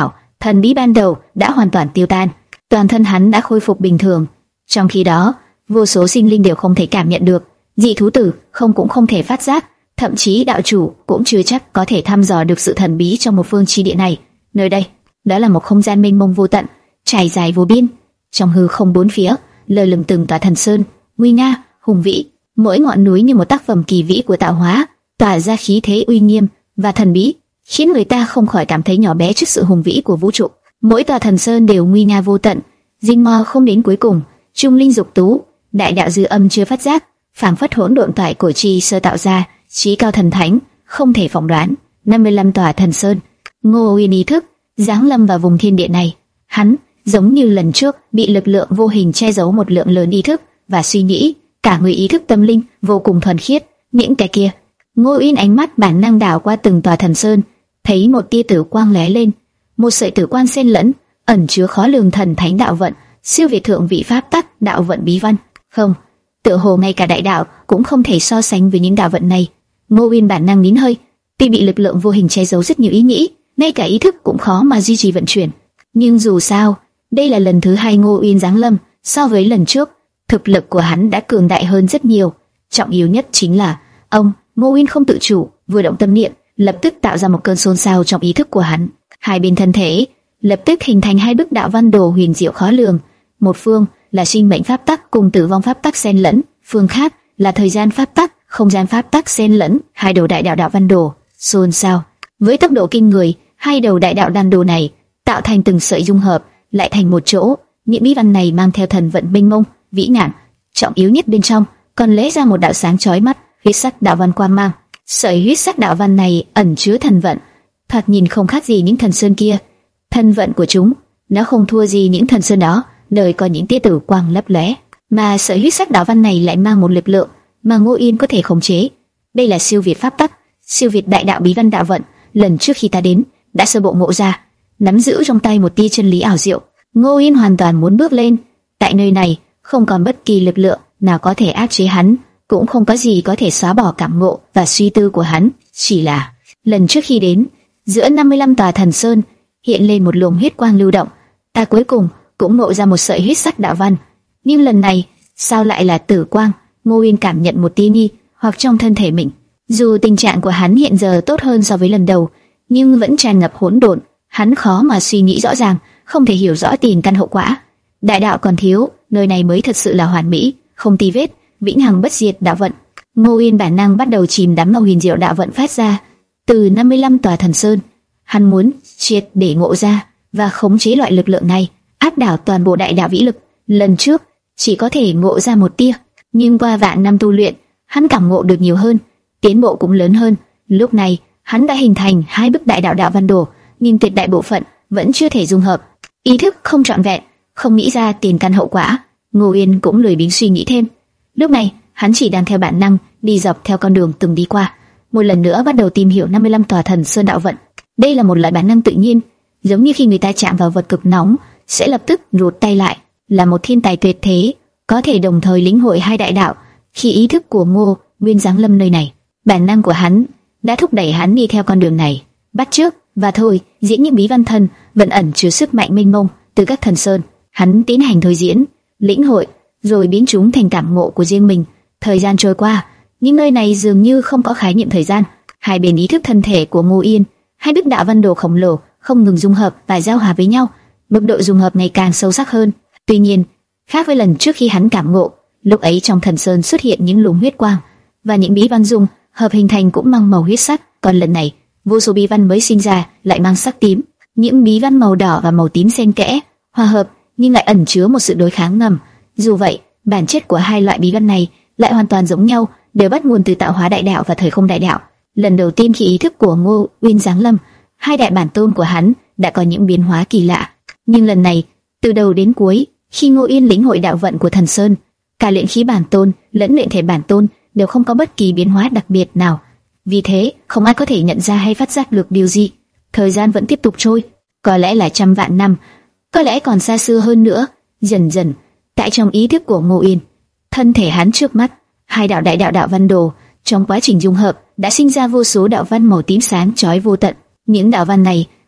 Speaker 1: thần bí ban đầu đã hoàn toàn tiêu tan, toàn thân hắn đã khôi phục bình thường. Trong khi đó, vô số sinh linh đều không thể cảm nhận được, dị thú tử không cũng không thể phát giác, thậm chí đạo chủ cũng chưa chắc có thể thăm dò được sự thần bí trong một phương chi địa này. Nơi đây, đó là một không gian mênh mông vô tận, trải dài vô biên. Trong hư không bốn phía, lơ lửng từng tòa thần sơn, nguy nga, hùng vĩ, mỗi ngọn núi như một tác phẩm kỳ vĩ của tạo hóa, tỏa ra khí thế uy nghiêm và thần bí, khiến người ta không khỏi cảm thấy nhỏ bé trước sự hùng vĩ của vũ trụ. Mỗi tòa thần sơn đều nguy nga vô tận, rình mò không đến cuối cùng, trung linh dục tú, đại đạo dư âm chưa phát giác, phảng phất hỗn độn toại cổ chi sơ tạo ra, chí cao thần thánh, không thể phỏng đoán. năm mươi lăm tòa thần sơn, Ngô Uyên ý thức giáng lâm vào vùng thiên địa này. Hắn giống như lần trước bị lực lượng vô hình che giấu một lượng lớn ý thức và suy nghĩ, cả người ý thức tâm linh vô cùng thuần khiết. Những cái kia, Ngô Uyên ánh mắt bản năng đảo qua từng tòa thần sơn, thấy một tia tử quang lóe lên, một sợi tử quang xen lẫn, ẩn chứa khó lường thần thánh đạo vận, siêu việt thượng vị pháp tắc đạo vận bí văn. Không, tựa hồ ngay cả đại đạo cũng không thể so sánh với những đạo vận này. Ngô Uyên bản năng nín hơi, tuy bị lực lượng vô hình che giấu rất nhiều ý nghĩ, ngay cả ý thức cũng khó mà duy trì vận chuyển. Nhưng dù sao, đây là lần thứ hai Ngô Uyên giáng lâm, so với lần trước, thực lực của hắn đã cường đại hơn rất nhiều. Trọng yếu nhất chính là ông Ngô Uyên không tự chủ, vừa động tâm niệm, lập tức tạo ra một cơn xôn xao trong ý thức của hắn. Hai bên thân thể lập tức hình thành hai bức đạo văn đồ huyền diệu khó lường. Một phương là sinh mệnh pháp tắc cùng tử vong pháp tắc xen lẫn, phương khác là thời gian pháp tắc, không gian pháp tắc xen lẫn. Hai đầu đại đạo đạo văn đồ xôn xao với tốc độ kinh người. Hai đầu đại đạo đan đồ này tạo thành từng sợi dung hợp lại thành một chỗ. Những bí văn này mang theo thần vận mênh mông, vĩ ngạn. Trọng yếu nhất bên trong còn lóe ra một đạo sáng chói mắt, huyết sắc đạo văn quang mang. Sợi huyết sắc đạo văn này ẩn chứa thần vận, thoạt nhìn không khác gì những thần sơn kia. Thần vận của chúng nó không thua gì những thần sơn đó, nơi có những tia tử quang lấp lóe. Mà sợi huyết sắc đạo văn này lại mang một lực lượng mà Ngô Uyên có thể khống chế. Đây là siêu việt pháp tắc, siêu việt đại đạo bí văn đạo vận. Lần trước khi ta đến, đã sơ bộ ngộ ra, nắm giữ trong tay một tia chân lý ảo diệu. Ngô Uyên hoàn toàn muốn bước lên. Tại nơi này, không còn bất kỳ lực lượng nào có thể áp chế hắn, cũng không có gì có thể xóa bỏ cảm ngộ và suy tư của hắn. Chỉ là lần trước khi đến, giữa năm mươi lăm tòa thần sơn hiện lên một luồng huyết quang lưu động, ta cuối cùng cũng ngộ ra một sợi huyết sắc đạo văn. Nhưng lần này, sao lại là tử quang? Ngô Uyên cảm nhận một tia nghi hoặc trong thân thể mình. Dù tình trạng của hắn hiện giờ tốt hơn so với lần đầu, nhưng vẫn tràn ngập hỗn độn. Hắn khó mà suy nghĩ rõ ràng, không thể hiểu rõ tiền căn hậu quả. Đại đạo còn thiếu, nơi này mới thật sự là hoàn mỹ, không tì vết, vĩnh hằng bất diệt đạo vận. Ngô Uyên bản năng bắt đầu chìm đắm vào huyền diệu đạo vận phát ra từ năm mươi lăm tòa thần sơn. Hắn muốn triệt để ngộ ra và khống chế loại lực lượng này, áp đảo toàn bộ đại đạo vĩ lực. Lần trước chỉ có thể ngộ ra một tia, nhưng qua vạn năm tu luyện, hắn cảm ngộ được nhiều hơn, tiến bộ cũng lớn hơn. Lúc này, hắn đã hình thành hai bức đại đạo đạo văn đồ, nhưng tuyệt đại bộ phận vẫn chưa thể dung hợp. Ý thức không trọn vẹn, không nghĩ ra tiền căn hậu quả. Ngô Uyên cũng lười biếng suy nghĩ thêm. Lúc này, hắn chỉ đang theo bản năng đi dọc theo con đường từng đi qua, một lần nữa bắt đầu tìm hiểu năm mươi lăm tòa thần sơn đạo vận. Đây là một loại bản năng tự nhiên, giống như khi người ta chạm vào vật cực nóng sẽ lập tức rụt tay lại. Là một thiên tài tuyệt thế, có thể đồng thời lĩnh hội hai đại đạo. Khi ý thức của Ngô Uyên giáng lâm nơi này, bản năng của hắn đã thúc đẩy hắn đi theo con đường này, bắt chước và thôi diễn những bí văn thần vẫn ẩn chứa sức mạnh mênh mông từ các thần sơn. Hắn tiến hành thôi diễn, lĩnh hội, rồi biến chúng thành cảm ngộ của riêng mình. Thời gian trôi qua, những nơi này dường như không có khái niệm thời gian. Hai bên ý thức thân thể của Ngô Uyên, hai bức đạo văn đồ khổng lồ không ngừng dung hợp và giao hòa với nhau, mức độ dung hợp ngày càng sâu sắc hơn. Tuy nhiên, khác với lần trước khi hắn cảm ngộ, lúc ấy trong thần sơn xuất hiện những luồng huyết quang và những bí văn dung hợp hình thành cũng mang màu huyết sắc. Còn lần này, vô số bí văn mới sinh ra lại mang sắc tím. Những bí văn màu đỏ và màu tím xen kẽ, hòa hợp nhưng lại ẩn chứa một sự đối kháng ngầm. Dù vậy, bản chất của hai loại bí văn này lại hoàn toàn giống nhau, đều bắt nguồn từ tạo hóa đại đạo và thời không đại đạo. Lần đầu tiên khi ý thức của Ngô Uyên giáng lâm, hai đại bản tôn của hắn đã có những biến hóa kỳ lạ. Nhưng lần này, từ đầu đến cuối, khi Ngô Uyên lĩnh hội đạo vận của thần sơn, cả luyện khí bản tôn lẫn luyện thể bản tôn đều không có bất kỳ biến hóa đặc biệt nào. Vì thế, không ai có thể nhận ra hay phát giác được điều gì. Thời gian vẫn tiếp tục trôi, có lẽ là trăm vạn năm, có lẽ còn xa xưa hơn nữa. Dần dần, tại trong ý thức của Ngô Uyên, thân thể hắn trước mắt, hai đạo đại đạo đạo văn đồ trong quá trình dung hợp đã sinh ra vô số đạo văn màu tím sáng chói vô tận. Những đạo văn này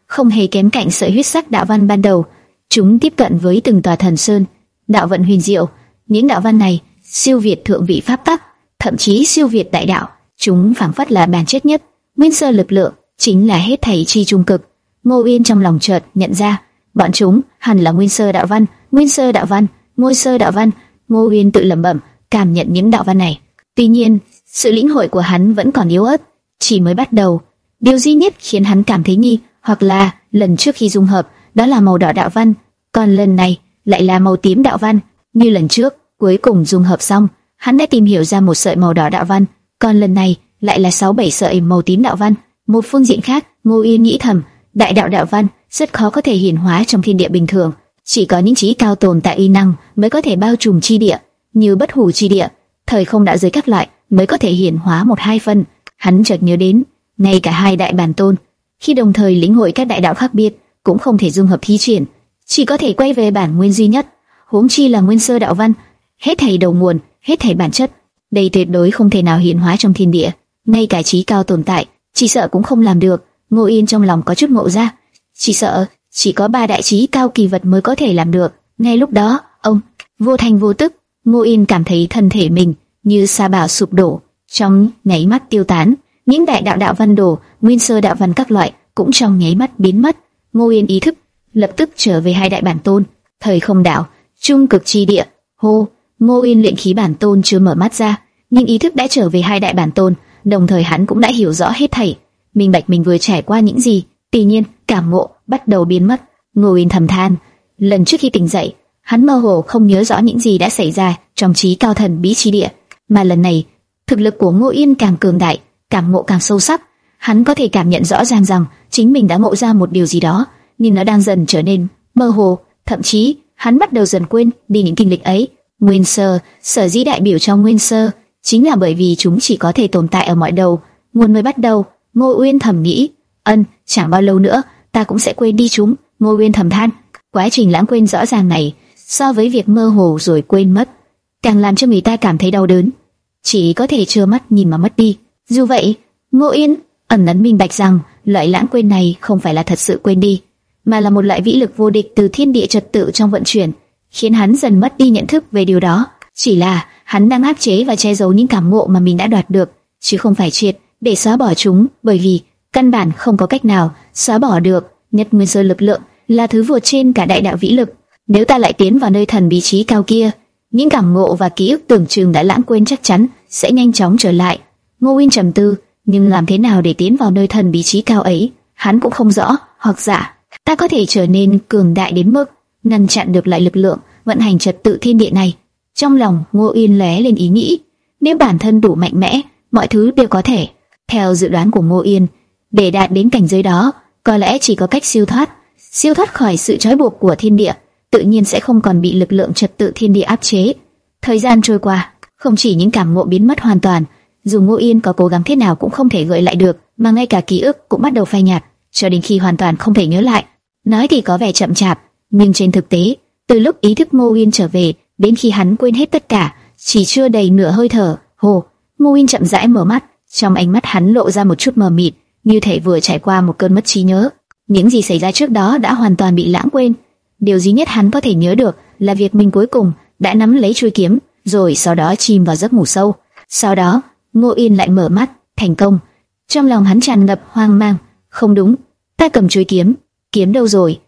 Speaker 1: không hề kém cạnh sợi huyết sắc đạo văn ban đầu. Chúng tiếp cận với từng tòa thần sơn, đạo vận huyền diệu. Những đạo văn này siêu việt thượng vị pháp tắc, thậm chí siêu việt đại đạo. Chúng phảng phất là bản chất nhất, nguyên sơ lực lượng, chính là hết thảy chi trung cực. Ngô Uyên trong lòng chợt nhận ra, bọn chúng hẳn là nguyên sơ đạo văn, nguyên sơ đạo văn, ngôi sơ đạo văn. Ngô Uyên tự lẩm bẩm, cảm nhận những đạo văn này. Tuy nhiên, sự lĩnh hội của hắn vẫn còn yếu ớt, chỉ mới bắt đầu. Điều duy nhất khiến hắn cảm thấy nghi hoặc là lần trước khi dung hợp, đó là màu đỏ đạo văn, còn lần này lại là màu tím đạo văn. Như lần trước, cuối cùng dung hợp xong, hắn đã tìm hiểu ra một sợi màu đỏ đạo văn, còn lần này lại là sáu bảy sợi màu tím đạo văn. Một phương diện khác, Ngô Uyên nghĩ thầm, đại đạo đạo văn rất khó có thể hiển hóa trong thiên địa bình thường, chỉ có những chí cao tồn tại uy năng mới có thể bao trùm chi địa, như bất hủ chi địa, thời không đạo giới các loại mới có thể hiển hóa một hai phần. Hắn chợt nhớ đến, ngay cả hai đại bản tôn, khi đồng thời lĩnh hội các đại đạo khác biệt, cũng không thể dung hợp thi triển, chỉ có thể quay về bản nguyên duy nhất. Huống chi là nguyên sơ đạo văn, hết thảy đầu nguồn, hết thảy bản chất, đây tuyệt đối không thể nào hiển hóa trong thiên địa. Ngay cả chí cao tồn tại, chỉ sợ cũng không làm được. Ngô Yên trong lòng có chút ngộ ra, chỉ sợ chỉ có ba đại chí cao kỳ vật mới có thể làm được. Ngay lúc đó, ông vô thành vô tức, Ngô Yên cảm thấy thân thể mình như sa bảo sụp đổ, trong nháy mắt tiêu tán. Những đại đạo đạo văn đồ, nguyên sơ đạo văn các loại cũng trong nháy mắt biến mất. Ngô Yên ý thức lập tức trở về hai đại bản tôn, thời không đạo, trung cực chi địa. Hô, Ngô Yên luyện khí bản tôn chưa mở mắt ra, nhưng ý thức đã trở về hai đại bản tôn, đồng thời hắn cũng đã hiểu rõ hết thảy, minh bạch mình vừa trải qua những gì. Tuy nhiên, cảm ngộ bắt đầu biến mất. Ngô Yên thầm than, lần trước khi tỉnh dậy, hắn mơ hồ không nhớ rõ những gì đã xảy ra trong chí cao thần bí chi địa, mà lần này, thực lực của Ngô Yên càng cường đại, cảm ngộ càng sâu sắc. Hắn có thể cảm nhận rõ ràng rằng chính mình đã ngộ ra một điều gì đó, nhưng nó đang dần trở nên mơ hồ, thậm chí hắn bắt đầu dần quên đi những kinh lịch ấy. Nguyên sơ, sở dĩ đại biểu cho nguyên sơ, chính là bởi vì chúng chỉ có thể tồn tại ở mọi đầu, nguồn mới bắt đầu. Ngô Uyên thầm nghĩ, ân, chẳng bao lâu nữa ta cũng sẽ quên đi chúng. Ngô Uyên thầm than, quá trình lãng quên rõ ràng này, so với việc mơ hồ rồi quên mất, càng làm cho người ta cảm thấy đau đớn, chỉ có thể trơ mắt nhìn mà mất đi. Dù vậy, Ngô Uyên ẩn ẩn minh bạch rằng loại lãng quên này không phải là thật sự quên đi, mà là một loại vĩ lực vô địch từ thiên địa trật tự trong vận chuyển, khiến hắn dần mất đi nhận thức về điều đó. Chỉ là hắn đang áp chế và che giấu những cảm ngộ mà mình đã đoạt được, chứ không phải triệt để xóa bỏ chúng, bởi vì căn bản không có cách nào xóa bỏ được. Nhất nguyên sơ lực lượng là thứ vượt trên cả đại đạo vĩ lực. Nếu ta lại tiến vào nơi thần bí trí cao kia, những cảm ngộ và ký ức tưởng chừng đã lãng quên chắc chắn sẽ nhanh chóng trở lại. Ngô Uyên trầm tư, nhưng làm thế nào để tiến vào nơi thần bí trí cao ấy, hắn cũng không rõ. Hoặc giả ta có thể trở nên cường đại đến mức ngăn chặn được lại lực lượng vận hành trật tự thiên địa này. Trong lòng Ngô Uyên lóe lên ý nghĩ, nếu bản thân đủ mạnh mẽ, mọi thứ đều có thể. Theo dự đoán của Ngô Uyên, để đạt đến cảnh giới đó, có lẽ chỉ có cách siêu thoát, siêu thoát khỏi sự trói buộc của thiên địa, tự nhiên sẽ không còn bị lực lượng trật tự thiên địa áp chế. Thời gian trôi qua, không chỉ những cảm ngộ biến mất hoàn toàn, dù Ngô Uyên có cố gắng thế nào cũng không thể gợi lại được, mà ngay cả ký ức cũng bắt đầu phai nhạt, cho đến khi hoàn toàn không thể nhớ lại. Nói thì có vẻ chậm chạp, nhưng trên thực tế, từ lúc ý thức Ngô Uyên trở về đến khi hắn quên hết tất cả, chỉ chưa đầy nửa hơi thở. Hồ, Ngô Uyên chậm rãi mở mắt, trong ánh mắt hắn lộ ra một chút mờ mịt, như thể vừa trải qua một cơn mất trí nhớ. Những gì xảy ra trước đó đã hoàn toàn bị lãng quên. Điều duy nhất hắn có thể nhớ được là việc mình cuối cùng đã nắm lấy chuôi kiếm, rồi sau đó chìm vào giấc ngủ sâu. Sau đó, Ngô Uyên lại mở mắt, thành công. Trong lòng hắn tràn ngập hoang mang. Không đúng, ta cầm chuôi kiếm, kiếm đâu rồi?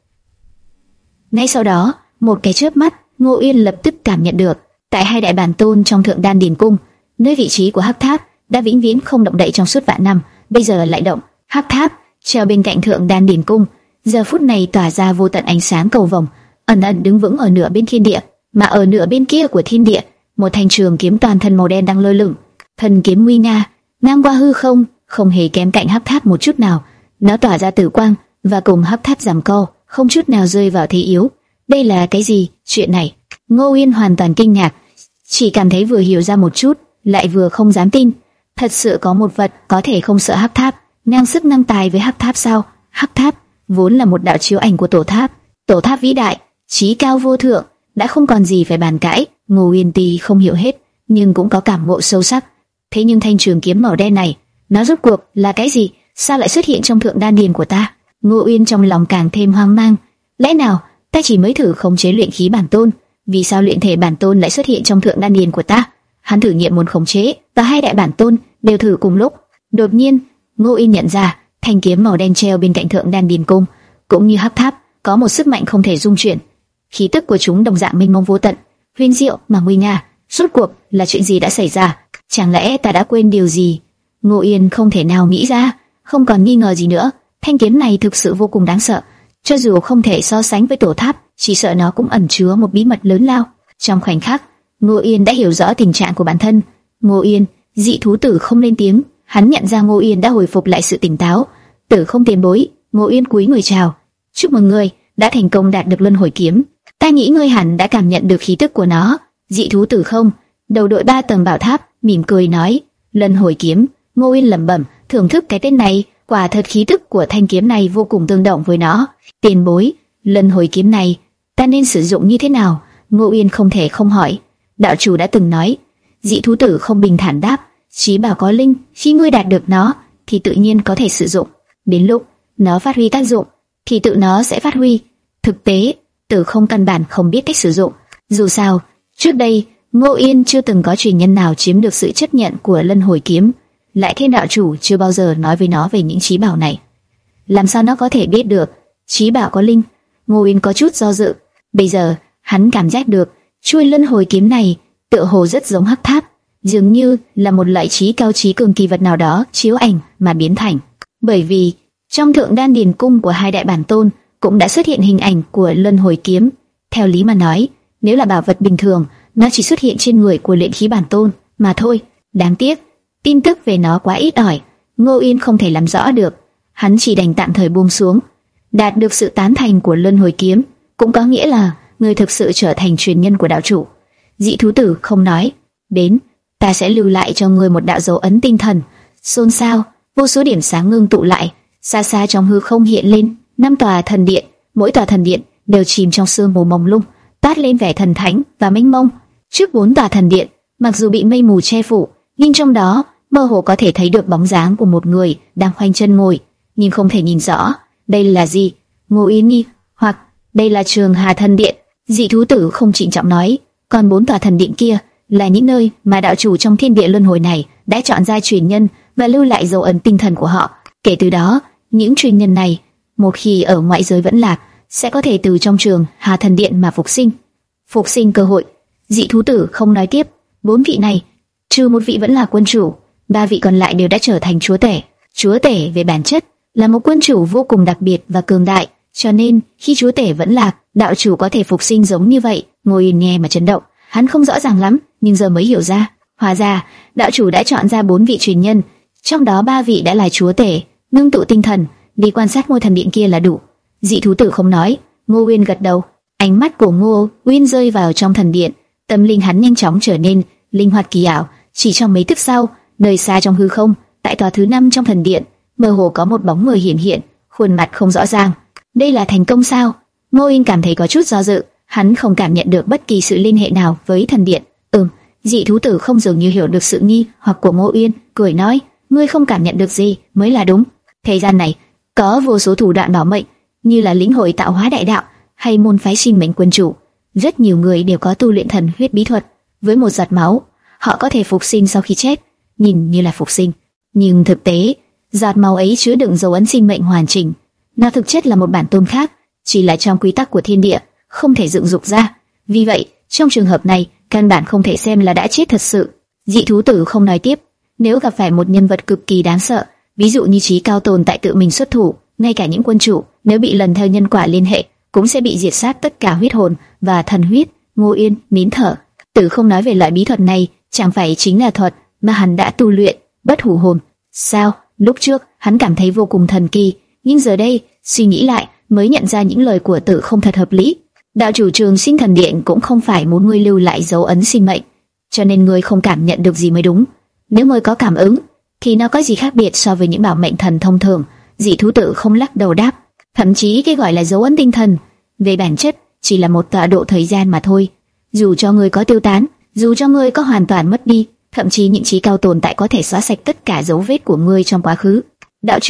Speaker 1: Ngay sau đó, một cái chớp mắt, Ngô Uyên lập tức cảm nhận được, tại hai đại bản tôn trong Thượng Đan Điền Cung, nơi vị trí của Hắc Tháp đã vĩnh viễn không động đậy trong suốt vạn năm, bây giờ lại động. Hắc Tháp treo bên cạnh Thượng Đan Điền Cung, giờ phút này tỏa ra vô tận ánh sáng cầu vồng, ẩn ẩn đứng vững ở nửa bên thiên địa, mà ở nửa bên kia của thiên địa, một thanh trường kiếm toàn thân màu đen đang lơ lửng, thần kiếm nguy nga, ngang qua hư không, không hề kém cạnh Hắc Tháp một chút nào. Nó tỏa ra tử quang và cùng Hắc Tháp giằng co, không chút nào rơi vào thế yếu. Đây là cái gì? Chuyện này, Ngô Uyên hoàn toàn kinh ngạc, chỉ cảm thấy vừa hiểu ra một chút, lại vừa không dám tin. Thật sự có một vật có thể không sợ Hắc Tháp, ngang sức ngang tài với Hắc Tháp sao? Hắc Tháp vốn là một đạo chiếu ảnh của Tổ Tháp, Tổ Tháp vĩ đại, chí cao vô thượng, đã không còn gì phải bàn cãi. Ngô Uyên tuy không hiểu hết, nhưng cũng có cảm ngộ sâu sắc. Thế nhưng thanh trường kiếm màu đen này, nó rốt cuộc là cái gì? Sao lại xuất hiện trong Thượng Đan Điền của ta? Ngô Uyên trong lòng càng thêm hoang mang. Lẽ nào ta chỉ mới thử khống chế luyện khí bản tôn, vì sao luyện thể bản tôn lại xuất hiện trong thượng đan điền của ta? Hắn thử nghiệm muốn khống chế, và hai đại bản tôn đều thử cùng lúc. Đột nhiên, Ngô Uyên nhận ra thanh kiếm màu đen treo bên cạnh thượng đan điền cung, cũng như hắc tháp, có một sức mạnh không thể dung chuyển. Khí tức của chúng đồng dạng mênh mông vô tận, huyền diệu mà nguy nga. Rốt cuộc là chuyện gì đã xảy ra? Chẳng lẽ ta đã quên điều gì? Ngô Uyên không thể nào nghĩ ra, không còn nghi ngờ gì nữa. Thanh kiếm này thực sự vô cùng đáng sợ, cho dù không thể so sánh với tổ tháp, chỉ sợ nó cũng ẩn chứa một bí mật lớn lao. Trong khoảnh khắc, Ngô Uyên đã hiểu rõ tình trạng của bản thân. Ngô Uyên, dị thú tử không lên tiếng. Hắn nhận ra Ngô Uyên đã hồi phục lại sự tỉnh táo. Tử không tiền bối. Ngô Uyên cúi người chào. Chúc mừng ngươi đã thành công đạt được luân hồi kiếm. Ta nghĩ ngươi hẳn đã cảm nhận được khí tức của nó. Dị thú tử không, đầu đội ba tầng bảo tháp, mỉm cười nói. Luân hồi kiếm. Ngô Uyên lẩm bẩm, thưởng thức cái tên này. Quả thật khí tức của thanh kiếm này vô cùng tương đồng với nó. Tiền bối, luân hồi kiếm này ta nên sử dụng như thế nào? Ngô Uyên không thể không hỏi. Đạo chủ đã từng nói. Dị thú tử không bình thản đáp. Chí bảo có linh, khi ngươi đạt được nó thì tự nhiên có thể sử dụng. Đến lúc nó phát huy tác dụng thì tự nó sẽ phát huy. Thực tế, Tử không căn bản không biết cách sử dụng. Dù sao, trước đây Ngô Uyên chưa từng có truyền nhân nào chiếm được sự chấp nhận của luân hồi kiếm. Lại thêm đạo chủ chưa bao giờ nói với nó về những chí bảo này. Làm sao nó có thể biết được chí bảo có linh? Ngô Uyên có chút do dự. Bây giờ hắn cảm giác được chuôi luân hồi kiếm này tựa hồ rất giống hắc tháp, dường như là một loại trí cao trí cường kỳ vật nào đó chiếu ảnh mà biến thành. Bởi vì trong thượng đan điền cung của hai đại bản tôn cũng đã xuất hiện hình ảnh của luân hồi kiếm. Theo lý mà nói, nếu là bảo vật bình thường, nó chỉ xuất hiện trên người của luyện khí bản tôn mà thôi. Đáng tiếc, tin tức về nó quá ít ỏi, Ngô Uyên không thể làm rõ được. Hắn chỉ đành tạm thời buông xuống. Đạt được sự tán thành của luân hồi kiếm cũng có nghĩa là người thực sự trở thành truyền nhân của đạo chủ. Dị thú tử không nói. Đến, ta sẽ lưu lại cho ngươi một đạo dấu ấn tinh thần. Xôn xao, vô số điểm sáng ngưng tụ lại, xa xa trong hư không hiện lên năm tòa thần điện. Mỗi tòa thần điện đều chìm trong sương mù mông lung, toát lên vẻ thần thánh và mênh mông. Trước bốn tòa thần điện, mặc dù bị mây mù che phủ, nhưng trong đó mơ hồ có thể thấy được bóng dáng của một người đang khoanh chân ngồi, nhưng không thể nhìn rõ đây là gì. Ngô Uyên nghi hoặc đây là Trường Hà thần điện. Dị thú tử không trịnh trọng nói. Còn bốn tòa thần điện kia là những nơi mà đạo chủ trong thiên địa luân hồi này đã chọn ra truyền nhân và lưu lại dấu ấn tinh thần của họ. Kể từ đó, những truyền nhân này một khi ở ngoại giới vẫn lạc sẽ có thể từ trong Trường Hà thần điện mà phục sinh. Phục sinh cơ hội. Dị thú tử không nói tiếp. Bốn vị này, trừ một vị vẫn là quân chủ, ba vị còn lại đều đã trở thành chúa tể. Chúa tể về bản chất là một quân chủ vô cùng đặc biệt và cường đại, cho nên khi chúa tể vẫn lạc, đạo chủ có thể phục sinh giống như vậy. Ngô Uyên nghe mà chấn động. Hắn không rõ ràng lắm, nhưng giờ mới hiểu ra. Hóa ra, đạo chủ đã chọn ra bốn vị truyền nhân, trong đó ba vị đã là chúa tể. Ngưng tụ tinh thần, đi quan sát ngôi thần điện kia là đủ. Dị thú tử không nói. Ngô Uyên gật đầu. Ánh mắt của Ngô Uyên rơi vào trong thần điện, tâm linh hắn nhanh chóng trở nên linh hoạt kỳ ảo. Chỉ trong mấy tức sau, nơi xa trong hư không, tại tòa thứ năm trong thần điện, mơ hồ có một bóng người hiện hiện, khuôn mặt không rõ ràng. Đây là thành công sao? Ngô Uyên cảm thấy có chút do dự. Hắn không cảm nhận được bất kỳ sự liên hệ nào với thần điện. Ừm, dị thú tử không dường như hiểu được sự nghi hoặc của Ngô Uyên, cười nói, ngươi không cảm nhận được gì mới là đúng. Thời gian này có vô số thủ đoạn bảo mệnh, như là lĩnh hội tạo hóa đại đạo hay môn phái sinh mệnh quân chủ. Rất nhiều người đều có tu luyện thần huyết bí thuật, với một giọt máu, họ có thể phục sinh sau khi chết, nhìn như là phục sinh, nhưng thực tế, giọt máu ấy chứa đựng dấu ấn sinh mệnh hoàn chỉnh. Nó thực chất là một bản tôn khác, chỉ là trong quy tắc của thiên địa không thể dựng dục ra. Vì vậy, trong trường hợp này, căn bản không thể xem là đã chết thật sự. Dị thú tử không nói tiếp. Nếu gặp phải một nhân vật cực kỳ đáng sợ, ví dụ như trí cao tồn tại tự mình xuất thủ, ngay cả những quân chủ, nếu bị lần theo nhân quả liên hệ, cũng sẽ bị diệt sát tất cả huyết hồn và thần huyết. Ngô Uyên nín thở. Tử không nói về loại bí thuật này, chẳng phải chính là thuật mà hắn đã tu luyện, bất hủ hồn. Sao? Lúc trước hắn cảm thấy vô cùng thần kỳ, nhưng giờ đây suy nghĩ lại mới nhận ra những lời của Tử không thật hợp lý. Đạo chủ Trường Sinh thần điện cũng không phải muốn ngươi lưu lại dấu ấn sinh mệnh, cho nên ngươi không cảm nhận được gì mới đúng. Nếu ngươi có cảm ứng, thì nó có gì khác biệt so với những bảo mệnh thần thông thường? Dị thú Tử không lắc đầu đáp. Thậm chí cái gọi là dấu ấn tinh thần, về bản chất chỉ là một tọa độ thời gian mà thôi. Dù cho ngươi có tiêu tán, dù cho ngươi có hoàn toàn mất đi, thậm chí những trí cao tồn tại có thể xóa sạch tất cả dấu vết của ngươi trong quá khứ. Đạo chủ,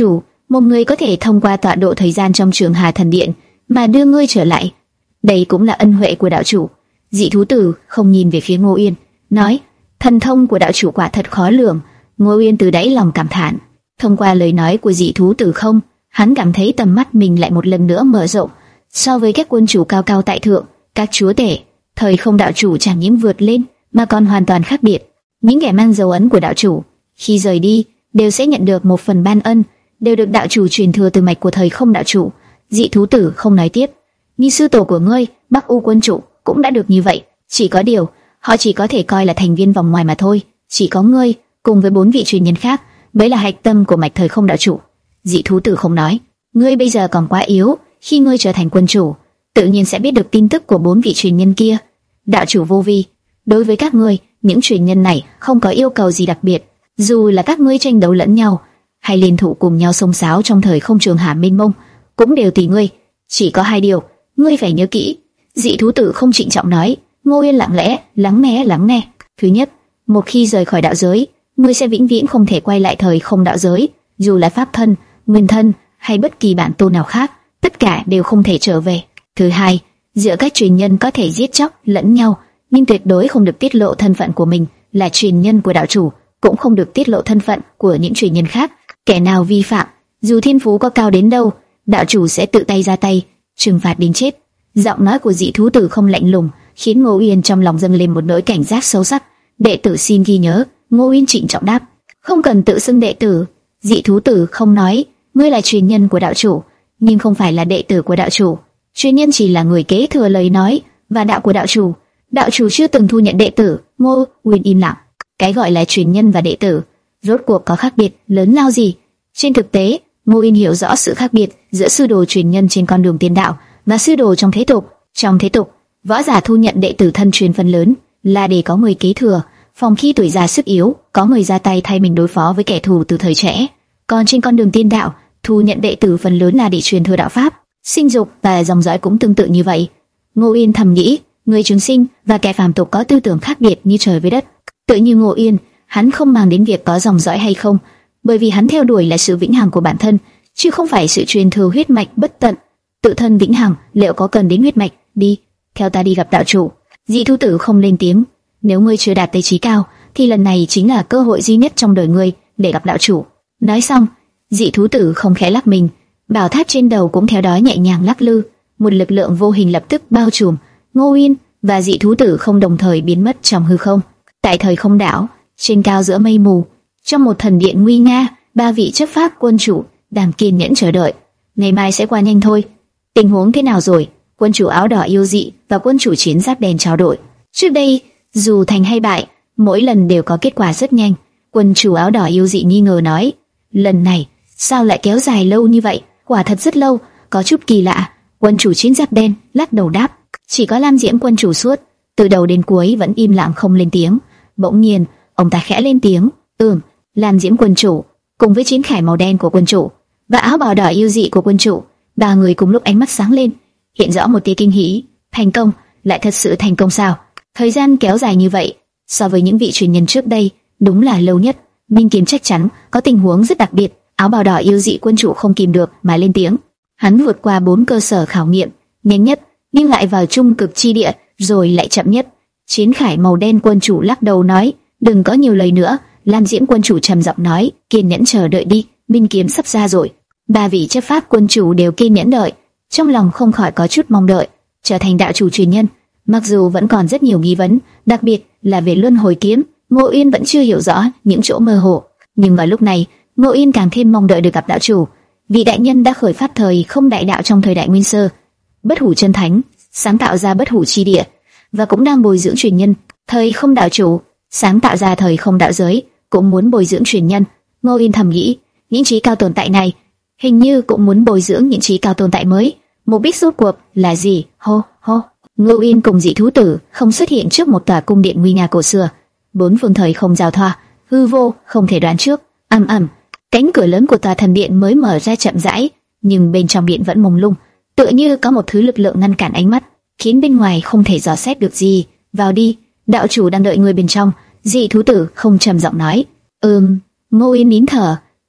Speaker 1: một người có thể thông qua tọa độ thời gian trong Trường Hà Thần Điện mà đưa ngươi trở lại. Đây cũng là ân huệ của đạo chủ. Dị thú tử không nhìn về phía Ngô Uyên, nói: thần thông của đạo chủ quả thật khó lường. Ngô Uyên từ đáy lòng cảm thán. Thông qua lời nói của dị thú tử không, hắn cảm thấy tầm mắt mình lại một lần nữa mở rộng. So với các quân chủ cao cao tại thượng, các chúa tể, thời không đạo chủ chẳng những vượt lên mà còn hoàn toàn khác biệt. Những kẻ mang dấu ấn của đạo chủ khi rời đi đều sẽ nhận được một phần ban ân, đều được đạo chủ truyền thừa từ mạch của thời không đạo chủ. Dị thú tử không nói tiếp: như sư tổ của ngươi, Bắc U quân chủ cũng đã được như vậy, chỉ có điều họ chỉ có thể coi là thành viên vòng ngoài mà thôi. Chỉ có ngươi cùng với bốn vị truyền nhân khác mới là hạch tâm của mạch thời không đạo chủ. Dị thú tử không nói: ngươi bây giờ còn quá yếu, khi ngươi trở thành quân chủ, tự nhiên sẽ biết được tin tức của bốn vị truyền nhân kia. Đạo chủ vô vi, đối với các ngươi, những truyền nhân này không có yêu cầu gì đặc biệt, dù là các ngươi tranh đấu lẫn nhau hay liên thủ cùng nhau xông xáo trong thời không trường hà mênh mông, cũng đều tùy ngươi. Chỉ có hai điều, ngươi phải nhớ kỹ. Dị thú tử không trịnh trọng nói. Ngô Uyên lặng lẽ lắng nghe lắng nghe. Thứ nhất, một khi rời khỏi đạo giới, ngươi sẽ vĩnh viễn không thể quay lại thời không đạo giới, dù là pháp thân, nguyên thân hay bất kỳ bản tôn nào khác, tất cả đều không thể trở về. Thứ hai, giữa các truyền nhân có thể giết chóc lẫn nhau, nhưng tuyệt đối không được tiết lộ thân phận của mình là truyền nhân của đạo chủ, cũng không được tiết lộ thân phận của những truyền nhân khác. Kẻ nào vi phạm, dù thiên phú có cao đến đâu, đạo chủ sẽ tự tay ra tay trừng phạt đến chết. Giọng nói của dị thú tử không lạnh lùng, khiến Ngô Uyên trong lòng dâng lên một nỗi cảnh giác sâu sắc. Đệ tử xin ghi nhớ. Ngô Uyên trịnh trọng đáp. Không cần tự xưng đệ tử. Dị thú tử không nói: ngươi là truyền nhân của đạo chủ, nhưng không phải là đệ tử của đạo chủ. Truyền nhân chỉ là người kế thừa lời nói và đạo của đạo chủ. Đạo chủ chưa từng thu nhận đệ tử. Ngô Uyên im lặng. Cái gọi là truyền nhân và đệ tử rốt cuộc có khác biệt lớn lao gì? Trên thực tế, Ngô Uyên hiểu rõ sự khác biệt giữa sư đồ truyền nhân trên con đường tiên đạo và sư đồ trong thế tục. Trong thế tục, võ giả thu nhận đệ tử thân truyền phần lớn là để có người kế thừa, phòng khi tuổi già sức yếu, có người ra tay thay mình đối phó với kẻ thù từ thời trẻ. Còn trên con đường tiên đạo, thu nhận đệ tử phần lớn là để truyền thừa đạo pháp. Sinh dục và dòng dõi cũng tương tự như vậy. Ngô Uyên thầm nghĩ, người chúng sinh và kẻ phàm tục có tư tưởng khác biệt như trời với đất. Tự như Ngô Uyên, hắn không màng đến việc có dòng dõi hay không, bởi vì hắn theo đuổi là sự vĩnh hằng của bản thân, chứ không phải sự truyền thừa huyết mạch bất tận. Tự thân vĩnh hằng, liệu có cần đến huyết mạch? Đi, theo ta đi gặp đạo chủ. Dị thú tử không lên tiếng. Nếu ngươi chưa đạt tới trí cao, thì lần này chính là cơ hội duy nhất trong đời ngươi để gặp đạo chủ. Nói xong, dị thú tử không khẽ lắc mình, bảo tháp trên đầu cũng theo đó nhẹ nhàng lắc lư. Một lực lượng vô hình lập tức bao trùm Ngô Uyên và dị thú tử không đồng thời biến mất trong hư không. Tại thời không đảo, trên cao giữa mây mù, trong một thần điện nguy nga, ba vị chấp pháp quân chủ đang kiên nhẫn chờ đợi. Ngày mai sẽ qua nhanh thôi. Tình huống thế nào rồi? Quân chủ áo đỏ yêu dị và quân chủ chiến giáp đen trao đổi. Trước đây, dù thành hay bại, mỗi lần đều có kết quả rất nhanh. Quân chủ áo đỏ yêu dị nghi ngờ nói: lần này sao lại kéo dài lâu như vậy? Quả thật rất lâu, có chút kỳ lạ. Quân chủ chiến giáp đen lắc đầu đáp: chỉ có Lam Diễm quân chủ suốt từ đầu đến cuối vẫn im lặng không lên tiếng. Bỗng nhiên, ông ta khẽ lên tiếng: ừm, Lam Diễm quân chủ cùng với chiến khải màu đen của quân chủ và áo bào đỏ yêu dị của quân chủ, ba người cùng lúc ánh mắt sáng lên, hiện rõ một tia kinh hỉ. Thành công, lại thật sự thành công sao? Thời gian kéo dài như vậy, so với những vị truyền nhân trước đây, đúng là lâu nhất. Minh Kiếm chắc chắn có tình huống rất đặc biệt. Áo bào đỏ yêu dị quân chủ không kìm được mà lên tiếng. Hắn vượt qua bốn cơ sở khảo nghiệm, nhanh nhất, nhưng lại vào trung cực chi địa, rồi lại chậm nhất. Chiến khải màu đen quân chủ lắc đầu nói: đừng có nhiều lời nữa. Lam Diễm quân chủ trầm giọng nói: kiên nhẫn chờ đợi đi, Minh Kiếm sắp ra rồi. Ba vị chấp pháp quân chủ đều kiên nhẫn đợi, trong lòng không khỏi có chút mong đợi. Trở thành đạo chủ truyền nhân, mặc dù vẫn còn rất nhiều nghi vấn, đặc biệt là về luân hồi kiếm, Ngô Uyên vẫn chưa hiểu rõ những chỗ mơ hồ. Nhưng vào lúc này, Ngô Uyên càng thêm mong đợi được gặp đạo chủ. Vị đại nhân đã khởi phát thời không đại đạo trong thời đại nguyên sơ, bất hủ chân thánh, sáng tạo ra bất hủ chi địa, và cũng đang bồi dưỡng truyền nhân. Thời không đạo chủ sáng tạo ra thời không đạo giới, cũng muốn bồi dưỡng truyền nhân. Ngô Uyên thầm nghĩ, những trí cao tồn tại này hình như cũng muốn bồi dưỡng những trí cao tồn tại mới. Mục đích rốt cuộc là gì? Hô hô. Ngô Uyên cùng dị thú tử không xuất hiện trước một tòa cung điện nguy nga cổ xưa. Bốn phương thời không giao thoa, hư vô không thể đoán trước. Ầm ầm, cánh cửa lớn của tòa thần điện mới mở ra chậm rãi, nhưng bên trong điện vẫn mông lung, tựa như có một thứ lực lượng ngăn cản ánh mắt, khiến bên ngoài không thể dò xét được gì. Vào đi, đạo chủ đang đợi người bên trong. Dị thú tử không trầm giọng nói. Ừm. Ngô Uyên nín thở,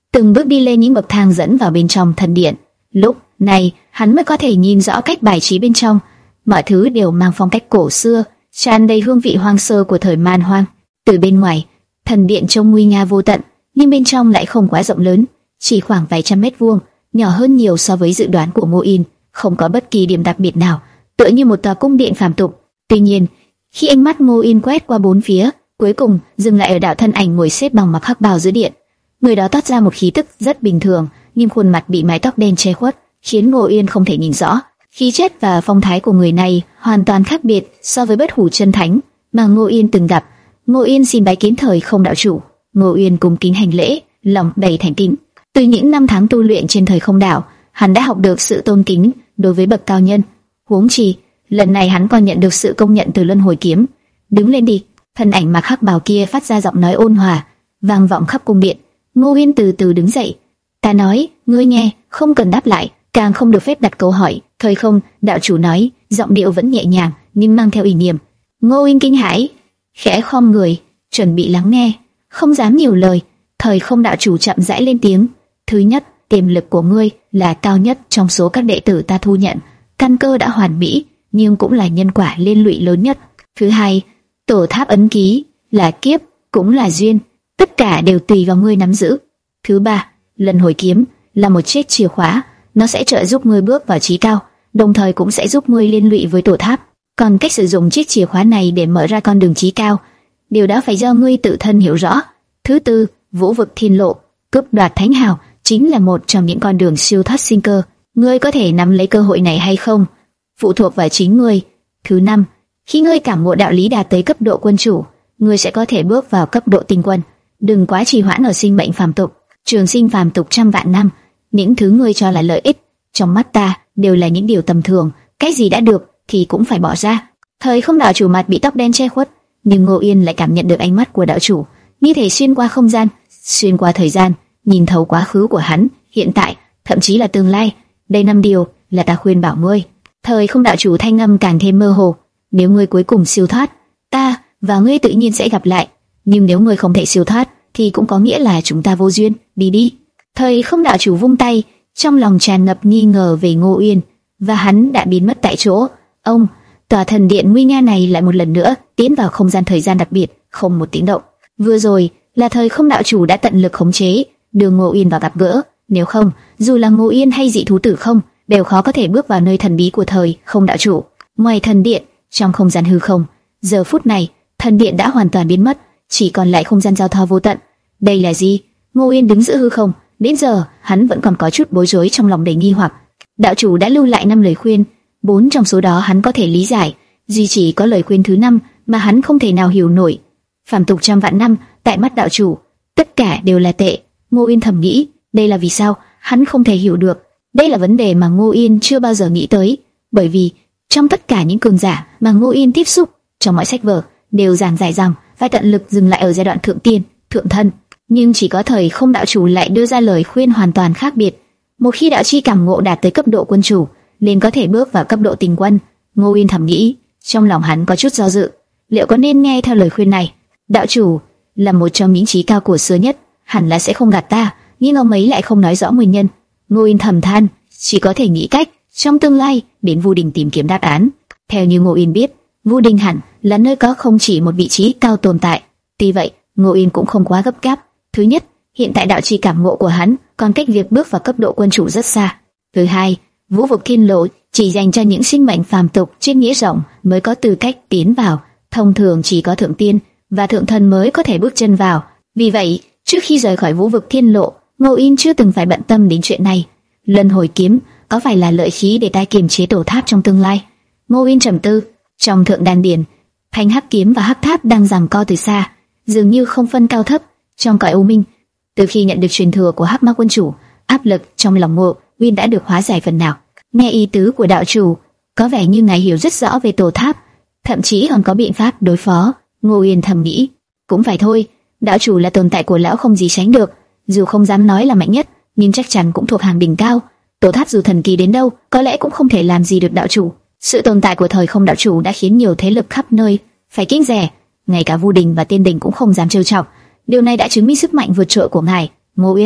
Speaker 1: từng bước đi lên những bậc thang dẫn vào bên trong thần điện. Lúc này, hắn mới có thể nhìn rõ cách bài trí bên trong. Mọi thứ đều mang phong cách cổ xưa, tràn đầy hương vị hoang sơ của thời man hoang. Từ bên ngoài, thần điện trông nguy nga vô tận, nhưng bên trong lại không quá rộng lớn, chỉ khoảng vài trăm mét vuông, nhỏ hơn nhiều so với dự đoán của Ngô Yên, không có bất kỳ điểm đặc biệt nào, tựa như một tòa cung điện phàm tục. Tuy nhiên, khi ánh mắt Ngô Yên quét qua bốn phía, cuối cùng dừng lại ở đạo thân ảnh ngồi xếp bằng mặc hắc bào giữa điện. Người đó toát ra một khí tức rất bình thường, nhưng khuôn mặt bị mái tóc đen che khuất, khiến Ngô Yên không thể nhìn rõ. Khí chất và phong thái của người này hoàn toàn khác biệt so với bất hủ chân thánh mà Ngô Yên từng gặp. Ngô Yên xin bái kiến Thời Không đạo chủ. Ngô Yên cung kính hành lễ, lòng đầy thành kính. Từ những năm tháng tu luyện trên Thời Không đạo, hắn đã học được sự tôn kính đối với bậc cao nhân. Huống chi, lần này hắn còn nhận được sự công nhận từ Luân Hồi Kiếm. Đứng lên đi. Thân ảnh mặc hắc bào kia phát ra giọng nói ôn hòa, vang vọng khắp cung điện. Ngô Yên từ từ đứng dậy. Ta nói, ngươi nghe, không cần đáp lại, càng không được phép đặt câu hỏi. Thời Không đạo chủ nói, giọng điệu vẫn nhẹ nhàng nhưng mang theo ý niệm. Ngô Yên kinh hãi, khẽ khom người, chuẩn bị lắng nghe, không dám nhiều lời. Thời Không đạo chủ chậm rãi lên tiếng. Thứ nhất, tiềm lực của ngươi là cao nhất trong số các đệ tử ta thu nhận, căn cơ đã hoàn mỹ, nhưng cũng là nhân quả liên lụy lớn nhất. Thứ hai, tổ tháp ấn ký là kiếp, cũng là duyên, tất cả đều tùy vào ngươi nắm giữ. Thứ ba, Luân Hồi Kiếm là một chiếc chìa khóa, nó sẽ trợ giúp ngươi bước vào chí cao, đồng thời cũng sẽ giúp ngươi liên lụy với tổ tháp. Còn cách sử dụng chiếc chìa khóa này để mở ra con đường chí cao, điều đó phải do ngươi tự thân hiểu rõ. Thứ tư, Vũ vực thiên lộ, cướp đoạt thánh hào chính là một trong những con đường siêu thoát sinh cơ. Ngươi có thể nắm lấy cơ hội này hay không, phụ thuộc vào chính ngươi. Thứ năm, khi ngươi cảm ngộ đạo lý đạt tới cấp độ quân chủ, ngươi sẽ có thể bước vào cấp độ tinh quân. Đừng quá trì hoãn ở sinh mệnh phàm tục. Trường sinh phàm tục trăm vạn năm, những thứ ngươi cho là lợi ích, trong mắt ta đều là những điều tầm thường. Cái gì đã được thì cũng phải bỏ ra. Thời Không đạo chủ mặt bị tóc đen che khuất, nhưng Ngô Yên lại cảm nhận được ánh mắt của đạo chủ, như thể xuyên qua không gian, xuyên qua thời gian, nhìn thấu quá khứ của hắn, hiện tại, thậm chí là tương lai. Đây năm điều là ta khuyên bảo ngươi. Thời Không đạo chủ thanh âm càng thêm mơ hồ. Nếu ngươi cuối cùng siêu thoát, ta và ngươi tự nhiên sẽ gặp lại. Nhưng nếu ngươi không thể siêu thoát, thì cũng có nghĩa là chúng ta vô duyên. Đi đi. Thời Không đạo chủ vung tay, trong lòng tràn ngập nghi ngờ về Ngô Yên, và hắn đã biến mất tại chỗ. Ông, tòa thần điện nguy nga này lại một lần nữa tiến vào không gian thời gian đặc biệt, không một tiếng động. Vừa rồi là Thời Không đạo chủ đã tận lực khống chế, đưa Ngô Yên vào gặp gỡ. Nếu không, dù là Ngô Yên hay dị thú tử không, đều khó có thể bước vào nơi thần bí của Thời Không đạo chủ. Ngoài thần điện, trong không gian hư không, giờ phút này, thần điện đã hoàn toàn biến mất, chỉ còn lại không gian giao thoa vô tận. Đây là gì? Ngô Yên đứng giữa hư không, đến giờ hắn vẫn còn có chút bối rối, trong lòng đầy nghi hoặc. Đạo chủ đã lưu lại năm lời khuyên, bốn trong số đó hắn có thể lý giải, duy chỉ có lời khuyên thứ năm mà hắn không thể nào hiểu nổi. Phàm tục trăm vạn năm, tại mắt đạo chủ, tất cả đều là tệ. Ngô Yên thầm nghĩ, đây là vì sao hắn không thể hiểu được. Đây là vấn đề mà Ngô Yên chưa bao giờ nghĩ tới, bởi vì trong tất cả những cường giả mà Ngô Yên tiếp xúc, trong mọi sách vở đều giảng giải rằng phải tận lực dừng lại ở giai đoạn thượng tiên, thượng thân, nhưng chỉ có Thời Không đạo chủ lại đưa ra lời khuyên hoàn toàn khác biệt. Một khi đạo chi cảm ngộ đạt tới cấp độ quân chủ, liền có thể bước vào cấp độ tình quân. Ngô Yên thầm nghĩ, trong lòng hắn có chút do dự, liệu có nên nghe theo lời khuyên này? Đạo chủ là một trong những trí cao cổ xưa nhất, hẳn là sẽ không gạt ta, nhưng ông ấy lại không nói rõ nguyên nhân. Ngô Yên thầm than, chỉ có thể nghĩ cách trong tương lai đến Vu Đình tìm kiếm đáp án. Theo như Ngô Yên biết, Vu Đình hẳn là nơi có không chỉ một vị trí cao tồn tại. Tuy vậy, Ngô Yên cũng không quá gấp gáp. Thứ nhất, hiện tại đạo chi cảm ngộ của hắn còn cách việc bước vào cấp độ quân chủ rất xa. Thứ hai, Vũ vực thiên lộ chỉ dành cho những sinh mệnh phàm tục trên nghĩa rộng mới có tư cách tiến vào, thông thường chỉ có thượng tiên và thượng thần mới có thể bước chân vào. Vì vậy, trước khi rời khỏi Vũ vực thiên lộ, Ngô Yên chưa từng phải bận tâm đến chuyện này. Luân Hồi Kiếm có phải là lợi khí để ta kiềm chế tổ tháp trong tương lai? Ngô Yên trầm tư. Trong thượng đan điền, thanh hắc kiếm và hắc tháp đang giằng co từ xa, dường như không phân cao thấp. Trong cõi u minh, từ khi nhận được truyền thừa của Hắc Ma quân chủ, áp lực trong lòng Ngô Yên đã được hóa giải phần nào. Nghe ý tứ của đạo chủ, có vẻ như ngài hiểu rất rõ về tổ tháp, thậm chí còn có biện pháp đối phó. Ngô Yên thầm nghĩ, cũng phải thôi, đạo chủ là tồn tại của lão không gì sánh được, dù không dám nói là mạnh nhất, nhưng chắc chắn cũng thuộc hàng đỉnh cao. Tổ tháp dù thần kỳ đến đâu, có lẽ cũng không thể làm gì được đạo chủ. Sự tồn tại của Thời Không đạo chủ đã khiến nhiều thế lực khắp nơi phải kiêng dè, ngay cả Vu Đình và Tiên Đình cũng không dám trêu chọc. Điều này đã chứng minh sức mạnh vượt trội của ngài. Ngô Yên,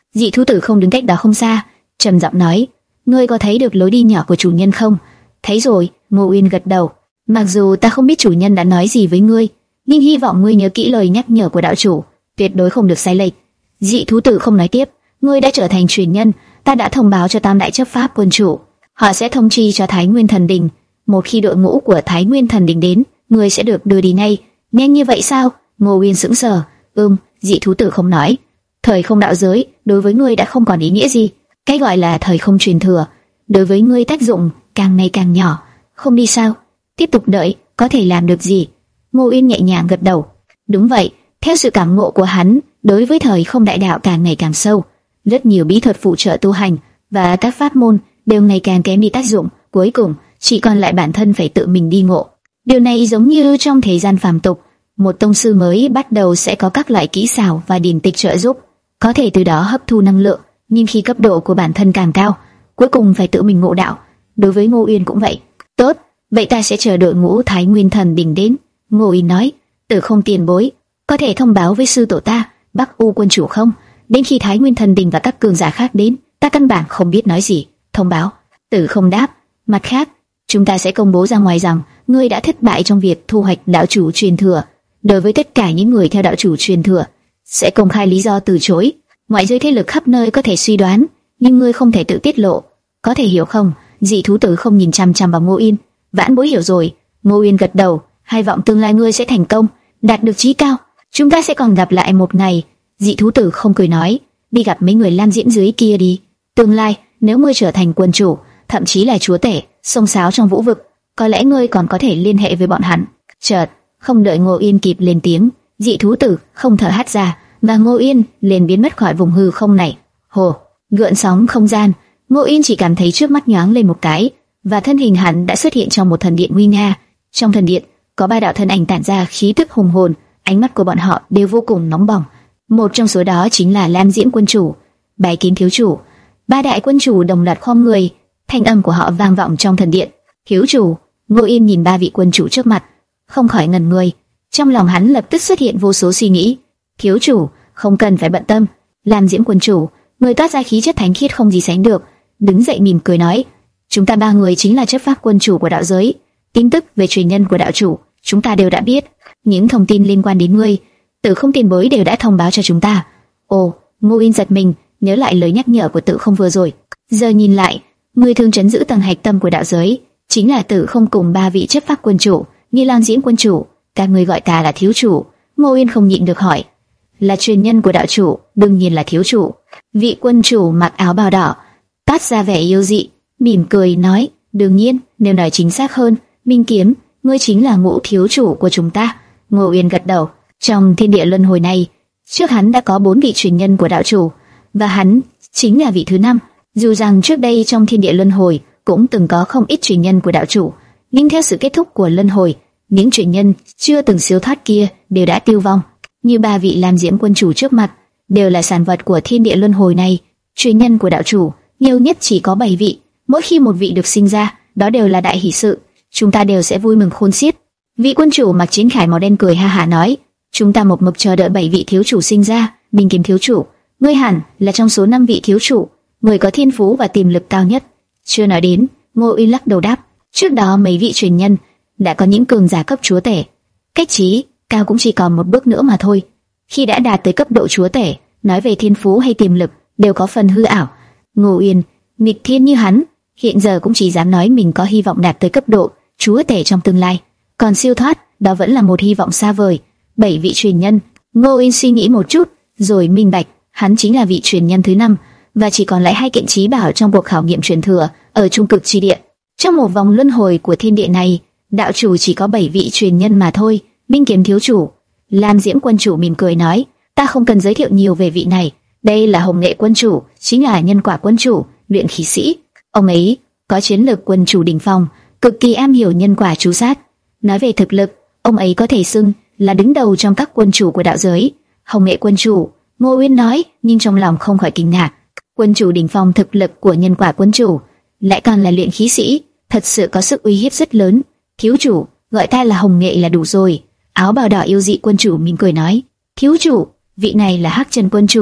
Speaker 1: Dị thú tử không đứng cách đó không xa, trầm giọng nói: ngươi có thấy được lối đi nhỏ của chủ nhân không? Thấy rồi. Ngô Uyên gật đầu. Mặc dù ta không biết chủ nhân đã nói gì với ngươi, nhưng hy vọng ngươi nhớ kỹ lời nhắc nhở của đạo chủ, tuyệt đối không được sai lệch. Dị thú tử không nói tiếp. Ngươi đã trở thành truyền nhân, ta đã thông báo cho Tam đại chấp pháp quân chủ, họ sẽ thông chi cho Thái Nguyên Thần Đình. Một khi đội ngũ của Thái Nguyên Thần Đình đến, ngươi sẽ được đưa đi ngay. Nhanh như vậy sao? Ngô Uyên sững sờ. Ừm. Dị thú tử không nói. Thời không đạo giới đối với ngươi đã không còn ý nghĩa gì. Cái gọi là thời không truyền thừa đối với ngươi tác dụng càng ngày càng nhỏ. Không đi sao? Tiếp tục đợi, có thể làm được gì? Ngô Uyên nhẹ nhàng gật đầu. Đúng vậy. Theo sự cảm ngộ của hắn, đối với thời không đại đạo càng ngày càng sâu, rất nhiều bí thuật phụ trợ tu hành và các pháp môn đều ngày càng kém đi tác dụng, cuối cùng chỉ còn lại bản thân phải tự mình đi ngộ. Điều này giống như trong thế gian phàm tục, một tông sư mới bắt đầu sẽ có các loại kỹ xảo và điển tịch trợ giúp, có thể từ đó hấp thu năng lượng, nhưng khi cấp độ của bản thân càng cao, cuối cùng phải tự mình ngộ đạo. Đối với Ngô Uyên cũng vậy. Tốt, vậy ta sẽ chờ đội ngũ Thái Nguyên Thần Đình đến. Ngô Uyên nói. Tử Không tiền bối, có thể thông báo với sư tổ ta, Bắc U quân chủ không? Đến khi Thái Nguyên Thần Đình và các cường giả khác đến, ta căn bản không biết nói gì. Thông báo. Tử Không đáp. Mặt khác, chúng ta sẽ công bố ra ngoài rằng ngươi đã thất bại trong việc thu hoạch đạo chủ truyền thừa. Đối với tất cả những người theo đạo chủ truyền thừa, sẽ công khai lý do từ chối. Ngoại giới thế lực khắp nơi có thể suy đoán, nhưng ngươi không thể tự tiết lộ. Có thể hiểu không? Dị thú tử không nhìn chăm chăm vào Ngô Uyên. Vãn bối hiểu rồi. Ngô Uyên gật đầu. Hy vọng tương lai ngươi sẽ thành công, đạt được chí cao. Chúng ta sẽ còn gặp lại một ngày. Dị thú tử không cười nói. Đi gặp mấy người Lam Diễm dưới kia đi. Tương lai, nếu ngươi trở thành quân chủ, thậm chí là chúa tể, xông xáo trong vũ vực, có lẽ ngươi còn có thể liên hệ với bọn hắn. Chợt, không đợi Ngô Uyên kịp lên tiếng, dị thú tử không thở hắt ra, và Ngô Uyên liền biến mất khỏi vùng hư không này. Hồ, gợn sóng không gian. Ngô Uyên chỉ cảm thấy trước mắt nhoáng lên một cái, và thân hình hắn đã xuất hiện trong một thần điện nguy nga. Trong thần điện có ba đạo thân ảnh tản ra khí tức hùng hồn, ánh mắt của bọn họ đều vô cùng nóng bỏng. Một trong số đó chính là Lam Diễm quân chủ, Bái Kiến thiếu chủ. Ba đại quân chủ đồng loạt khom người, thanh âm của họ vang vọng trong thần điện. Thiếu chủ. Ngô Uyên nhìn ba vị quân chủ trước mặt, không khỏi ngẩn người. Trong lòng hắn lập tức xuất hiện vô số suy nghĩ. Thiếu chủ, không cần phải bận tâm. Lam Diễm quân chủ, người toát ra khí chất thánh khiết không gì sánh được, đứng dậy mỉm cười nói: chúng ta ba người chính là chấp pháp quân chủ của đạo giới. Tin tức về truyền nhân của đạo chủ chúng ta đều đã biết, những thông tin liên quan đến ngươi, Tử Không tiền bối đều đã thông báo cho chúng ta. Ồ, Ngô Uyên giật mình, nhớ lại lời nhắc nhở của Tử Không vừa rồi. Giờ nhìn lại, người thường trấn giữ tầng hạch tâm của đạo giới chính là Tử Không cùng ba vị chấp pháp quân chủ, như Lam Diễm quân chủ. Các người gọi ta là thiếu chủ. Ngô Uyên không nhịn được hỏi. Là truyền nhân của đạo chủ, đương nhiên là thiếu chủ. Vị quân chủ mặc áo bào đỏ toát ra vẻ yêu dị, mỉm cười nói: đương nhiên, nếu nói chính xác hơn, Minh Kiếm, ngươi chính là ngũ thiếu chủ của chúng ta. Ngô Uyên gật đầu. Trong thiên địa luân hồi này, trước hắn đã có bốn vị truyền nhân của đạo chủ, và hắn chính là vị thứ năm. Dù rằng trước đây trong thiên địa luân hồi cũng từng có không ít truyền nhân của đạo chủ, nhưng theo sự kết thúc của luân hồi, những truyền nhân chưa từng siêu thoát kia đều đã tiêu vong. Như ba vị Lam Diễm quân chủ trước mặt đều là sản vật của thiên địa luân hồi này. Truyền nhân của đạo chủ nhiều nhất chỉ có bảy vị, mỗi khi một vị được sinh ra, đó đều là đại hỷ sự, chúng ta đều sẽ vui mừng khôn xiết. Vị quân chủ mặc chiến khải màu đen cười ha hả nói: chúng ta một mực chờ đợi bảy vị thiếu chủ sinh ra. Minh Kiếm thiếu chủ, ngươi hẳn là trong số năm vị thiếu chủ, người có thiên phú và tiềm lực cao nhất. Chưa nói đến. Ngô Uyên lắc đầu đáp: trước đó mấy vị truyền nhân đã có những cường giả cấp chúa tể, cách trí cao cũng chỉ còn một bước nữa mà thôi. Khi đã đạt tới cấp độ chúa tể, nói về thiên phú hay tiềm lực đều có phần hư ảo. Ngô Uyên, nghịch thiên như hắn, hiện giờ cũng chỉ dám nói mình có hy vọng đạt tới cấp độ chúa tể trong tương lai, còn siêu thoát, đó vẫn là một hy vọng xa vời. Bảy vị truyền nhân. Ngô Uyên suy nghĩ một chút, rồi minh bạch, hắn chính là vị truyền nhân thứ năm, và chỉ còn lại hai kiện trí bảo trong cuộc khảo nghiệm truyền thừa ở trung cực chi địa. Trong một vòng luân hồi của thiên địa này, đạo chủ chỉ có bảy vị truyền nhân mà thôi. Minh Kiếm thiếu chủ. Lam Diễm quân chủ mỉm cười nói: ta không cần giới thiệu nhiều về vị này, đây là Hồng Nghệ quân chủ, chính là nhân quả quân chủ, luyện khí sĩ. Ông ấy có chiến lược quân chủ đỉnh phong, cực kỳ am hiểu nhân quả chú sát. Nói về thực lực, ông ấy có thể xưng là đứng đầu trong các quân chủ của đạo giới. Hồng Nghệ quân chủ. Ngô Uyên nói, nhưng trong lòng không khỏi kinh ngạc. Quân chủ đỉnh phong thực lực của nhân quả quân chủ, lại còn là luyện khí sĩ, thật sự có sức uy hiếp rất lớn. Thiếu chủ, gọi ta là Hồng Nghệ là đủ rồi. Áo bào đỏ yêu dị quân chủ mỉm cười nói: thiếu chủ, vị này là Hắc Chân quân chủ.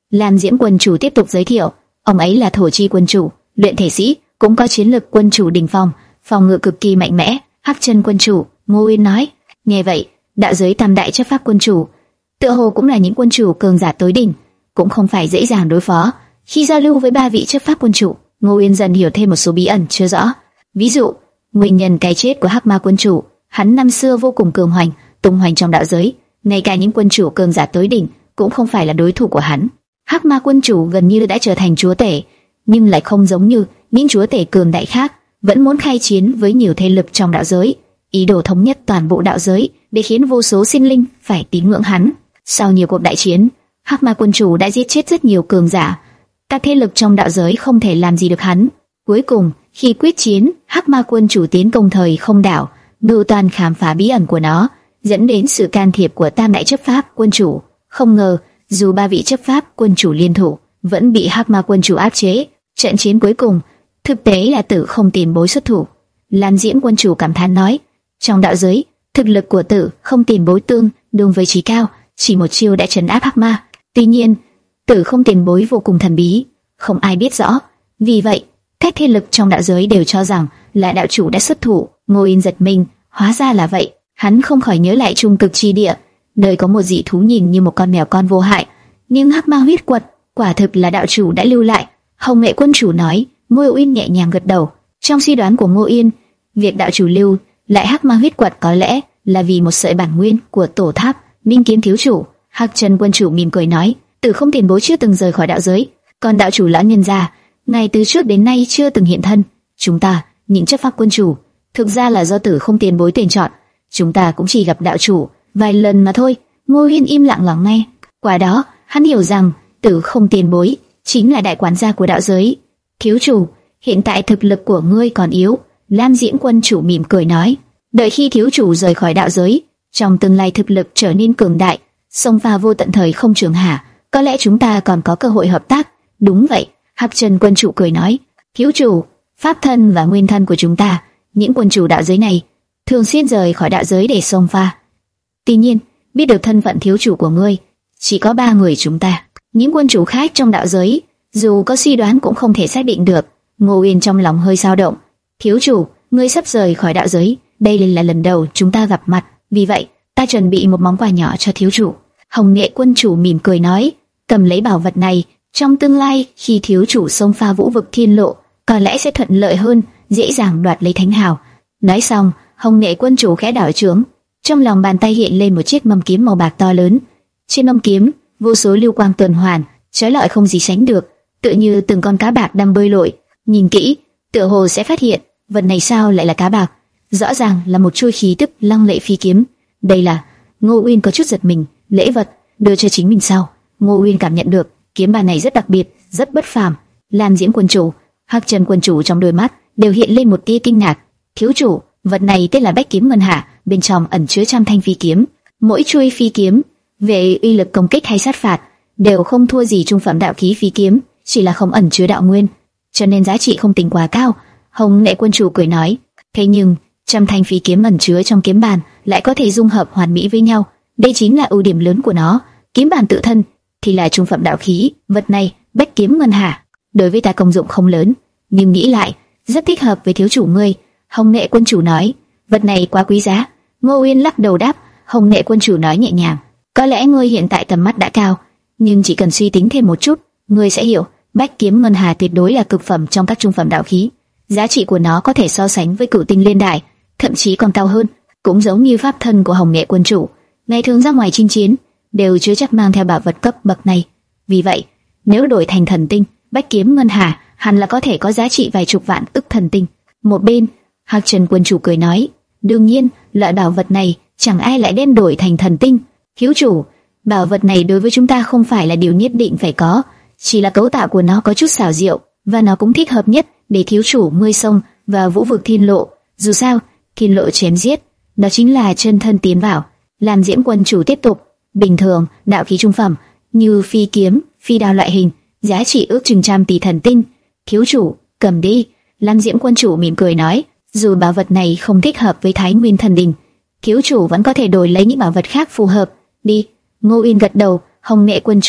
Speaker 1: Lam Diễm quân chủ tiếp tục giới thiệu, ông ấy là thổ chi quân chủ, luyện thể sĩ, cũng có chiến lực quân chủ đỉnh phong, phòng ngự cực kỳ mạnh mẽ. Hắc Chân quân chủ, Ngô Uyên nói. Nghe vậy, đạo giới tam đại chấp pháp quân chủ, tựa hồ cũng là những quân chủ cường giả tối đỉnh, cũng không phải dễ dàng đối phó. Khi giao lưu với ba vị chấp pháp quân chủ, Ngô Uyên dần hiểu thêm một số bí ẩn chưa rõ. Ví dụ, nguyên nhân cái chết của Hắc Ma quân chủ, hắn năm xưa vô cùng cường hoành, tung hoành trong đạo giới, ngay cả những quân chủ cường giả tối đỉnh cũng không phải là đối thủ của hắn. Hắc Ma quân chủ gần như đã trở thành chúa tể, nhưng lại không giống như những chúa tể cường đại khác, vẫn muốn khai chiến với nhiều thế lực trong đạo giới, ý đồ thống nhất toàn bộ đạo giới để khiến vô số sinh linh phải tín ngưỡng hắn. Sau nhiều cuộc đại chiến, Hắc Ma quân chủ đã giết chết rất nhiều cường giả, các thế lực trong đạo giới không thể làm gì được hắn. Cuối cùng, khi quyết chiến, Hắc Ma quân chủ tiến công thời không đảo, mưu toan khám phá bí ẩn của nó, dẫn đến sự can thiệp của tam đại chấp pháp quân chủ. Không ngờ, dù ba vị chấp pháp quân chủ liên thủ, vẫn bị Hắc Ma quân chủ áp chế. Trận chiến cuối cùng, thực tế là Tử Không Tiền Bối xuất thủ. Lam Diễm quân chủ cảm thán nói, trong đạo giới, thực lực của Tử Không Tiền Bối tương đương với chí cao, chỉ một chiêu đã trấn áp Hắc Ma. Tuy nhiên, Tử Không Tiền Bối vô cùng thần bí, không ai biết rõ. Vì vậy, các thế lực trong đạo giới đều cho rằng là đạo chủ đã xuất thủ. Ngô Yên giật mình, hóa ra là vậy. Hắn không khỏi nhớ lại Trung Cực Chi Địa, nơi có một dị thú nhìn như một con mèo con vô hại, nhưng Hắc Ma huyết quật quả thực là đạo chủ đã lưu lại. Hồng Nghệ quân chủ nói. Ngô Yên nhẹ nhàng gật đầu. Trong suy đoán của Ngô Yên, việc đạo chủ lưu lại Hắc Ma huyết quật có lẽ là vì một sợi bản nguyên của tổ tháp Minh Kiếm thiếu chủ. Hắc Chân quân chủ mỉm cười nói, Tử Không Tiền Bối chưa từng rời khỏi đạo giới, còn đạo chủ lão nhân gia, ngài từ trước đến nay chưa từng hiện thân. Chúng ta, những chấp pháp quân chủ, thực ra là do Tử Không Tiền Bối tuyển chọn. Chúng ta cũng chỉ gặp đạo chủ vài lần mà thôi. Ngô Yên im lặng lắng nghe. Quả đó, hắn hiểu rằng Tử Không Tiền Bối chính là đại quản gia của đạo giới. Thiếu chủ, hiện tại thực lực của ngươi còn yếu. Lam Diễm quân chủ mỉm cười nói, đợi khi thiếu chủ rời khỏi đạo giới, trong tương lai thực lực trở nên cường đại, xông pha vô tận thời không trường hạ, có lẽ chúng ta còn có cơ hội hợp tác. Đúng vậy, Hắc Chân quân chủ cười nói, thiếu chủ, pháp thân và nguyên thân của chúng ta, những quân chủ đạo giới này, thường xuyên rời khỏi đạo giới để xông pha. Tuy nhiên, biết được thân phận thiếu chủ của ngươi, chỉ có ba người chúng ta. Những quân chủ khác trong đạo giới, dù có suy đoán cũng không thể xác định được. Ngô Uyên trong lòng hơi dao động. Thiếu chủ, ngươi sắp rời khỏi đạo giới, đây là lần đầu chúng ta gặp mặt, vì vậy ta chuẩn bị một món quà nhỏ cho thiếu chủ. Hồng Nghệ quân chủ mỉm cười nói, cầm lấy bảo vật này, trong tương lai khi thiếu chủ xông pha vũ vực thiên lộ, có lẽ sẽ thuận lợi hơn, dễ dàng đoạt lấy thánh hào. Nói xong, Hồng Nghệ quân chủ khẽ đảo trướng, trong lòng bàn tay hiện lên một chiếc mâm kiếm màu bạc to lớn. Trên mâm kiếm, vô số lưu quang tuần hoàn, chói lọi không gì sánh được, tựa như từng con cá bạc đang bơi lội. Nhìn kỹ, tựa hồ sẽ phát hiện, vật này sao lại là cá bạc? Rõ ràng là một chuôi khí tức lăng lệ phi kiếm. Đây là... Ngô Uyên có chút giật mình. Lễ vật đưa cho chính mình sao? Ngô Uyên cảm nhận được kiếm bàn này rất đặc biệt, rất bất phàm. Lam Diễm quân chủ, Hắc Chân quân chủ trong đôi mắt đều hiện lên một tia kinh ngạc. Thiếu chủ, vật này tên là Bách Kiếm Ngân Hà, bên trong ẩn chứa trăm thanh phi kiếm. Mỗi chuôi phi kiếm về uy lực công kích hay sát phạt đều không thua gì trung phẩm đạo khí phi kiếm, chỉ là không ẩn chứa đạo nguyên, cho nên giá trị không tính quá cao. Hồng Nghệ quân chủ cười nói, thế nhưng trăm thanh phi kiếm ẩn chứa trong kiếm bàn lại có thể dung hợp hoàn mỹ với nhau, đây chính là ưu điểm lớn của nó. Kiếm bàn tự thân thì là trung phẩm đạo khí, vật này Bách Kiếm Ngân Hà đối với ta công dụng không lớn, nhưng nghĩ lại rất thích hợp với thiếu chủ ngươi. Hồng Nghệ quân chủ nói, vật này quá quý giá. Ngô Uyên lắc đầu đáp. Hồng Nghệ quân chủ nói nhẹ nhàng, có lẽ ngươi hiện tại tầm mắt đã cao, nhưng chỉ cần suy tính thêm một chút, ngươi sẽ hiểu, Bách Kiếm Ngân Hà tuyệt đối là cực phẩm trong các trung phẩm đạo khí. Giá trị của nó có thể so sánh với Cửu Tinh Liên Đài, thậm chí còn cao hơn. Cũng giống như pháp thân của Hồng Nghệ quân chủ, ngày thường ra ngoài chinh chiến đều chưa chắc mang theo bảo vật cấp bậc này. Vì vậy, nếu đổi thành thần tinh, Bách Kiếm Ngân Hà hẳn là có thể có giá trị vài chục vạn ức thần tinh. Một bên, Hắc Chân quân chủ cười nói, đương nhiên, loại bảo vật này chẳng ai lại đem đổi thành thần tinh. Thiếu chủ, bảo vật này đối với chúng ta không phải là điều nhất định phải có, chỉ là cấu tạo của nó có chút xảo diệu, và nó cũng thích hợp nhất để thiếu chủ ngươi xông vào vũ vực thiên lộ. Dù sao, thiên lộ chém giết, đó chính là chân thân tiến vào. Lam Diễm quân chủ tiếp tục, bình thường đạo khí trung phẩm như phi kiếm, phi đao loại hình, giá trị ước chừng trăm tỷ thần tinh. Thiếu chủ, cầm đi. Lam Diễm quân chủ mỉm cười nói, dù bảo vật này không thích hợp với Thái Nguyên thần đình, thiếu chủ vẫn có thể đổi lấy những bảo vật khác phù hợp. Đi. Ngô Uyên gật đầu. Hồng Nghệ quân chủ,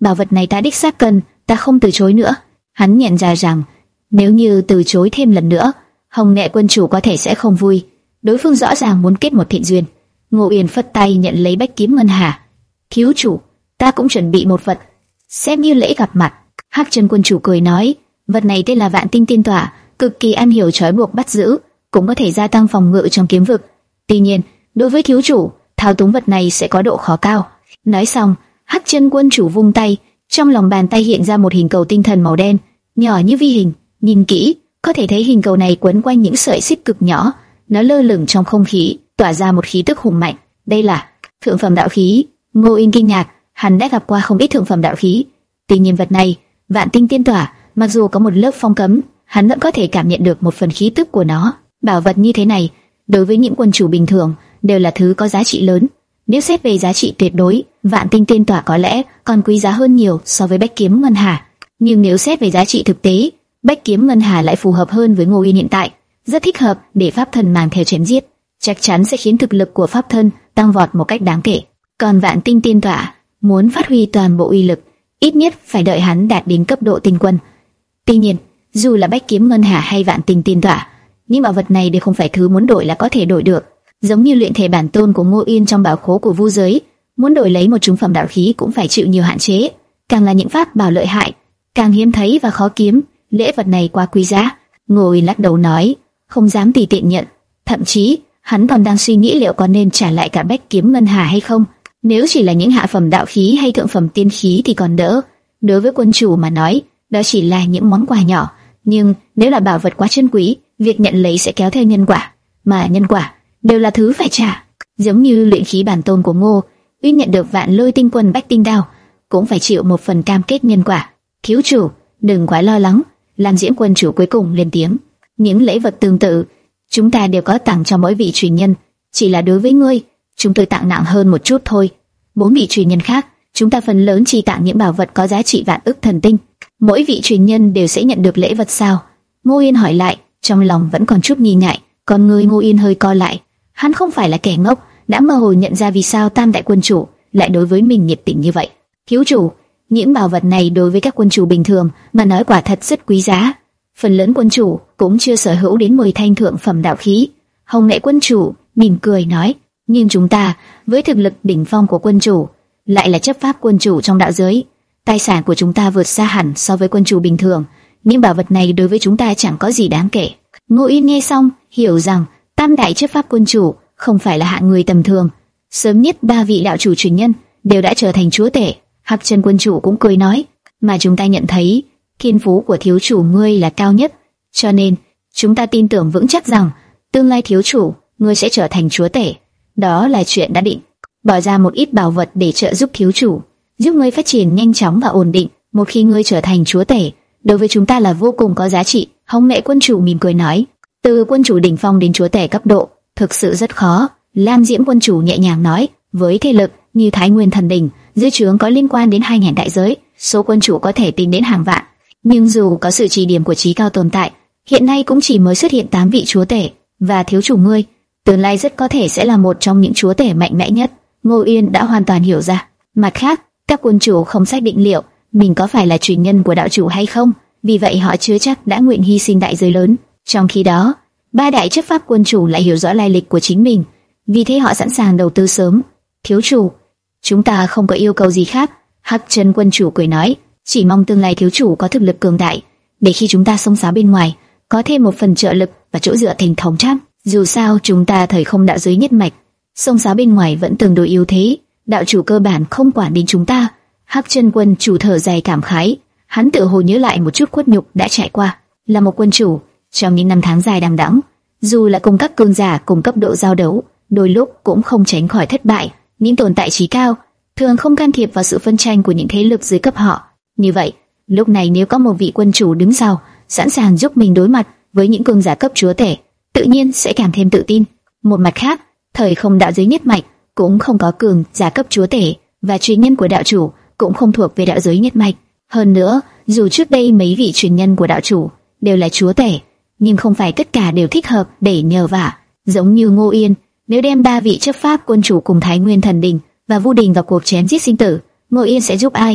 Speaker 1: bảo vật này ta đích xác cần, ta không từ chối nữa. Hắn nhận ra rằng nếu như từ chối thêm lần nữa, Hồng Nệ quân chủ có thể sẽ không vui. Đối phương rõ ràng muốn kết một thiện duyên. Ngô Yên phất tay nhận lấy bách kiếm ngân hà. Thiếu chủ, ta cũng chuẩn bị một vật, xem như lễ gặp mặt. Hắc Chân quân chủ cười nói, vật này tên là Vạn Tinh Tiên Tỏa, cực kỳ am hiểu trói buộc bắt giữ, cũng có thể gia tăng phòng ngự trong kiếm vực. Tuy nhiên, đối với thiếu chủ, thao túng vật này sẽ có độ khó cao. Nói xong, Hắc Chân quân chủ vung tay, trong lòng bàn tay hiện ra một hình cầu tinh thần màu đen, nhỏ như vi hình. Nhìn kỹ, có thể thấy hình cầu này quấn quanh những sợi xích cực nhỏ, nó lơ lửng trong không khí, tỏa ra một khí tức hùng mạnh. Đây là thượng phẩm đạo khí. Ngô Yên kinh ngạc, hắn đã gặp qua không ít thượng phẩm đạo khí. Tuy nhiên vật này, Vạn Tinh Tiên Tỏa, mặc dù có một lớp phong cấm, hắn vẫn có thể cảm nhận được một phần khí tức của nó. Bảo vật như thế này, đối với những quân chủ bình thường đều là thứ có giá trị lớn. Nếu xét về giá trị tuyệt đối, Vạn Tinh Tiên Tỏa có lẽ còn quý giá hơn nhiều so với Bách Kiếm Ngân Hà. Nhưng nếu xét về giá trị thực tế, Bách Kiếm Ngân Hà lại phù hợp hơn với Ngô Yên hiện tại, rất thích hợp để pháp thân mang theo chém giết, chắc chắn sẽ khiến thực lực của pháp thân tăng vọt một cách đáng kể. Còn Vạn Tinh Tiên Tỏa, muốn phát huy toàn bộ uy lực, ít nhất phải đợi hắn đạt đến cấp độ tinh quân. Tuy nhiên, dù là Bách Kiếm Ngân Hà hay Vạn Tinh Tiên Tỏa, những bảo vật này đều không phải thứ muốn đổi là có thể đổi được. Giống như luyện thể bản tôn của Ngô Yên trong bảo khố của Vu giới, muốn đổi lấy một trung phẩm đạo khí cũng phải chịu nhiều hạn chế. Càng là những pháp bảo lợi hại, càng hiếm thấy và khó kiếm, lễ vật này quá quý giá. Ngô Yên lắc đầu nói, không dám tùy tiện nhận. Thậm chí, hắn còn đang suy nghĩ liệu có nên trả lại cả Bách Kiếm Ngân Hà hay không. Nếu chỉ là những hạ phẩm đạo khí hay thượng phẩm tiên khí thì còn đỡ. Đối với quân chủ mà nói, đó chỉ là những món quà nhỏ. Nhưng nếu là bảo vật quá chân quý, việc nhận lấy sẽ kéo theo nhân quả, mà nhân quả đều là thứ phải trả. Giống như luyện khí bản tôn của Ngô Uyên nhận được Vạn Lôi Tinh Quân Bách Tinh Đao, cũng phải chịu một phần cam kết nhân quả. Thiếu chủ, đừng quá lo lắng. Lam Diễm quân chủ cuối cùng lên tiếng. Những lễ vật tương tự, chúng ta đều có tặng cho mỗi vị truyền nhân. Chỉ là đối với ngươi, chúng tôi tặng nặng hơn một chút thôi. Bốn vị truyền nhân khác, chúng ta phần lớn chỉ tặng những bảo vật có giá trị vạn ức thần tinh. Mỗi vị truyền nhân đều sẽ nhận được lễ vật sao? Ngô Yên hỏi lại, trong lòng vẫn còn chút nghi ngại. Con người Ngô Yên hơi co lại. Hắn không phải là kẻ ngốc, đã mơ hồ nhận ra vì sao Tam đại quân chủ lại đối với mình nhiệt tình như vậy. Thiếu chủ, những bảo vật này đối với các quân chủ bình thường mà nói quả thật rất quý giá. Phần lớn quân chủ cũng chưa sở hữu đến mười thanh thượng phẩm đạo khí. Hồng Nệ quân chủ mỉm cười nói, nhưng chúng ta với thực lực đỉnh phong của quân chủ, lại là chấp pháp quân chủ trong đạo giới, tài sản của chúng ta vượt xa hẳn so với quân chủ bình thường. Những bảo vật này đối với chúng ta chẳng có gì đáng kể. Ngô Yên nghe xong hiểu rằng Tam đại chấp pháp quân chủ không phải là hạng người tầm thường. Sớm nhất ba vị đạo chủ truyền nhân đều đã trở thành chúa tể. Hắc Chân quân chủ cũng cười nói, mà chúng ta nhận thấy thiên phú của thiếu chủ ngươi là cao nhất, cho nên chúng ta tin tưởng vững chắc rằng tương lai thiếu chủ ngươi sẽ trở thành chúa tể. Đó là chuyện đã định. Bỏ ra một ít bảo vật để trợ giúp thiếu chủ, giúp ngươi phát triển nhanh chóng và ổn định. Một khi ngươi trở thành chúa tể, đối với chúng ta là vô cùng có giá trị. Hồng Nệ quân chủ mỉm cười nói, từ quân chủ đỉnh phong đến chúa tể cấp độ thực sự rất khó. Lam Diễm quân chủ nhẹ nhàng nói, với thế lực như Thái Nguyên thần đỉnh, dưới trướng có liên quan đến hai ngàn đại giới, số quân chủ có thể tính đến hàng vạn. Nhưng dù có sự chỉ điểm của trí cao tồn tại, hiện nay cũng chỉ mới xuất hiện tám vị chúa tể, và thiếu chủ ngươi tương lai rất có thể sẽ là một trong những chúa tể mạnh mẽ nhất. Ngô Yên đã hoàn toàn hiểu ra. Mặt khác, các quân chủ không xác định liệu mình có phải là truyền nhân của đạo chủ hay không, vì vậy họ chưa chắc đã nguyện hy sinh đại giới lớn. Trong khi đó, ba đại chấp pháp quân chủ lại hiểu rõ lai lịch của chính mình, vì thế họ sẵn sàng đầu tư sớm. Thiếu chủ, chúng ta không có yêu cầu gì khác. Hắc Chân quân chủ cười nói, chỉ mong tương lai thiếu chủ có thực lực cường đại, để khi chúng ta xông xáo bên ngoài có thêm một phần trợ lực và chỗ dựa thành thống chắc. Dù sao chúng ta thời không đạo giới nhất mạch, xông xáo bên ngoài vẫn tương đối yếu thế, đạo chủ cơ bản không quản đến chúng ta. Hắc Chân quân chủ thở dài cảm khái, hắn tự hồ nhớ lại một chút khuất nhục đã trải qua. Là một quân chủ, trong những năm tháng dài đằng đẵng, dù là cùng các cường giả cùng cấp độ giao đấu, đôi lúc cũng không tránh khỏi thất bại. Những tồn tại trí cao thường không can thiệp vào sự phân tranh của những thế lực dưới cấp họ. Như vậy, lúc này nếu có một vị quân chủ đứng sau, sẵn sàng giúp mình đối mặt với những cường giả cấp chúa tể, tự nhiên sẽ càng thêm tự tin. Một mặt khác, thời không đạo giới nhất mạch cũng không có cường giả cấp chúa tể, và truyền nhân của đạo chủ cũng không thuộc về đạo giới nhất mạch. Hơn nữa, dù trước đây mấy vị truyền nhân của đạo chủ đều là chúa tể, nhưng không phải tất cả đều thích hợp để nhờ vả. Giống như Ngô Yên, nếu đem ba vị chấp pháp quân chủ cùng Thái Nguyên thần đình và Vu đình vào cuộc chém giết sinh tử, Ngô Yên sẽ giúp ai?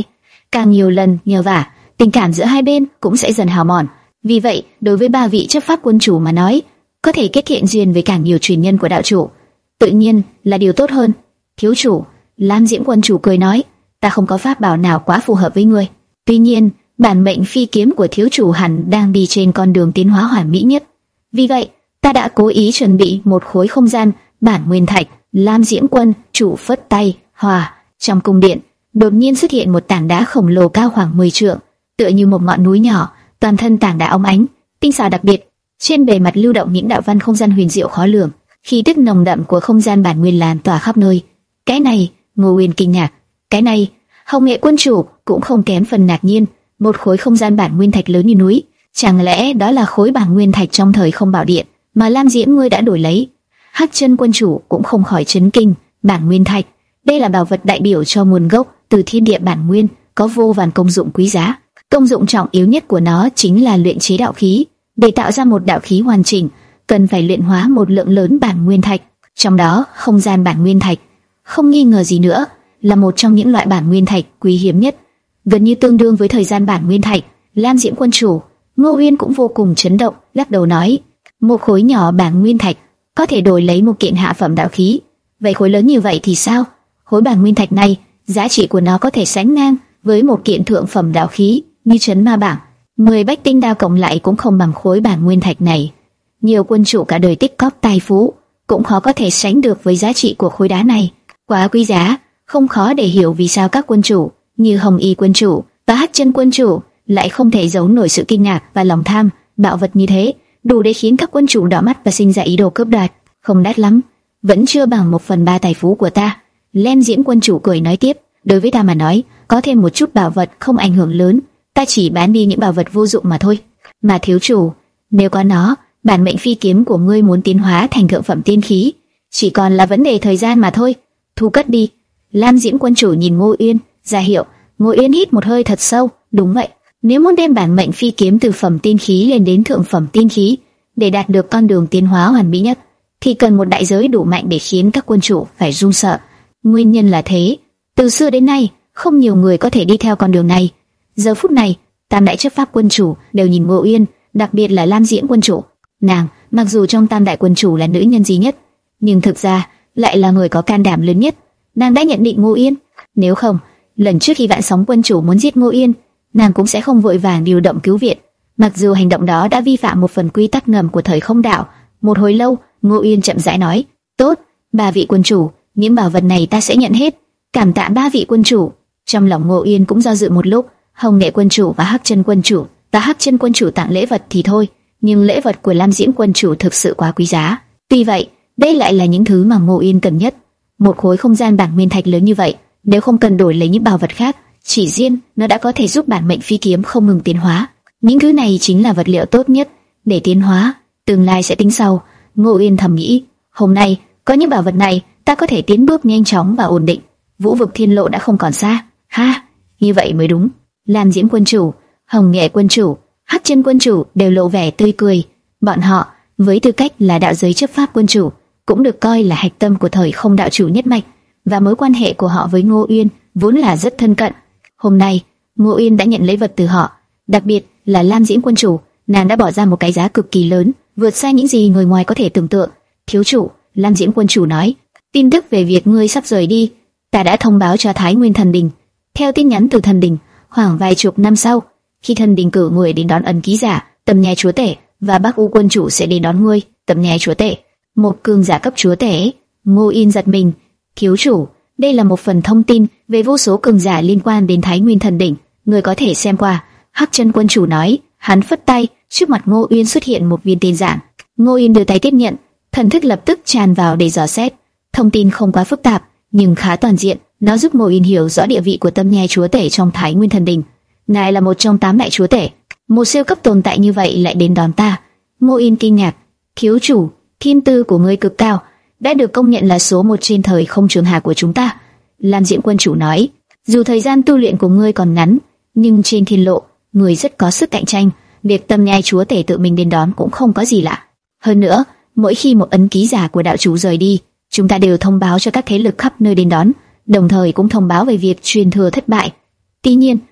Speaker 1: càng nhiều lần nhờ vả, tình cảm giữa hai bên cũng sẽ dần hao mòn. Vì vậy, đối với ba vị chấp pháp quân chủ mà nói, có thể kết thiện duyên với càng nhiều truyền nhân của đạo chủ, tự nhiên là điều tốt hơn. Thiếu chủ, Lam Diễm quân chủ cười nói, ta không có pháp bảo nào quá phù hợp với ngươi. Tuy nhiên, bản mệnh phi kiếm của thiếu chủ hẳn đang đi trên con đường tiến hóa hoàn mỹ nhất. Vì vậy, ta đã cố ý chuẩn bị một khối không gian bản nguyên thạch. Lam Diễm quân chủ phất tay, hòa, trong cung điện đột nhiên xuất hiện một tảng đá khổng lồ cao khoảng mười trượng, tựa như một ngọn núi nhỏ, toàn thân tảng đá óng ánh, tinh xảo đặc biệt. Trên bề mặt lưu động những đạo văn không gian huyền diệu khó lường, khí tức nồng đậm của không gian bản nguyên lan tỏa khắp nơi. Cái này, Ngô Uyên kinh ngạc. Cái này, Hồng Nghệ quân chủ cũng không kém phần ngạc nhiên. Một khối không gian bản nguyên thạch lớn như núi, chẳng lẽ đó là khối bản nguyên thạch trong thời không bảo điện mà Lam Diễm ngươi đã đổi lấy? Hắc Chân quân chủ cũng không khỏi chấn kinh. Bản nguyên thạch, đây là bảo vật đại biểu cho nguồn gốc từ thiên địa bản nguyên, có vô vàn công dụng quý giá. Công dụng trọng yếu nhất của nó chính là luyện chế đạo khí. Để tạo ra một đạo khí hoàn chỉnh, cần phải luyện hóa một lượng lớn bản nguyên thạch. Trong đó, không gian bản nguyên thạch, không nghi ngờ gì nữa, là một trong những loại bản nguyên thạch quý hiếm nhất, gần như tương đương với thời gian bản nguyên thạch. Lam Diễm quân chủ, Ngô Uyên cũng vô cùng chấn động, lắc đầu nói, một khối nhỏ bản nguyên thạch có thể đổi lấy một kiện hạ phẩm đạo khí, vậy khối lớn như vậy thì sao? Khối bản nguyên thạch này, giá trị của nó có thể sánh ngang với một kiện thượng phẩm đạo khí như Trấn Ma Bảng. Mười bách tinh đao cộng lại cũng không bằng khối bản nguyên thạch này. Nhiều quân chủ cả đời tích cóp tài phú cũng khó có thể sánh được với giá trị của khối đá này. Quá quý giá, không khó để hiểu vì sao các quân chủ như Hồng Y quân chủ và Hắc Chân quân chủ lại không thể giấu nổi sự kinh ngạc và lòng tham. Bảo vật như thế đủ để khiến các quân chủ đỏ mắt và sinh ra ý đồ cướp đoạt. Không đắt lắm, vẫn chưa bằng một phần ba tài phú của ta. Lam Diễm quân chủ cười nói tiếp, đối với ta mà nói, có thêm một chút bảo vật không ảnh hưởng lớn, ta chỉ bán đi những bảo vật vô dụng mà thôi. Mà thiếu chủ, nếu có nó, bản mệnh phi kiếm của ngươi muốn tiến hóa thành thượng phẩm tiên khí, chỉ còn là vấn đề thời gian mà thôi. Thu cất đi. Lam Diễm quân chủ nhìn Ngô Uyên, ra hiệu. Ngô Uyên hít một hơi thật sâu. Đúng vậy, nếu muốn đem bản mệnh phi kiếm từ phẩm tiên khí lên đến thượng phẩm tiên khí, để đạt được con đường tiến hóa hoàn mỹ nhất, thì cần một đại giới đủ mạnh để khiến các quân chủ phải run sợ. Nguyên nhân là thế, từ xưa đến nay, không nhiều người có thể đi theo con đường này. Giờ phút này, tam đại chấp pháp quân chủ đều nhìn Ngô Uyên, đặc biệt là Lam Diễm quân chủ. Nàng, mặc dù trong tam đại quân chủ là nữ nhân duy nhất, nhưng thực ra lại là người có can đảm lớn nhất. Nàng đã nhận định Ngô Uyên, nếu không, lần trước khi Vạn Sóng quân chủ muốn giết Ngô Uyên, nàng cũng sẽ không vội vàng điều động cứu viện. Mặc dù hành động đó đã vi phạm một phần quy tắc ngầm của thời không đạo. Một hồi lâu, Ngô Uyên chậm rãi nói, tốt, ba vị quân chủ, những bảo vật này ta sẽ nhận hết. Cảm tạ ba vị quân chủ. Trong lòng Ngô Uyên cũng do dự một lúc. Hồng Nghệ quân chủ và Hắc Chân quân chủ và Hắc Chân quân chủ tặng lễ vật thì thôi, nhưng lễ vật của Lam Diễm quân chủ thực sự quá quý giá. Tuy vậy, đây lại là những thứ mà Ngô Uyên cần nhất. Một khối không gian bản nguyên thạch lớn như vậy, nếu không cần đổi lấy những bảo vật khác, chỉ riêng nó đã có thể giúp bản mệnh phi kiếm không ngừng tiến hóa. Những thứ này chính là vật liệu tốt nhất để tiến hóa, tương lai sẽ tính sau. Ngô Uyên thầm nghĩ, hôm nay có những bảo vật này, ta có thể tiến bước nhanh chóng và ổn định. Vũ vực thiên lộ đã không còn xa. Ha, như vậy mới đúng. Lam Diễm quân chủ, Hồng Nghệ quân chủ, Hắc Chân quân chủ đều lộ vẻ tươi cười. Bọn họ, với tư cách là đạo giới chấp pháp quân chủ, cũng được coi là hạch tâm của thời không đạo chủ nhất mạch, và mối quan hệ của họ với Ngô Uyên vốn là rất thân cận. Hôm nay, Ngô Uyên đã nhận lấy vật từ họ, đặc biệt là Lam Diễm quân chủ, nàng đã bỏ ra một cái giá cực kỳ lớn, vượt xa những gì người ngoài có thể tưởng tượng. Thiếu chủ, Lam Diễm quân chủ nói, tin tức về việc ngươi sắp rời đi, ta đã thông báo cho Thái Nguyên thần đình. Theo tin nhắn từ thần đình, khoảng vài chục năm sau, khi thần đình cử người đến đón ân ký giả, Tầm Nhai chúa tể và Bắc U quân chủ sẽ đến đón ngươi, Tầm Nhai chúa tể. Một cường giả cấp chúa tể. Ngô Uyên giật mình. Thiếu chủ, đây là một phần thông tin về vô số cường giả liên quan đến Thái Nguyên thần đỉnh, người có thể xem qua. Hắc Chân quân chủ nói. Hắn phất tay, trước mặt Ngô Uyên xuất hiện một viên tiền giảng. Ngô Uyên đưa tay tiếp nhận, thần thức lập tức tràn vào để dò xét. Thông tin không quá phức tạp, nhưng khá toàn diện. Nó giúp Ngô Uyên hiểu rõ địa vị của Tâm Nhai chúa tể trong Thái Nguyên thần đỉnh. Ngài là một trong tám đại chúa tể, một siêu cấp tồn tại như vậy lại đến đón ta. Ngô Uyên kinh ngạc. Thiếu chủ, thiên tư của ngươi cực cao, đã được công nhận là số một trên thời không trường hà của chúng ta. Lam Diễm quân chủ nói, dù thời gian tu luyện của ngươi còn ngắn, nhưng trên thiên lộ, ngươi rất có sức cạnh tranh. Việc Tâm Nhai chúa tể tự mình đến đón cũng không có gì lạ. Hơn nữa, mỗi khi một ấn ký giả của đạo chủ rời đi, chúng ta đều thông báo cho các thế lực khắp nơi đến đón, đồng thời cũng thông báo về việc truyền thừa thất bại. Tuy nhiên,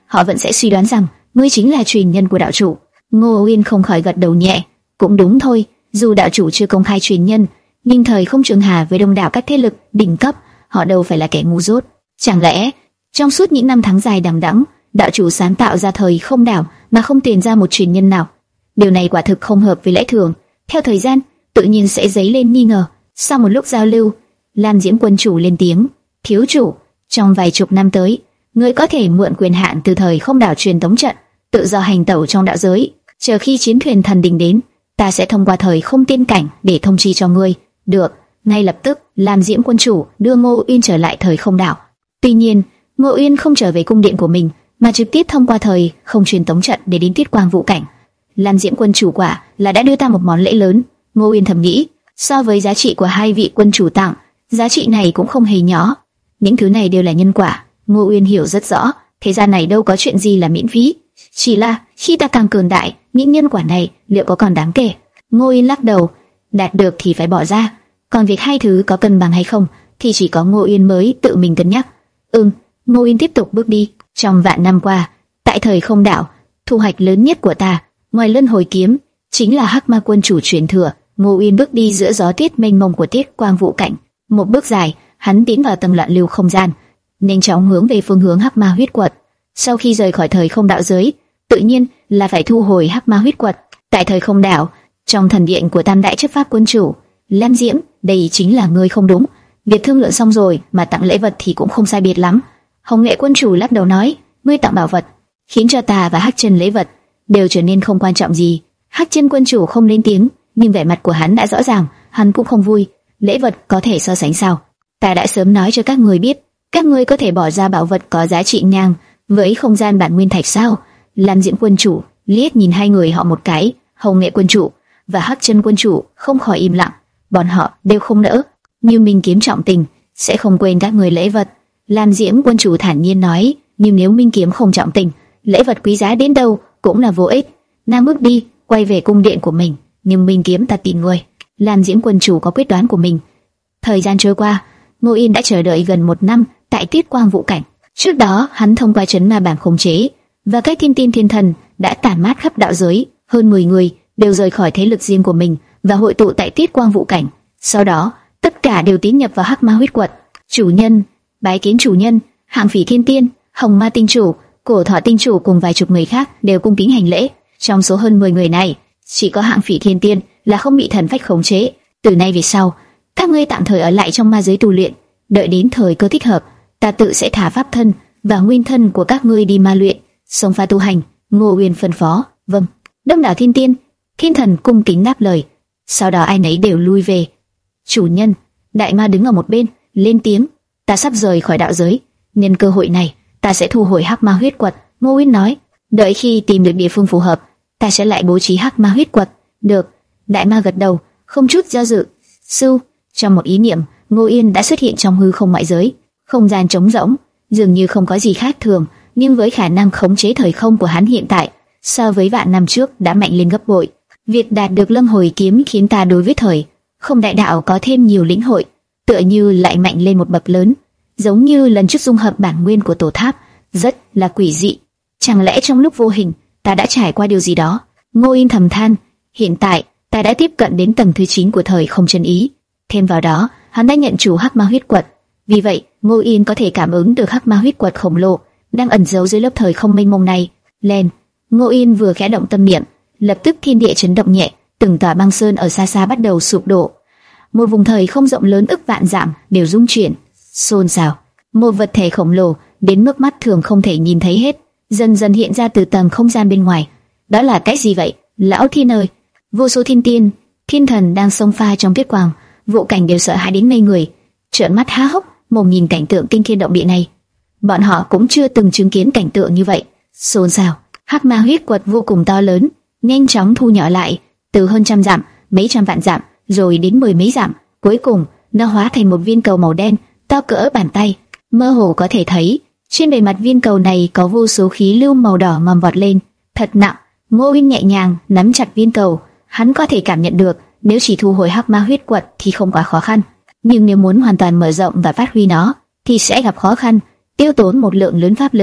Speaker 1: họ vẫn sẽ suy đoán rằng ngươi chính là truyền nhân của đạo chủ. Ngô Uyên không khỏi gật đầu nhẹ. Cũng đúng thôi, dù đạo chủ chưa công khai truyền nhân, nhưng thời không trường hà với đông đảo các thế lực đỉnh cấp, họ đâu phải là kẻ ngu dốt. Chẳng lẽ trong suốt những năm tháng dài đằng đẵng, đạo chủ sáng tạo ra thời không đảo mà không tìm ra một truyền nhân nào? Điều này quả thực không hợp với lẽ thường. Theo thời gian, tự nhiên sẽ dấy lên nghi ngờ. Sau một lúc giao lưu, Lam Diễm quân chủ lên tiếng: thiếu chủ, trong vài chục năm tới, ngươi có thể mượn quyền hạn từ thời không đảo truyền tống trận, tự do hành tẩu trong đạo giới. Chờ khi chiến thuyền thần đình đến, ta sẽ thông qua thời không tiên cảnh để thông chi cho ngươi. Được. Ngay lập tức, Lam Diễm quân chủ đưa Ngô Uyên trở lại thời không đảo. Tuy nhiên, Ngô Uyên không trở về cung điện của mình, mà trực tiếp thông qua thời không truyền tống trận để đến Tiết Quang Vũ cảnh. Lam Diễm quân chủ quả là đã đưa ta một món lễ lớn. Ngô Uyên thầm nghĩ, so với giá trị của hai vị quân chủ tặng, giá trị này cũng không hề nhỏ. Những thứ này đều là nhân quả. Ngô Uyên hiểu rất rõ, thế gian này đâu có chuyện gì là miễn phí. Chỉ là khi ta càng cường đại, những nhân quả này liệu có còn đáng kể? Ngô Uyên lắc đầu, đạt được thì phải bỏ ra, còn việc hai thứ có cân bằng hay không thì chỉ có Ngô Uyên mới tự mình cân nhắc. Ừm, Ngô Uyên tiếp tục bước đi. Trong vạn năm qua, tại thời không đảo, thu hoạch lớn nhất của ta, ngoài luân hồi kiếm, chính là Hắc Ma quân chủ truyền thừa. Ngô Uyên bước đi giữa gió tuyết mênh mông của Tiết Quang Vũ cảnh. Một bước dài, hắn tiến vào tầng loạn lưu không gian, nhanh chóng hướng về phương hướng Hắc Ma huyết quật. Sau khi rời khỏi thời không đạo giới, tự nhiên là phải thu hồi Hắc Ma huyết quật. Tại thời không đảo, trong thần điện của Tam đại chấp pháp quân chủ, Lam Diễm, đây chính là ngươi không đúng. Việc thương lượng xong rồi mà tặng lễ vật thì cũng không sai biệt lắm. Hồng Nghệ quân chủ lắc đầu nói, ngươi tặng bảo vật, khiến cho ta và Hắc Chân lễ vật đều trở nên không quan trọng gì. Hắc Chân quân chủ không lên tiếng, nhưng vẻ mặt của hắn đã rõ ràng, hắn cũng không vui. Lễ vật có thể so sánh sao? Ta đã sớm nói cho các ngươi biết, các ngươi có thể bỏ ra bảo vật có giá trị ngang với không gian bản nguyên thạch sao? Lam Diễm quân chủ liếc nhìn hai người họ một cái, Hồng Nghệ quân chủ và Hắc Chân quân chủ không khỏi im lặng. Bọn họ đều không nỡ, như Minh kiếm trọng tình sẽ không quên các người lễ vật. Lam Diễm quân chủ thản nhiên nói, nhưng nếu Minh kiếm không trọng tình, lễ vật quý giá đến đâu cũng là vô ích. Nàng bước đi, quay về cung điện của mình. Nhưng Minh kiếm ta tìm người. Lam Diễm quân chủ có quyết đoán của mình. Thời gian trôi qua, Ngô Yên đã chờ đợi gần một năm tại Tiết Quang Vũ cảnh. Trước đó, hắn thông qua trấn ma bảng khống chế và các thiên tiên thiên thần đã tản mát khắp đạo giới. Hơn mười người đều rời khỏi thế lực riêng của mình và hội tụ tại Tiết Quang Vũ cảnh. Sau đó, tất cả đều tiến nhập vào Hắc Ma huyết quật. Chủ nhân, bái kiến chủ nhân. Hạng Phỉ thiên tiên, Hồng Ma tinh chủ, Cổ Thọ tinh chủ cùng vài chục người khác đều cung kính hành lễ. Trong số hơn mười người này, chỉ có Hạng Phỉ thiên tiên là không bị thần phách khống chế. Từ nay về sau, các ngươi tạm thời ở lại trong ma giới tu luyện, đợi đến thời cơ thích hợp, ta tự sẽ thả pháp thân và nguyên thân của các ngươi đi ma luyện, xông pha tu hành. Ngô Uyên phân phó. Vâng. Đông đảo thiên tiên, thiên thần cung kính đáp lời. Sau đó ai nấy đều lui về. Chủ nhân, đại ma đứng ở một bên, lên tiếng, ta sắp rời khỏi đạo giới, nhân cơ hội này, ta sẽ thu hồi Hắc Ma huyết quật. Ngô Uyên nói, đợi khi tìm được địa phương phù hợp, ta sẽ lại bố trí Hắc Ma huyết quật. Được. Đại ma gật đầu, không chút do dự. Sư, trong một ý niệm, Ngô Uyên đã xuất hiện trong hư không ngoại giới, không gian trống rỗng, dường như không có gì khác thường, nhưng với khả năng khống chế thời không của hắn hiện tại, so với vạn năm trước đã mạnh lên gấp bội. Việc đạt được Luân Hồi kiếm khiến ta đối với thời không đại đạo có thêm nhiều lĩnh hội, tựa như lại mạnh lên một bậc lớn, giống như lần trước dung hợp bản nguyên của tổ tháp, rất là quỷ dị. Chẳng lẽ trong lúc vô hình ta đã trải qua điều gì đó? Ngô Yên thầm than, hiện tại ta đã tiếp cận đến tầng thứ chín của thời không chân ý. Thêm vào đó, hắn đã nhận chủ Hắc Ma huyết quật, vì vậy Ngô Yên có thể cảm ứng được Hắc Ma huyết quật khổng lồ đang ẩn giấu dưới lớp thời không mênh mông này. Lên, Ngô Yên vừa khẽ động tâm niệm, lập tức thiên địa chấn động nhẹ, từng tòa băng sơn ở xa xa bắt đầu sụp đổ. Một vùng thời không rộng lớn ức vạn dặm đều rung chuyển, xôn xao. Một vật thể khổng lồ đến mức mắt thường không thể nhìn thấy hết, dần dần hiện ra từ tầng không gian bên ngoài. Đó là cái gì vậy, lão thiên ơi? Vô số thiên tiên, thiên thần đang xông pha trong Tiết Quang Vũ cảnh đều sợ hãi đến ngây người, trợn mắt há hốc mồm nhìn cảnh tượng kinh thiên động địa này. Bọn họ cũng chưa từng chứng kiến cảnh tượng như vậy. Xôn xao. Hắc Ma huyết quật vô cùng to lớn, nhanh chóng thu nhỏ lại, từ hơn trăm dặm, mấy trăm vạn dặm, rồi đến mười mấy dặm, cuối cùng nó hóa thành một viên cầu màu đen, to cỡ bàn tay. Mơ hồ có thể thấy, trên bề mặt viên cầu này có vô số khí lưu màu đỏ mầm vọt lên, thật nặng. Ngô Uyên nhẹ nhàng nắm chặt viên cầu, hắn có thể cảm nhận được, nếu chỉ thu hồi Hắc Ma huyết quật thì không quá khó khăn, nhưng nếu muốn hoàn toàn mở rộng và phát huy nó, thì sẽ gặp khó khăn, tiêu tốn một lượng lớn pháp lực.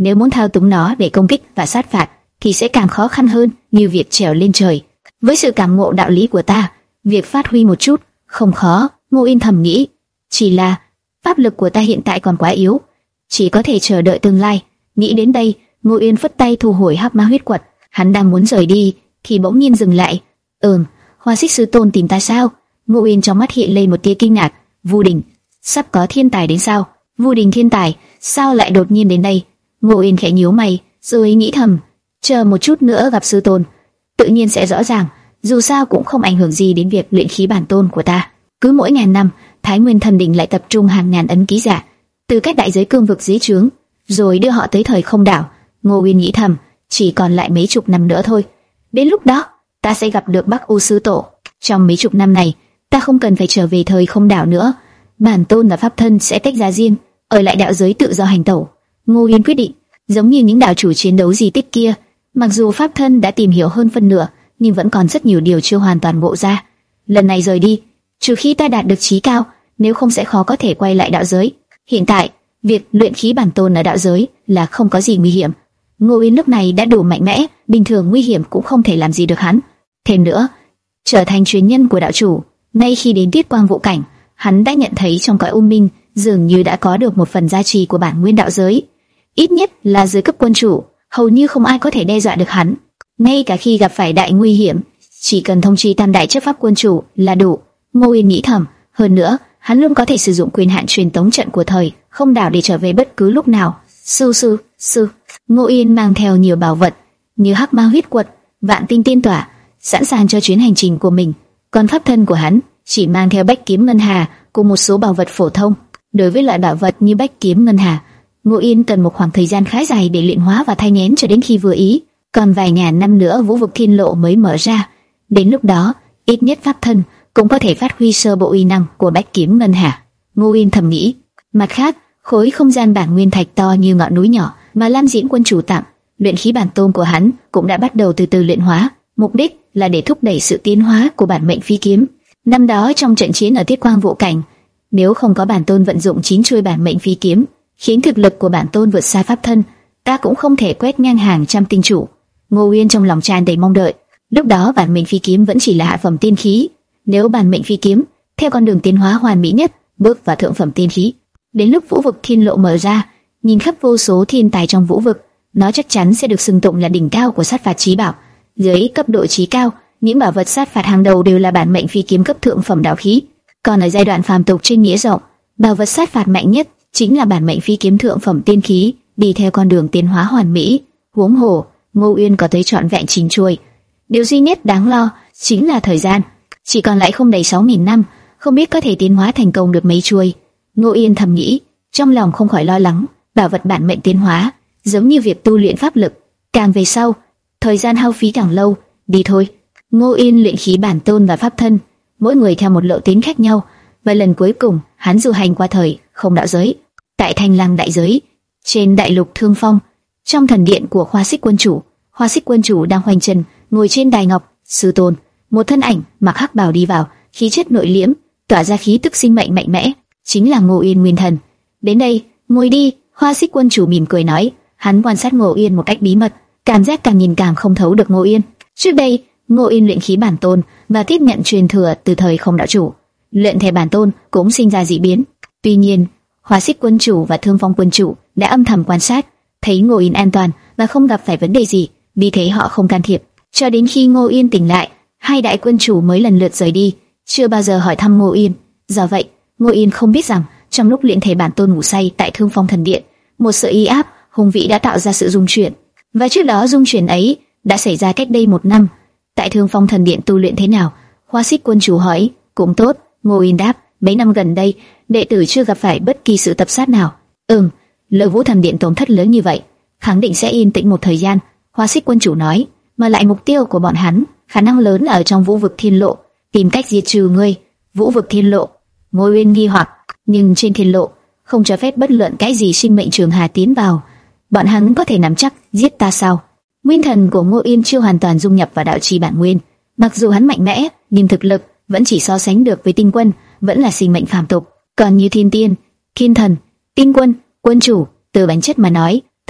Speaker 1: Nếu muốn thao túng nó để công kích và sát phạt thì sẽ càng khó khăn hơn, như việc trèo lên trời. Với sự cảm ngộ đạo lý của ta, việc phát huy một chút không khó. Ngô Yên thầm nghĩ, chỉ là pháp lực của ta hiện tại còn quá yếu, chỉ có thể chờ đợi tương lai. Nghĩ đến đây, Ngô Yên phất tay thu hồi hắc ma huyết quật. Hắn đang muốn rời đi thì bỗng nhiên dừng lại. Ừm, Hoa Xích Sư Tôn tìm ta sao? Ngô Yên trong mắt hiện lên một tia kinh ngạc. Vu Đình, sắp có thiên tài đến sao? Vu Đình thiên tài, sao lại đột nhiên đến đây? Ngô Yên khẽ nhíu mày, rồi nghĩ thầm, chờ một chút nữa gặp sư tôn, tự nhiên sẽ rõ ràng. Dù sao cũng không ảnh hưởng gì đến việc luyện khí bản tôn của ta. Cứ mỗi ngàn năm, Thái Nguyên Thần Đình lại tập trung hàng ngàn ấn ký giả từ các đại giới cương vực dưới trướng, rồi đưa họ tới thời không đảo. Ngô Uyên nghĩ thầm, chỉ còn lại mấy chục năm nữa thôi. Đến lúc đó, ta sẽ gặp được Bắc U Sư Tổ. Trong mấy chục năm này, ta không cần phải trở về thời không đảo nữa. Bản tôn và pháp thân sẽ tách ra riêng, ở lại đạo giới tự do hành tẩu. Ngô Uyên quyết định, giống như những đạo chủ chiến đấu di tích kia, mặc dù pháp thân đã tìm hiểu hơn phân nửa, nhưng vẫn còn rất nhiều điều chưa hoàn toàn ngộ ra. Lần này rời đi, trừ khi ta đạt được chí cao, nếu không sẽ khó có thể quay lại đạo giới. Hiện tại, việc luyện khí bản tôn ở đạo giới là không có gì nguy hiểm. Ngô Uyên lúc này đã đủ mạnh mẽ, bình thường nguy hiểm cũng không thể làm gì được hắn. Thêm nữa, trở thành truyền nhân của đạo chủ, ngay khi đến Tiết Quang Vũ Cảnh, hắn đã nhận thấy trong cõi u minh dường như đã có được một phần giá trị của bản nguyên đạo giới. Ít nhất là dưới cấp quân chủ, hầu như không ai có thể đe dọa được hắn. Ngay cả khi gặp phải đại nguy hiểm, chỉ cần thông chi tam đại chấp pháp quân chủ là đủ. Ngô Uyên nghĩ thầm, hơn nữa, hắn luôn có thể sử dụng quyền hạn truyền tống trận của thời không đảo để trở về bất cứ lúc nào. Sư sư sư, Ngô Uyên mang theo nhiều bảo vật như hắc ma huyết quật, vạn tinh tiên tỏa, sẵn sàng cho chuyến hành trình của mình. Còn pháp thân của hắn chỉ mang theo bách kiếm ngân hà cùng một số bảo vật phổ thông. Đối với loại bảo vật như bách kiếm ngân hà, Ngô Uyên cần một khoảng thời gian khá dài để luyện hóa và thay nghén cho đến khi vừa ý. Còn vài ngàn năm nữa Vũ vực Thiên Lộ mới mở ra, đến lúc đó ít nhất pháp thân cũng có thể phát huy sơ bộ uy năng của bách kiếm ngân hà. Ngô Uyên thầm nghĩ. Mặt khác, khối không gian bản nguyên thạch to như ngọn núi nhỏ mà Lam Diễn quân chủ tặng, luyện khí bản tôn của hắn cũng đã bắt đầu từ từ luyện hóa, mục đích là để thúc đẩy sự tiến hóa của bản mệnh phi kiếm. Năm đó trong trận chiến ở Tiết Quang Vũ Cảnh, nếu không có bản tôn vận dụng chín chuôi bản mệnh phi kiếm, khiến thực lực của bản tôn vượt xa pháp thân, ta cũng không thể quét ngang hàng trăm tinh chủ. Ngô Uyên trong lòng tràn đầy mong đợi. Lúc đó bản mệnh phi kiếm vẫn chỉ là hạ phẩm tiên khí, nếu bản mệnh phi kiếm theo con đường tiến hóa hoàn mỹ nhất bước vào thượng phẩm tiên khí, đến lúc Vũ vực Thiên Lộ mở ra, nhìn khắp vô số thiên tài trong vũ vực, nó chắc chắn sẽ được xưng tụng là đỉnh cao của sát phạt chí bảo. Dưới cấp độ chí cao, những bảo vật sát phạt hàng đầu đều là bản mệnh phi kiếm cấp thượng phẩm đạo khí. Còn ở giai đoạn phàm tục trên nghĩa rộng, bảo vật sát phạt mạnh nhất chính là bản mệnh phi kiếm thượng phẩm tiên khí, đi theo con đường tiến hóa hoàn mỹ. Huống hồ, Ngô Uyên có tới trọn vẹn chín chuôi. Điều duy nhất đáng lo chính là thời gian, chỉ còn lại không đầy sáu nghìn năm, không biết có thể tiến hóa thành công được mấy chuôi. Ngô Uyên thầm nghĩ, trong lòng không khỏi lo lắng. Bảo vật bản mệnh tiến hóa giống như việc tu luyện pháp lực, càng về sau, thời gian hao phí càng lâu. Đi thôi. Ngô Uyên luyện khí bản tôn và pháp thân, mỗi người theo một lộ tuyến khác nhau, và lần cuối cùng hắn du hành qua thời không đạo giới. Tại Thanh Lăng đại giới, trên đại lục Thương Phong, trong thần điện của Hoa Xích quân chủ, Hoa Xích quân chủ đang khoanh chân ngồi trên đài ngọc. Sư tôn, một thân ảnh mặc hắc bào đi vào, khí chất nội liễm, tỏa ra khí tức sinh mệnh mạnh mẽ, chính là Ngô Uyên nguyên thần. Đến đây, ngồi đi. Hoa Xích quân chủ mỉm cười nói. Hắn quan sát Ngô Uyên một cách bí mật, cảm giác càng nhìn càng không thấu được Ngô Uyên. Trước đây, Ngô Uyên luyện khí bản tôn và tiếp nhận truyền thừa từ thời không đạo chủ, luyện thể bản tôn cũng sinh ra dị biến. Tuy nhiên, Hoa Xích quân chủ và Thương Phong quân chủ đã âm thầm quan sát, thấy Ngô Uyên an toàn và không gặp phải vấn đề gì, vì thế họ không can thiệp. Cho đến khi Ngô Uyên tỉnh lại, hai đại quân chủ mới lần lượt rời đi, chưa bao giờ hỏi thăm Ngô Uyên. Do vậy, Ngô Uyên không biết rằng trong lúc luyện thể bản tôn ngủ say tại Thương Phong thần điện, một sự y áp hùng vĩ đã tạo ra sự rung chuyển, và trước đó rung chuyển ấy đã xảy ra cách đây một năm. Tại Thương Phong thần điện tu luyện thế nào? Hoa Xích quân chủ hỏi. Cũng tốt, Ngô Uyên đáp. Mấy năm gần đây, đệ tử chưa gặp phải bất kỳ sự tập sát nào. Ừm, Lợi Vũ thần điện tổn thất lớn như vậy, khẳng định sẽ yên tĩnh một thời gian. Hoa Xích quân chủ nói. Mà lại mục tiêu của bọn hắn khả năng lớn là ở trong Vũ vực Thiên Lộ, tìm cách diệt trừ ngươi. Vũ vực Thiên Lộ? Ngô Uyên nghi hoặc. Nhưng trên Thiên Lộ không cho phép bất luận cái gì sinh mệnh trường hà tiến vào, bọn hắn có thể nắm chắc giết ta sao? Nguyên thần của Ngô Uyên chưa hoàn toàn dung nhập vào đạo trì bản nguyên, mặc dù hắn mạnh mẽ, nhưng thực lực vẫn chỉ so sánh được với tinh quân, vẫn là sinh mệnh phàm tục. Còn như thiên tiên, thiên thần, tinh quân, quân chủ, từ bản chất mà nói,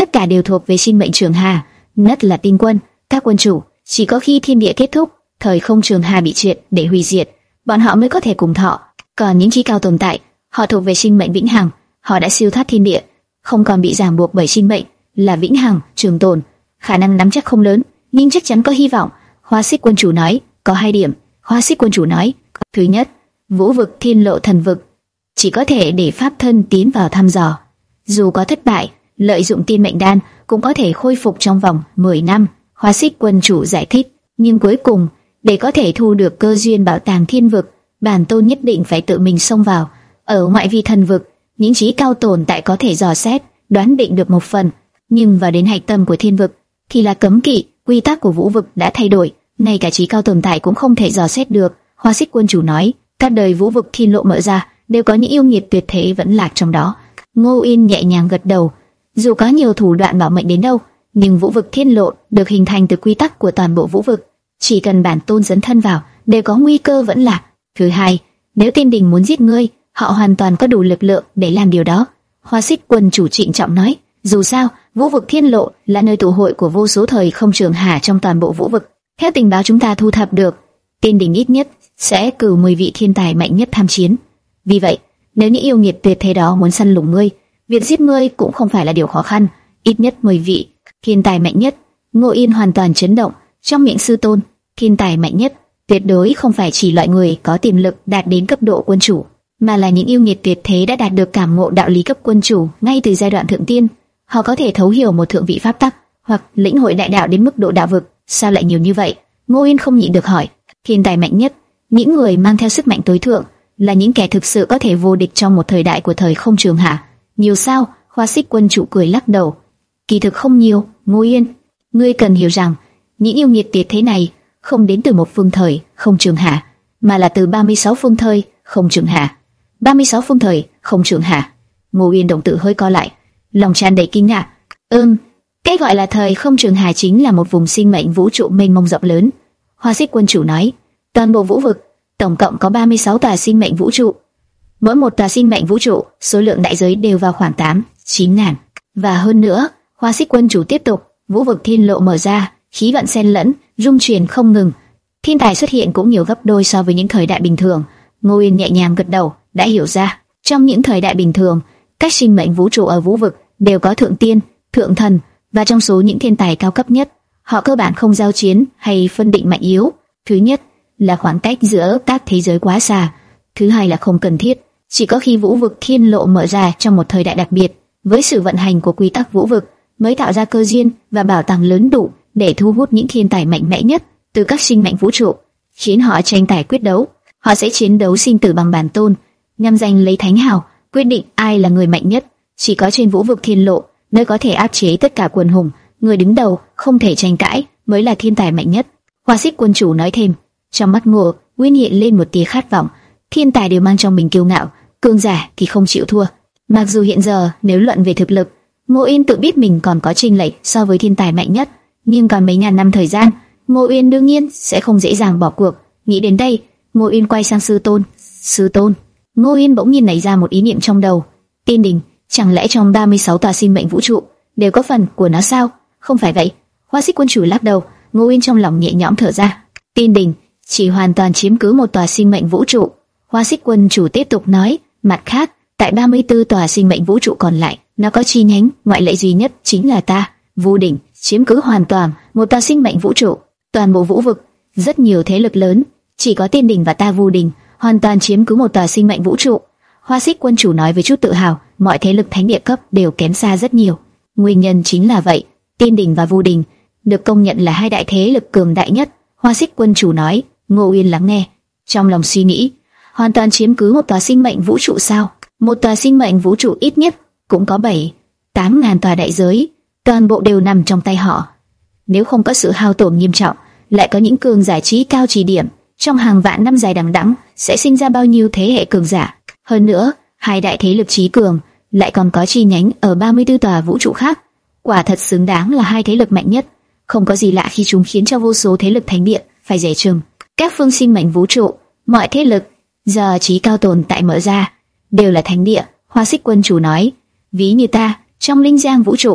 Speaker 1: tất cả đều thuộc về sinh mệnh trường hà, nhất là tinh quân, các quân chủ. Chỉ có khi thiên địa kết thúc, thời không trường hà bị triệt để hủy diệt, bọn họ mới có thể cùng thọ. Còn những trí cao tồn tại, họ thuộc về sinh mệnh vĩnh hằng, họ đã siêu thoát thiên địa, không còn bị ràng buộc bởi sinh mệnh, là vĩnh hằng, trường tồn. Khả năng nắm chắc không lớn, nhưng chắc chắn có hy vọng. Hoa Xích quân chủ nói, có hai điểm. Hoa Xích quân chủ nói, thứ nhất, vũ vực thiên lộ thần vực chỉ có thể để pháp thân tiến vào thăm dò. Dù có thất bại, lợi dụng tiên mệnh đan cũng có thể khôi phục trong vòng mười năm. Hoa Xích quân chủ giải thích, nhưng cuối cùng, để có thể thu được cơ duyên bảo tàng thiên vực, bản tôn nhất định phải tự mình xông vào. Ở ngoại vi thần vực, những trí cao tồn tại có thể dò xét, đoán định được một phần, nhưng vào đến hạch tâm của thiên vực thì là cấm kỵ, quy tắc của vũ vực đã thay đổi, ngay cả trí cao tồn tại cũng không thể dò xét được. Hoa Xích quân chủ nói, các đời vũ vực thiên lộ mở ra đều có những yêu nghiệt tuyệt thế vẫn lạc trong đó. Ngô Yên nhẹ nhàng gật đầu, dù có nhiều thủ đoạn bảo mệnh đến đâu, nhưng vũ vực thiên lộ được hình thành từ quy tắc của toàn bộ vũ vực, chỉ cần bản tôn dấn thân vào, đều có nguy cơ vẫn lạc. Thứ hai, nếu tiên đình muốn giết ngươi, họ hoàn toàn có đủ lực lượng để làm điều đó. Hoa Xích quân chủ trịnh trọng nói, dù sao, vũ vực thiên lộ là nơi tụ hội của vô số thời không trường hà trong toàn bộ vũ vực. Theo tình báo chúng ta thu thập được, tiên đình ít nhất sẽ cử mười vị thiên tài mạnh nhất tham chiến. Vì vậy, nếu những yêu nghiệt tuyệt thế đó muốn săn lùng ngươi, việc giết ngươi cũng không phải là điều khó khăn. Ít nhất mười vị thiên tài mạnh nhất. Ngô Yên hoàn toàn chấn động. Trong miệng sư tôn, thiên tài mạnh nhất tuyệt đối không phải chỉ loại người có tiềm lực đạt đến cấp độ quân chủ, mà là những yêu nghiệt tuyệt thế đã đạt được cảm ngộ đạo lý cấp quân chủ ngay từ giai đoạn thượng tiên. Họ có thể thấu hiểu một thượng vị pháp tắc, hoặc lĩnh hội đại đạo đến mức độ đạo vực. Sao lại nhiều như vậy? Ngô Yên không nhịn được hỏi. Thiên tài mạnh nhất, những người mang theo sức mạnh tối thượng, là những kẻ thực sự có thể vô địch trong một thời đại của thời không trường hạ. Nhiều sao? Hoa Xích quân chủ cười lắc đầu. Kỳ thực không nhiều, Ngô Yên. Ngươi cần hiểu rằng, những yêu nghiệt tuyệt thế này không đến từ một phương thời không trường hạ, mà là từ ba mươi sáu phương thời không trường hạ. ba mươi sáu phương thời không trường hạ. Ngô Yên đồng tử hơi co lại, lòng tràn đầy kinh ngạc. Ừm, cái gọi là thời không trường hạ chính là một vùng sinh mệnh vũ trụ mênh mông rộng lớn. Hoa Xích quân chủ nói, toàn bộ vũ vực tổng cộng có ba mươi sáu tòa sinh mệnh vũ trụ. Mỗi một tòa sinh mệnh vũ trụ, số lượng đại giới đều vào khoảng tám, chín ngàn. Và hơn nữa, Hoa Xích quân chủ tiếp tục, vũ vực thiên lộ mở ra, khí vận xen lẫn, rung chuyển không ngừng. Thiên tài xuất hiện cũng nhiều gấp đôi so với những thời đại bình thường. Ngô Yên nhẹ nhàng gật đầu, đã hiểu ra. Trong những thời đại bình thường, các sinh mệnh vũ trụ ở vũ vực đều có thượng tiên, thượng thần, và trong số những thiên tài cao cấp nhất, họ cơ bản không giao chiến hay phân định mạnh yếu. Thứ nhất là khoảng cách giữa các thế giới quá xa. Thứ hai là không cần thiết. Chỉ có khi vũ vực thiên lộ mở ra trong một thời đại đặc biệt, với sự vận hành của quy tắc vũ vực, mới tạo ra cơ duyên và bảo tàng lớn đủ để thu hút những thiên tài mạnh mẽ nhất từ các sinh mệnh vũ trụ, khiến họ tranh tài quyết đấu. Họ sẽ chiến đấu sinh tử bằng bản tôn, nhằm giành lấy thánh hào, quyết định ai là người mạnh nhất. Chỉ có trên vũ vực thiên lộ, nơi có thể áp chế tất cả quần hùng, người đứng đầu không thể tranh cãi mới là thiên tài mạnh nhất. Hoa Xích quân chủ nói thêm, trong mắt Ngô Nguyên hiện lên một tia khát vọng. Thiên tài đều mang trong mình kiêu ngạo, cường giả thì không chịu thua. Mặc dù hiện giờ nếu luận về thực lực, Ngô Yên tự biết mình còn có chênh lệch so với thiên tài mạnh nhất, nhưng còn mấy ngàn năm thời gian, Ngô Yên đương nhiên sẽ không dễ dàng bỏ cuộc. Nghĩ đến đây, Ngô Yên quay sang sư tôn. Sư tôn. Ngô Yên bỗng nhiên nảy ra một ý niệm trong đầu. Tiên đình, chẳng lẽ trong ba mươi sáu tòa sinh mệnh vũ trụ đều có phần của nó sao? Không phải vậy. Hoa Xích quân chủ lắc đầu. Ngô Yên trong lòng nhẹ nhõm thở ra. Tiên đình chỉ hoàn toàn chiếm cứ một tòa sinh mệnh vũ trụ. Hoa Xích quân chủ tiếp tục nói, mặt khác, tại ba mươi tư tòa sinh mệnh vũ trụ còn lại, nó có chi nhánh, ngoại lệ duy nhất chính là ta. Vu đỉnh chiếm cứ hoàn toàn một tòa sinh mệnh vũ trụ. Toàn bộ vũ vực, rất nhiều thế lực lớn, chỉ có tiên đình và ta Vu đỉnh hoàn toàn chiếm cứ một tòa sinh mệnh vũ trụ. Hoa Xích quân chủ nói với chút tự hào, mọi thế lực thánh địa cấp đều kém xa rất nhiều. Nguyên nhân chính là vậy, tiên đình và Vu đỉnh được công nhận là hai đại thế lực cường đại nhất. Hoa Xích quân chủ nói. Ngô Yên lắng nghe, trong lòng suy nghĩ, hoàn toàn chiếm cứ một tòa sinh mệnh vũ trụ sao? Một tòa sinh mệnh vũ trụ ít nhất cũng có bảy, tám ngàn tòa đại giới, toàn bộ đều nằm trong tay họ. Nếu không có sự hao tổn nghiêm trọng, lại có những cường giả trí cao chỉ điểm, trong hàng vạn năm dài đằng đẵng sẽ sinh ra bao nhiêu thế hệ cường giả. Hơn nữa, hai đại thế lực trí cường lại còn có chi nhánh ở ba mươi tư tòa vũ trụ khác, quả thật xứng đáng là hai thế lực mạnh nhất. Không có gì lạ khi chúng khiến cho vô số thế lực thánh địa phải dè chừng. Các phương sinh mệnh vũ trụ, mọi thế lực giờ trí cao tồn tại mở ra đều là thánh địa. Hoa Xích quân chủ nói, ví như ta trong linh giang vũ trụ,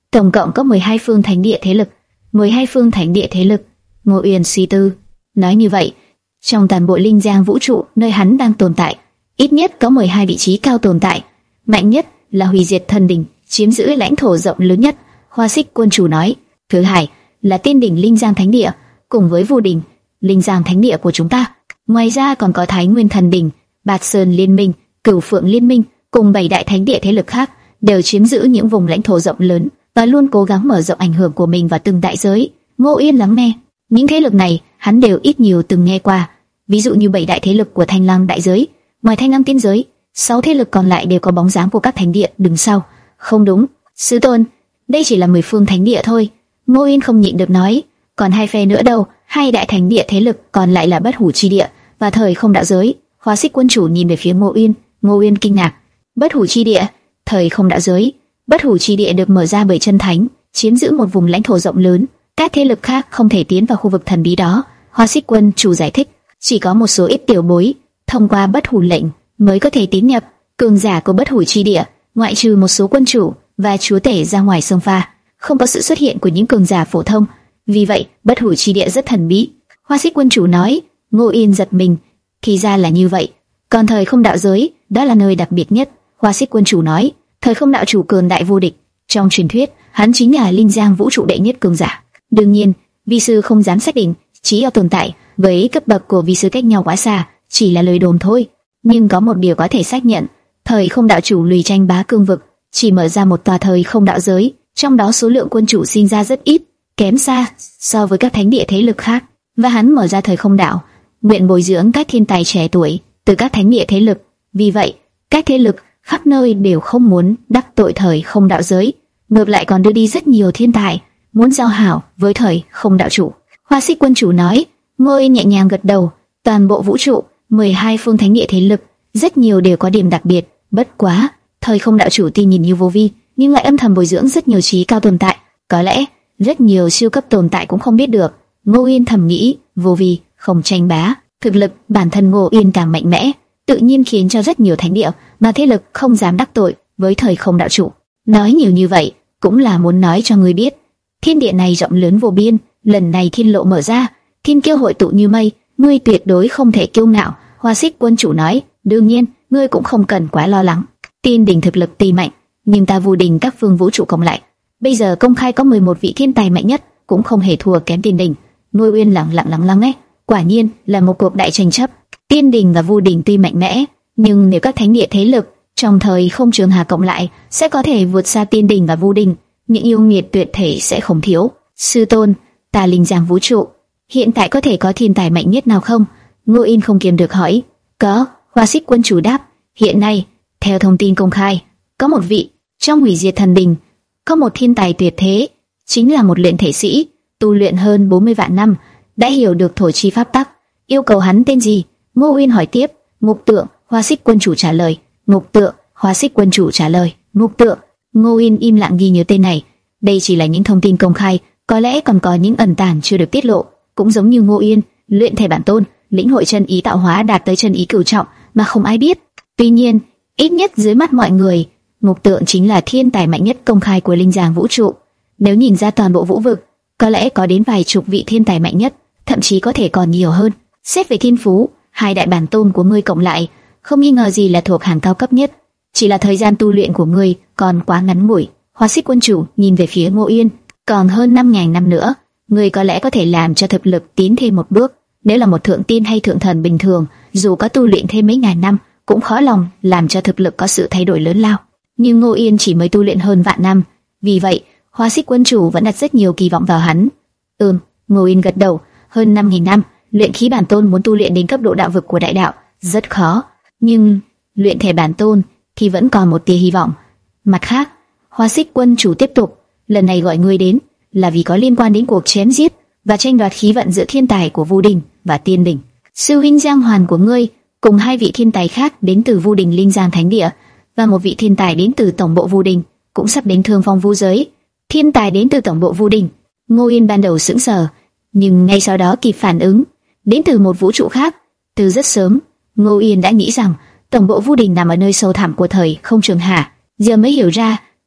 Speaker 1: tổng cộng có mười hai phương thánh địa thế lực. mười hai phương thánh địa thế lực. Ngô Uyên suy tư, nói như vậy, trong toàn bộ Linh Giang vũ trụ nơi hắn đang tồn tại, ít nhất có mười hai vị trí cao tồn tại. Mạnh nhất là Hủy Diệt Thần Đỉnh, chiếm giữ lãnh thổ rộng lớn nhất. Hoa Xích quân chủ nói. Thứ hai là Tiên đỉnh Linh Giang Thánh Địa, cùng với Vu đỉnh, Linh Giang Thánh Địa của chúng ta. Ngoài ra còn có Thái Nguyên Thần Đỉnh, Bạt Sơn Liên Minh, Cửu Phượng Liên Minh, cùng bảy đại thánh địa thế lực khác, đều chiếm giữ những vùng lãnh thổ rộng lớn và luôn cố gắng mở rộng ảnh hưởng của mình vào từng đại giới. Ngô Yên lắng nghe, những thế lực này hắn đều ít nhiều từng nghe qua. Ví dụ như bảy đại thế lực của Thanh Lam đại giới, ngoài Thanh Lam tiên giới, sáu thế lực còn lại đều có bóng dáng của các thánh địa đứng sau. Không đúng, sư tôn, đây chỉ là mười phương thánh địa thôi. Ngô Yên không nhịn được nói, còn hai phe nữa đâu? Hai đại thánh địa thế lực còn lại là Bất Hủ Chi Địa và Thời Không Đạo Giới. Hoa Xích quân chủ nhìn về phía Ngô Yên, Ngô Yên kinh ngạc. Bất Hủ Chi Địa, Thời Không Đạo Giới. Bất Hủ Chi Địa được mở ra bởi chân thánh, chiếm giữ một vùng lãnh thổ rộng lớn, các thế lực khác không thể tiến vào khu vực thần bí đó. Hoa Xích quân chủ giải thích, chỉ có một số ít tiểu bối thông qua Bất Hủ lệnh mới có thể tiến nhập. Cường giả của Bất Hủ Chi Địa, ngoại trừ một số quân chủ và chúa tể ra ngoài sông pha, không có sự xuất hiện của những cường giả phổ thông. Vì vậy, Bất Hủ Chi Địa rất thần bí. Hoa Xích quân chủ nói. Ngô Yên giật mình, thì ra là như vậy. Còn Thời Không Đạo Giới, đó là nơi đặc biệt nhất. Hoa Xích quân chủ nói. Thời Không Đạo chủ cường đại vô địch, trong truyền thuyết, hắn chính là Linh Giang vũ trụ đệ nhất cường giả. Đương nhiên, vi sư không dám xác định, chỉ có tồn tại với cấp bậc của vi sư cách nhau quá xa, chỉ là lời đồn thôi. Nhưng có một điều có thể xác nhận, Thời Không Đạo chủ lùi tranh bá cương vực, chỉ mở ra một tòa Thời Không Đạo Giới, trong đó số lượng quân chủ sinh ra rất ít, kém xa so với các thánh địa thế lực khác. Và hắn mở ra Thời Không Đạo, nguyện bồi dưỡng các thiên tài trẻ tuổi từ các thánh địa thế lực. Vì vậy, các thế lực khắp nơi đều không muốn đắc tội Thời Không Đạo Giới, ngược lại còn đưa đi rất nhiều thiên tài muốn giao hảo với Thời Không Đạo chủ. Hoa Xích quân chủ nói. Ngô Yên nhẹ nhàng gật đầu. Toàn bộ vũ trụ, mười hai phương thánh địa thế lực, rất nhiều đều có điểm đặc biệt. Bất quá, Thời Không Đạo chủ tuy nhìn như vô vi, nhưng lại âm thầm bồi dưỡng rất nhiều trí cao tồn tại. Có lẽ rất nhiều siêu cấp tồn tại cũng không biết được. Ngô Yên thầm nghĩ, vô vi không tranh bá, thực lực bản thân Ngô Yên càng mạnh mẽ, tự nhiên khiến cho rất nhiều thánh địa mà thế lực không dám đắc tội với Thời Không Đạo chủ. Nói nhiều như vậy cũng là muốn nói cho ngươi biết, thiên địa này rộng lớn vô biên, lần này thiên lộ mở ra, thiên kiêu hội tụ như mây, ngươi tuyệt đối không thể kiêu ngạo. Hoa Xích quân chủ nói. Đương nhiên, ngươi cũng không cần quá lo lắng. Tiên đỉnh thực lực tuy mạnh, nhưng ta Vu đỉnh các phương vũ trụ cộng lại, bây giờ công khai có mười một vị thiên tài mạnh nhất, cũng không hề thua kém Tiên đỉnh. Ngô Uyên lặng lặng lắng lắng nghe, quả nhiên là một cuộc đại tranh chấp. Tiên đỉnh và Vu đỉnh tuy mạnh mẽ, nhưng nếu các thánh địa thế lực trong thời không trường hà cộng lại, sẽ có thể vượt xa Tiên đỉnh và Vu đỉnh, những yêu nghiệt tuyệt thể sẽ không thiếu. Sư tôn, ta Linh Giang vũ trụ hiện tại có thể có thiên tài mạnh nhất nào không? Ngô Yên không kiềm được hỏi. Có. Hoa Xích quân chủ đáp. Hiện nay, theo thông tin công khai, có một vị trong Hủy Diệt Thần Đỉnh, có một thiên tài tuyệt thế, chính là một luyện thể sĩ, tu luyện hơn bốn mươi vạn năm, đã hiểu được thổ chi pháp tắc. Yêu cầu hắn tên gì? Ngô Uyên hỏi tiếp. Ngục Tượng. Hoa Xích quân chủ trả lời. Ngục Tượng. Hoa Xích quân chủ trả lời. Ngục Tượng. Ngô Uyên im lặng ghi nhớ tên này. Đây chỉ là những thông tin công khai, có lẽ còn có những ẩn tàng chưa được tiết lộ. Cũng giống như Ngô Uyên, luyện thể bản tôn, lĩnh hội chân ý tạo hóa đạt tới chân ý cửu trọng mà không ai biết. Tuy nhiên, ít nhất dưới mắt mọi người, Ngục Tượng chính là thiên tài mạnh nhất công khai của Linh Giang vũ trụ. Nếu nhìn ra toàn bộ vũ vực, có lẽ có đến vài chục vị thiên tài mạnh nhất, thậm chí có thể còn nhiều hơn. Xét về thiên phú, hai đại bản tôn của ngươi cộng lại, không nghi ngờ gì là thuộc hàng cao cấp nhất. Chỉ là thời gian tu luyện của ngươi còn quá ngắn ngủi. Hoa Xích quân chủ nhìn về phía Ngô Uyên. Còn hơn năm nghìn năm nữa, ngươi có lẽ có thể làm cho thực lực tiến thêm một bước. Nếu là một thượng tiên hay thượng thần bình thường, dù có tu luyện thêm mấy ngàn năm, cũng khó lòng làm cho thực lực có sự thay đổi lớn lao. Nhưng Ngô Yên chỉ mới tu luyện hơn vạn năm, vì vậy Hoa Xích quân chủ vẫn đặt rất nhiều kỳ vọng vào hắn. Ừm, Ngô Yên gật đầu. Hơn năm nghìn năm, luyện khí bản tôn muốn tu luyện đến cấp độ đạo vực của đại đạo rất khó, nhưng luyện thể bản tôn thì vẫn còn một tia hy vọng. Mặt khác, Hoa Xích quân chủ tiếp tục, lần này gọi ngươi đến là vì có liên quan đến cuộc chém giết và tranh đoạt khí vận giữa thiên tài của Vu đỉnh và Tiên đỉnh. Sư huynh Giang Hoàn của ngươi cùng hai vị thiên tài khác đến từ Vu đỉnh Linh Giang Thánh Địa và một vị thiên tài đến từ tổng bộ Vu đỉnh cũng sắp đến Thương Phong Vu giới. Thiên tài đến từ tổng bộ Vu đỉnh. Ngô Yên ban đầu sững sờ, nhưng ngay sau đó kịp phản ứng, đến từ một vũ trụ khác. Từ rất sớm, Ngô Yên đã nghĩ rằng tổng bộ Vu đỉnh nằm ở nơi sâu thẳm của thời không trường hà, giờ mới hiểu ra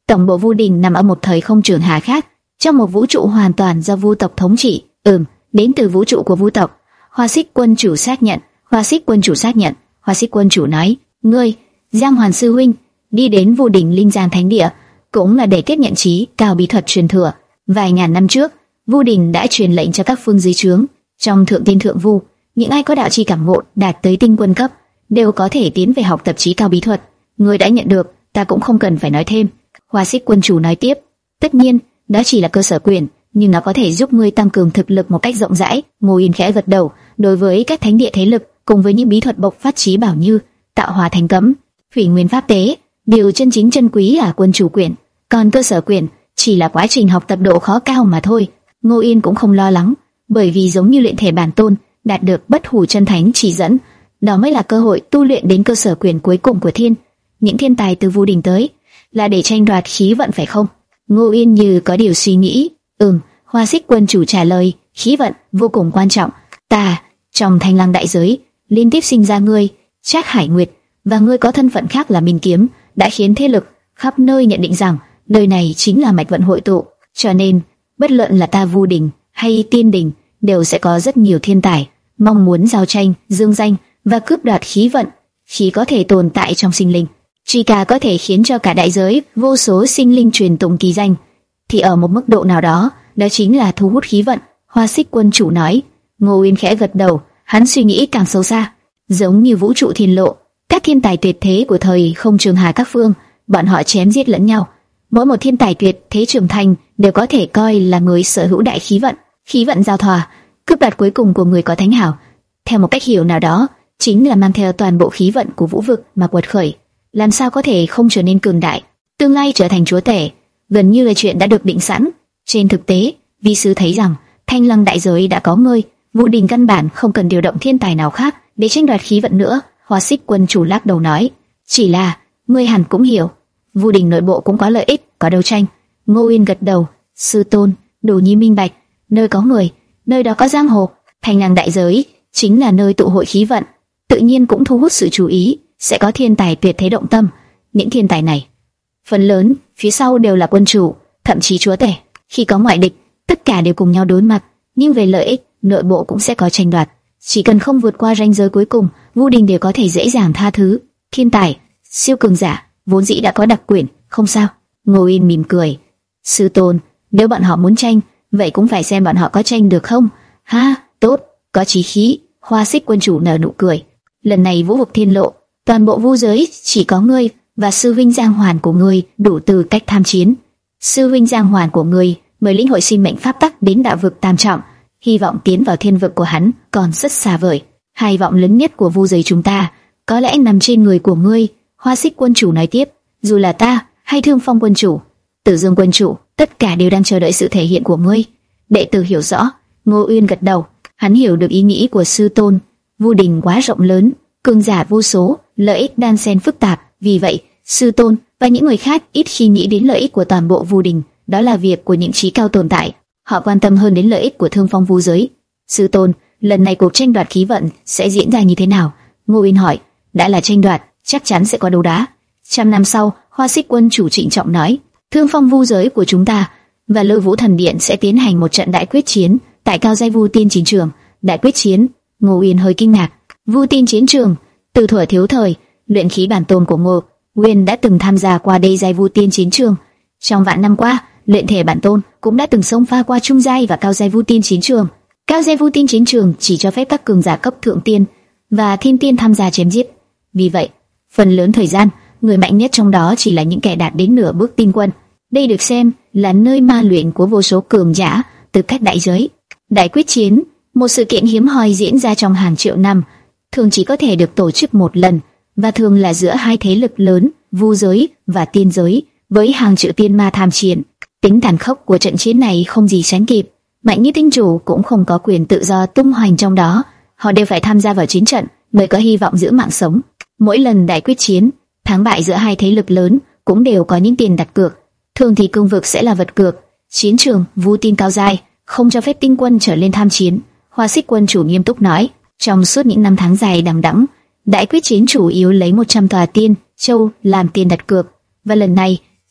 Speaker 1: Tổng bộ Vu Đình nằm ở một thời không trường hà khác, trong một vũ trụ hoàn toàn do Vu tộc thống trị. Ừm, đến từ vũ trụ của Vu tộc. Hoa Xích quân chủ xác nhận. Hoa Xích quân chủ xác nhận. Hoa Xích quân chủ nói, ngươi, Giang Hoàn sư huynh, đi đến Vu Đình Linh Giang Thánh Địa, cũng là để tiếp nhận trí cao bí thuật truyền thừa. Vài ngàn năm trước, Vu Đình đã truyền lệnh cho các phương dưới trướng, trong thượng tiên thượng vu, những ai có đạo chi cảm ngộ đạt tới tinh quân cấp đều có thể tiến về học tập trí cao bí thuật. Ngươi đã nhận được, ta cũng không cần phải nói thêm. Hoa Xích quân chủ nói tiếp, tất nhiên, đó chỉ là cơ sở quyền, nhưng nó có thể giúp ngươi tăng cường thực lực một cách rộng rãi. Ngô Yên khẽ gật đầu, đối với các thánh địa thế lực cùng với những bí thuật bộc phát trí bảo như tạo hóa thành cấm, thủy nguyên pháp tế, điều chân chính chân quý là quân chủ quyền, còn cơ sở quyền chỉ là quá trình học tập độ khó cao mà thôi. Ngô Yên cũng không lo lắng, bởi vì giống như luyện thể bản tôn, đạt được bất hủ chân thánh chỉ dẫn, đó mới là cơ hội tu luyện đến cơ sở quyền cuối cùng của thiên. Những thiên tài từ Vu Đình tới là để tranh đoạt khí vận phải không? Ngô Yên như có điều suy nghĩ. Ừm, Hoa Xích quân chủ trả lời, khí vận vô cùng quan trọng. Ta, trong Thanh Lăng đại giới, liên tiếp sinh ra ngươi, Trác Hải Nguyệt, và ngươi có thân phận khác là Minh Kiếm, đã khiến thế lực khắp nơi nhận định rằng nơi này chính là mạch vận hội tụ. Cho nên, bất luận là ta Vu Đình hay Tiên Đình, đều sẽ có rất nhiều thiên tài mong muốn giao tranh, dương danh và cướp đoạt khí vận. Khí có thể tồn tại trong sinh linh, chỉ cả có thể khiến cho cả đại giới vô số sinh linh truyền tụng kỳ danh, thì ở một mức độ nào đó, đó chính là thu hút khí vận. Hoa Xích quân chủ nói. Ngô Uyên khẽ gật đầu, hắn suy nghĩ càng sâu xa, giống như vũ trụ thiên lộ, các thiên tài tuyệt thế của thời không trường hà các phương, bọn họ chém giết lẫn nhau. Mỗi một thiên tài tuyệt thế trưởng thành đều có thể coi là người sở hữu đại khí vận, khí vận giao thoa, cướp đoạt cuối cùng của người có thánh hảo. Theo một cách hiểu nào đó, chính là mang theo toàn bộ khí vận của vũ vực mà quật khởi. Làm sao có thể không trở nên cường đại, tương lai trở thành chúa tể, gần như là chuyện đã được định sẵn. Trên thực tế, vi sư thấy rằng Thanh Lăng đại giới đã có ngươi, Vu Đình căn bản không cần điều động thiên tài nào khác để tranh đoạt khí vận nữa. Hoa Xích quân chủ lắc đầu nói, chỉ là ngươi hẳn cũng hiểu, Vu Đình nội bộ cũng có lợi ích, có đấu tranh. Ngô Uyên gật đầu, sư tôn, Đồ Nhi minh bạch, nơi có người, nơi đó có giang hồ. Thanh Lăng đại giới chính là nơi tụ hội khí vận, tự nhiên cũng thu hút sự chú ý, sẽ có thiên tài tuyệt thế động tâm. Những thiên tài này, phần lớn phía sau đều là quân chủ, thậm chí chúa tể. Khi có ngoại địch, tất cả đều cùng nhau đối mặt, nhưng về lợi ích, nội bộ cũng sẽ có tranh đoạt. Chỉ cần không vượt qua ranh giới cuối cùng, Vu Đình đều có thể dễ dàng tha thứ. Thiên tài, siêu cường giả, vốn dĩ đã có đặc quyền, không sao. Ngô Yên mỉm cười, sư tôn, nếu bọn họ muốn tranh, vậy cũng phải xem bọn họ có tranh được không. Ha, tốt, có chí khí. Hoa Xích quân chủ nở nụ cười. Lần này vũ vực thiên lộ, toàn bộ vu giới chỉ có ngươi và sư huynh Giang Hoàn của ngươi đủ tư cách tham chiến. Sư huynh Giang Hoàn của ngươi mới lĩnh hội sinh mệnh pháp tắc đến đạo vực tam trọng, hy vọng tiến vào thiên vực của hắn còn rất xa vời. Hai vọng lớn nhất của vu giới chúng ta có lẽ nằm trên người của ngươi. Hoa Xích quân chủ nói tiếp, dù là ta hay Thương Phong quân chủ, Tử Dương quân chủ, tất cả đều đang chờ đợi sự thể hiện của ngươi. Đệ tử hiểu rõ. Ngô Uyên gật đầu, hắn hiểu được ý nghĩ của sư tôn. Vu Đình quá rộng lớn, cường giả vô số, lợi ích đan xen phức tạp, vì vậy sư tôn và những người khác ít khi nghĩ đến lợi ích của toàn bộ Vu Đình, đó là việc của những trí cao tồn tại. Họ quan tâm hơn đến lợi ích của Thương Phong vu giới. Sư tôn, lần này cuộc tranh đoạt khí vận sẽ diễn ra như thế nào? Ngô Uyên hỏi. Đã là tranh đoạt, chắc chắn sẽ có đấu đá. Trăm năm sau, Hoa Xích quân chủ trịnh trọng nói, Thương Phong vu giới của chúng ta và Lôi Vũ thần điện sẽ tiến hành một trận đại quyết chiến tại Cao Giai Vu Tiên chiến trường. Đại quyết chiến? Ngô Uyên hơi kinh ngạc. Vu Tiên chiến trường? Từ thuở thiếu thời, luyện khí bản tôn của Ngô Uyên đã từng tham gia qua đây Giai Vu Tiên chiến trường. Trong vạn năm qua, luyện thể bản tôn cũng đã từng xông pha qua trung giai và cao giai Vu Tiên chiến trường. Cao giai Vu Tiên chiến trường chỉ cho phép các cường giả cấp thượng tiên và thiên tiên tham gia chém giết. Vì vậy, phần lớn thời gian, người mạnh nhất trong đó chỉ là những kẻ đạt đến nửa bước tiên quân. Đây được xem là nơi ma luyện của vô số cường giả từ các đại giới. Đại quyết chiến, một sự kiện hiếm hoi diễn ra trong hàng triệu năm, thường chỉ có thể được tổ chức một lần, và thường là giữa hai thế lực lớn, vu giới và tiên giới, với hàng triệu tiên ma tham chiến. Tính tàn khốc của trận chiến này không gì sánh kịp. Mạnh như tinh chủ cũng không có quyền tự do tung hoành trong đó, họ đều phải tham gia vào chiến trận mới có hy vọng giữ mạng sống. Mỗi lần đại quyết chiến, thắng bại giữa hai thế lực lớn cũng đều có những tiền đặt cược. Thường thì cương vực sẽ là vật cược. Chiến trường Vu Tiên cao giai không cho phép tinh quân trở lên tham chiến. Hoa Xích quân chủ nghiêm túc nói. Trong suốt những năm tháng dài đằng đẵng, đại quyết chiến chủ yếu lấy một trăm tòa tiên châu làm tiền đặt cược, và lần này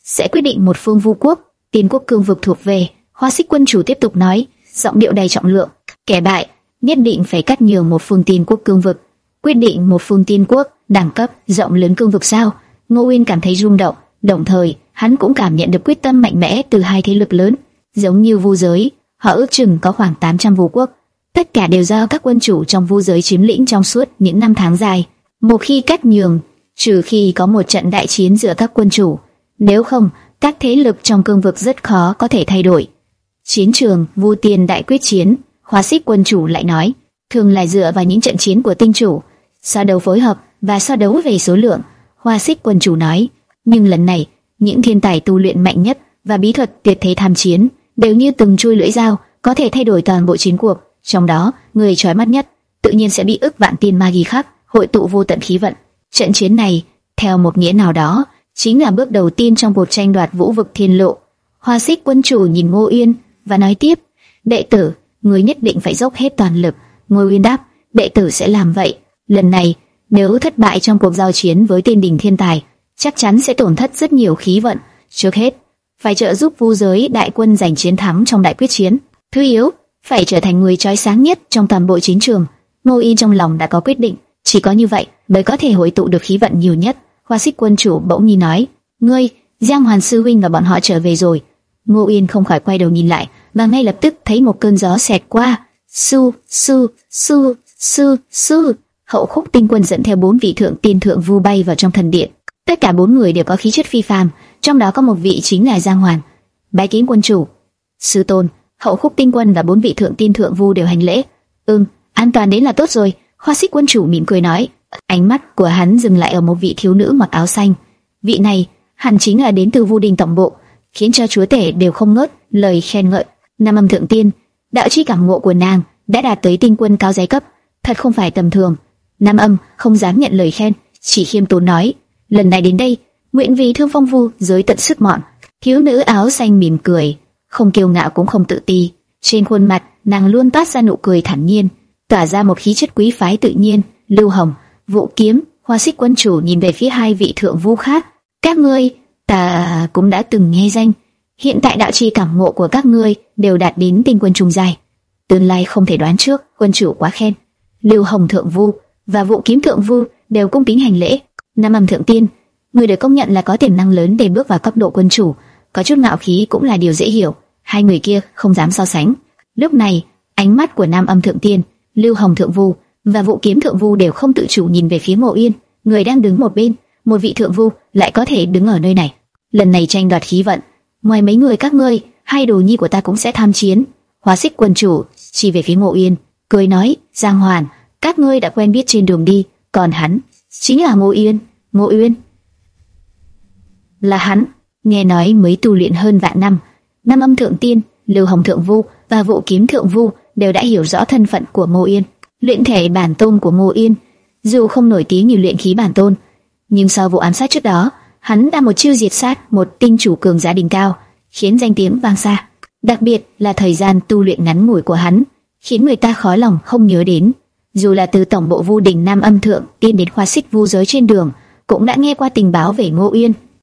Speaker 1: sẽ quyết định một phương vu quốc, tiên quốc cương vực thuộc về. Hoa Xích quân chủ tiếp tục nói, giọng điệu đầy trọng lượng. Kẻ bại nhất định phải cắt nhường một phương tiên quốc cương vực. Quyết định một phương tiên quốc đẳng cấp rộng lớn cương vực sao? Ngô Uyên cảm thấy rung động, đồng thời hắn cũng cảm nhận được quyết tâm mạnh mẽ từ hai thế lực lớn. Giống như vu giới, họ ước chừng có khoảng tám trăm vu quốc, tất cả đều do các quân chủ trong vu giới chiếm lĩnh trong suốt những năm tháng dài. Một khi cắt nhường, trừ khi có một trận đại chiến giữa các quân chủ, nếu không, các thế lực trong cương vực rất khó có thể thay đổi. Chiến trường Vu Tiên đại quyết chiến, Hoa Xích quân chủ lại nói, thường là dựa vào những trận chiến của tinh chủ, so đấu phối hợp và so đấu về số lượng. Hoa Xích quân chủ nói, nhưng lần này, những thiên tài tu luyện mạnh nhất và bí thuật tuyệt thế tham chiến đều như từng chuôi lưỡi dao, có thể thay đổi toàn bộ chiến cuộc. Trong đó, người chói mắt nhất tự nhiên sẽ bị ức vạn tiên ma ghi khắc, hội tụ vô tận khí vận. Trận chiến này, theo một nghĩa nào đó, chính là bước đầu tiên trong cuộc tranh đoạt vũ vực thiên lộ. Hoa Xích quân chủ nhìn Ngô Uyên và nói tiếp, đệ tử, người nhất định phải dốc hết toàn lực. Ngô Uyên đáp, đệ tử sẽ làm vậy. Lần này, nếu thất bại trong cuộc giao chiến với tiên đỉnh thiên tài, chắc chắn sẽ tổn thất rất nhiều khí vận. Trước hết, phải trợ giúp vu giới đại quân giành chiến thắng trong đại quyết chiến. Thứ yếu, phải trở thành người chói sáng nhất trong toàn bộ chiến trường. Ngô Uyên trong lòng đã có quyết định, chỉ có như vậy mới có thể hội tụ được khí vận nhiều nhất. Hoa Xích quân chủ bỗng nhiên nói, ngươi, Giang Hoàn sư huynh và bọn họ trở về rồi. Ngô Uyên không khỏi quay đầu nhìn lại, và ngay lập tức thấy một cơn gió xẹt qua. Su, su, su, su, su. Hậu Khúc Tinh Quân dẫn theo bốn vị thượng tiên thượng vu bay vào trong thần điện. Tất cả bốn người đều có khí chất phi phàm, trong đó có một vị chính là Giang Hoàn. Bái kiến quân chủ. Sư tôn. Hậu Khúc Tinh Quân và bốn vị thượng tiên thượng vu đều hành lễ. Ừm, an toàn đến là tốt rồi. Hoa Xích quân chủ mỉm cười nói. Ánh mắt của hắn dừng lại ở một vị thiếu nữ mặc áo xanh. Vị này, hẳn chính là đến từ Vu Đình tổng bộ, khiến cho chúa tể đều không ngớt lời khen ngợi. Nam Âm thượng tiên, đạo chi cảm ngộ của nàng đã đạt tới tinh quân cao giai cấp, thật không phải tầm thường. Nam Âm không dám nhận lời khen, chỉ khiêm tốn nói, lần này đến đây, nguyện vì Thương Phong Vu giới tận sức mọn. Thiếu nữ áo xanh mỉm cười, không kiêu ngạo cũng không tự ti, trên khuôn mặt nàng luôn toát ra nụ cười thản nhiên, tỏa ra một khí chất quý phái tự nhiên. Lưu Hồng, Vũ Kiếm, Hoa Xích quân chủ nhìn về phía hai vị thượng vu khác. Các ngươi, ta cũng đã từng nghe danh. Hiện tại đạo chi cảm ngộ của các ngươi đều đạt đến tinh quân trung giai, tương lai không thể đoán trước. Quân chủ quá khen. Lưu Hồng thượng vu và Vũ Kiếm thượng vu đều cung kính hành lễ. Nam Âm thượng tiên, người được công nhận là có tiềm năng lớn để bước vào cấp độ quân chủ, có chút ngạo khí cũng là điều dễ hiểu. Hai người kia không dám so sánh. Lúc này, ánh mắt của Nam Âm thượng tiên, Lưu Hồng thượng vu và Vũ Kiếm thượng vu đều không tự chủ nhìn về phía Ngô Uyên, người đang đứng một bên. Một vị thượng vu lại có thể đứng ở nơi này. Lần này tranh đoạt khí vận, ngoài mấy người các ngươi, hai đồ nhi của ta cũng sẽ tham chiến. Hoa Xích quân chủ chỉ về phía Ngô Uyên, cười nói, Giang Hoàn, các ngươi đã quen biết trên đường đi, còn hắn chính là Ngô Uyên. Ngô Uyên là hắn, nghe nói mới tu luyện hơn vạn năm. Nam Âm thượng tiên, Lưu Hồng thượng vu và Vũ Kiếm thượng vu đều đã hiểu rõ thân phận của Ngô Uyên. Luyện thể bản tôn của Ngô Uyên, dù không nổi tiếng như luyện khí bản tôn, nhưng sau vụ ám sát trước đó, hắn đã một chiêu diệt sát một tinh chủ cường giả đỉnh cao, khiến danh tiếng vang xa. Đặc biệt là thời gian tu luyện ngắn ngủi của hắn, khiến người ta khó lòng không nhớ đến. Dù là từ tổng bộ Vu Đình Nam Âm thượng tiên đến Hoa Xích vu giới trên đường, cũng đã nghe qua tình báo về Ngô Uyên.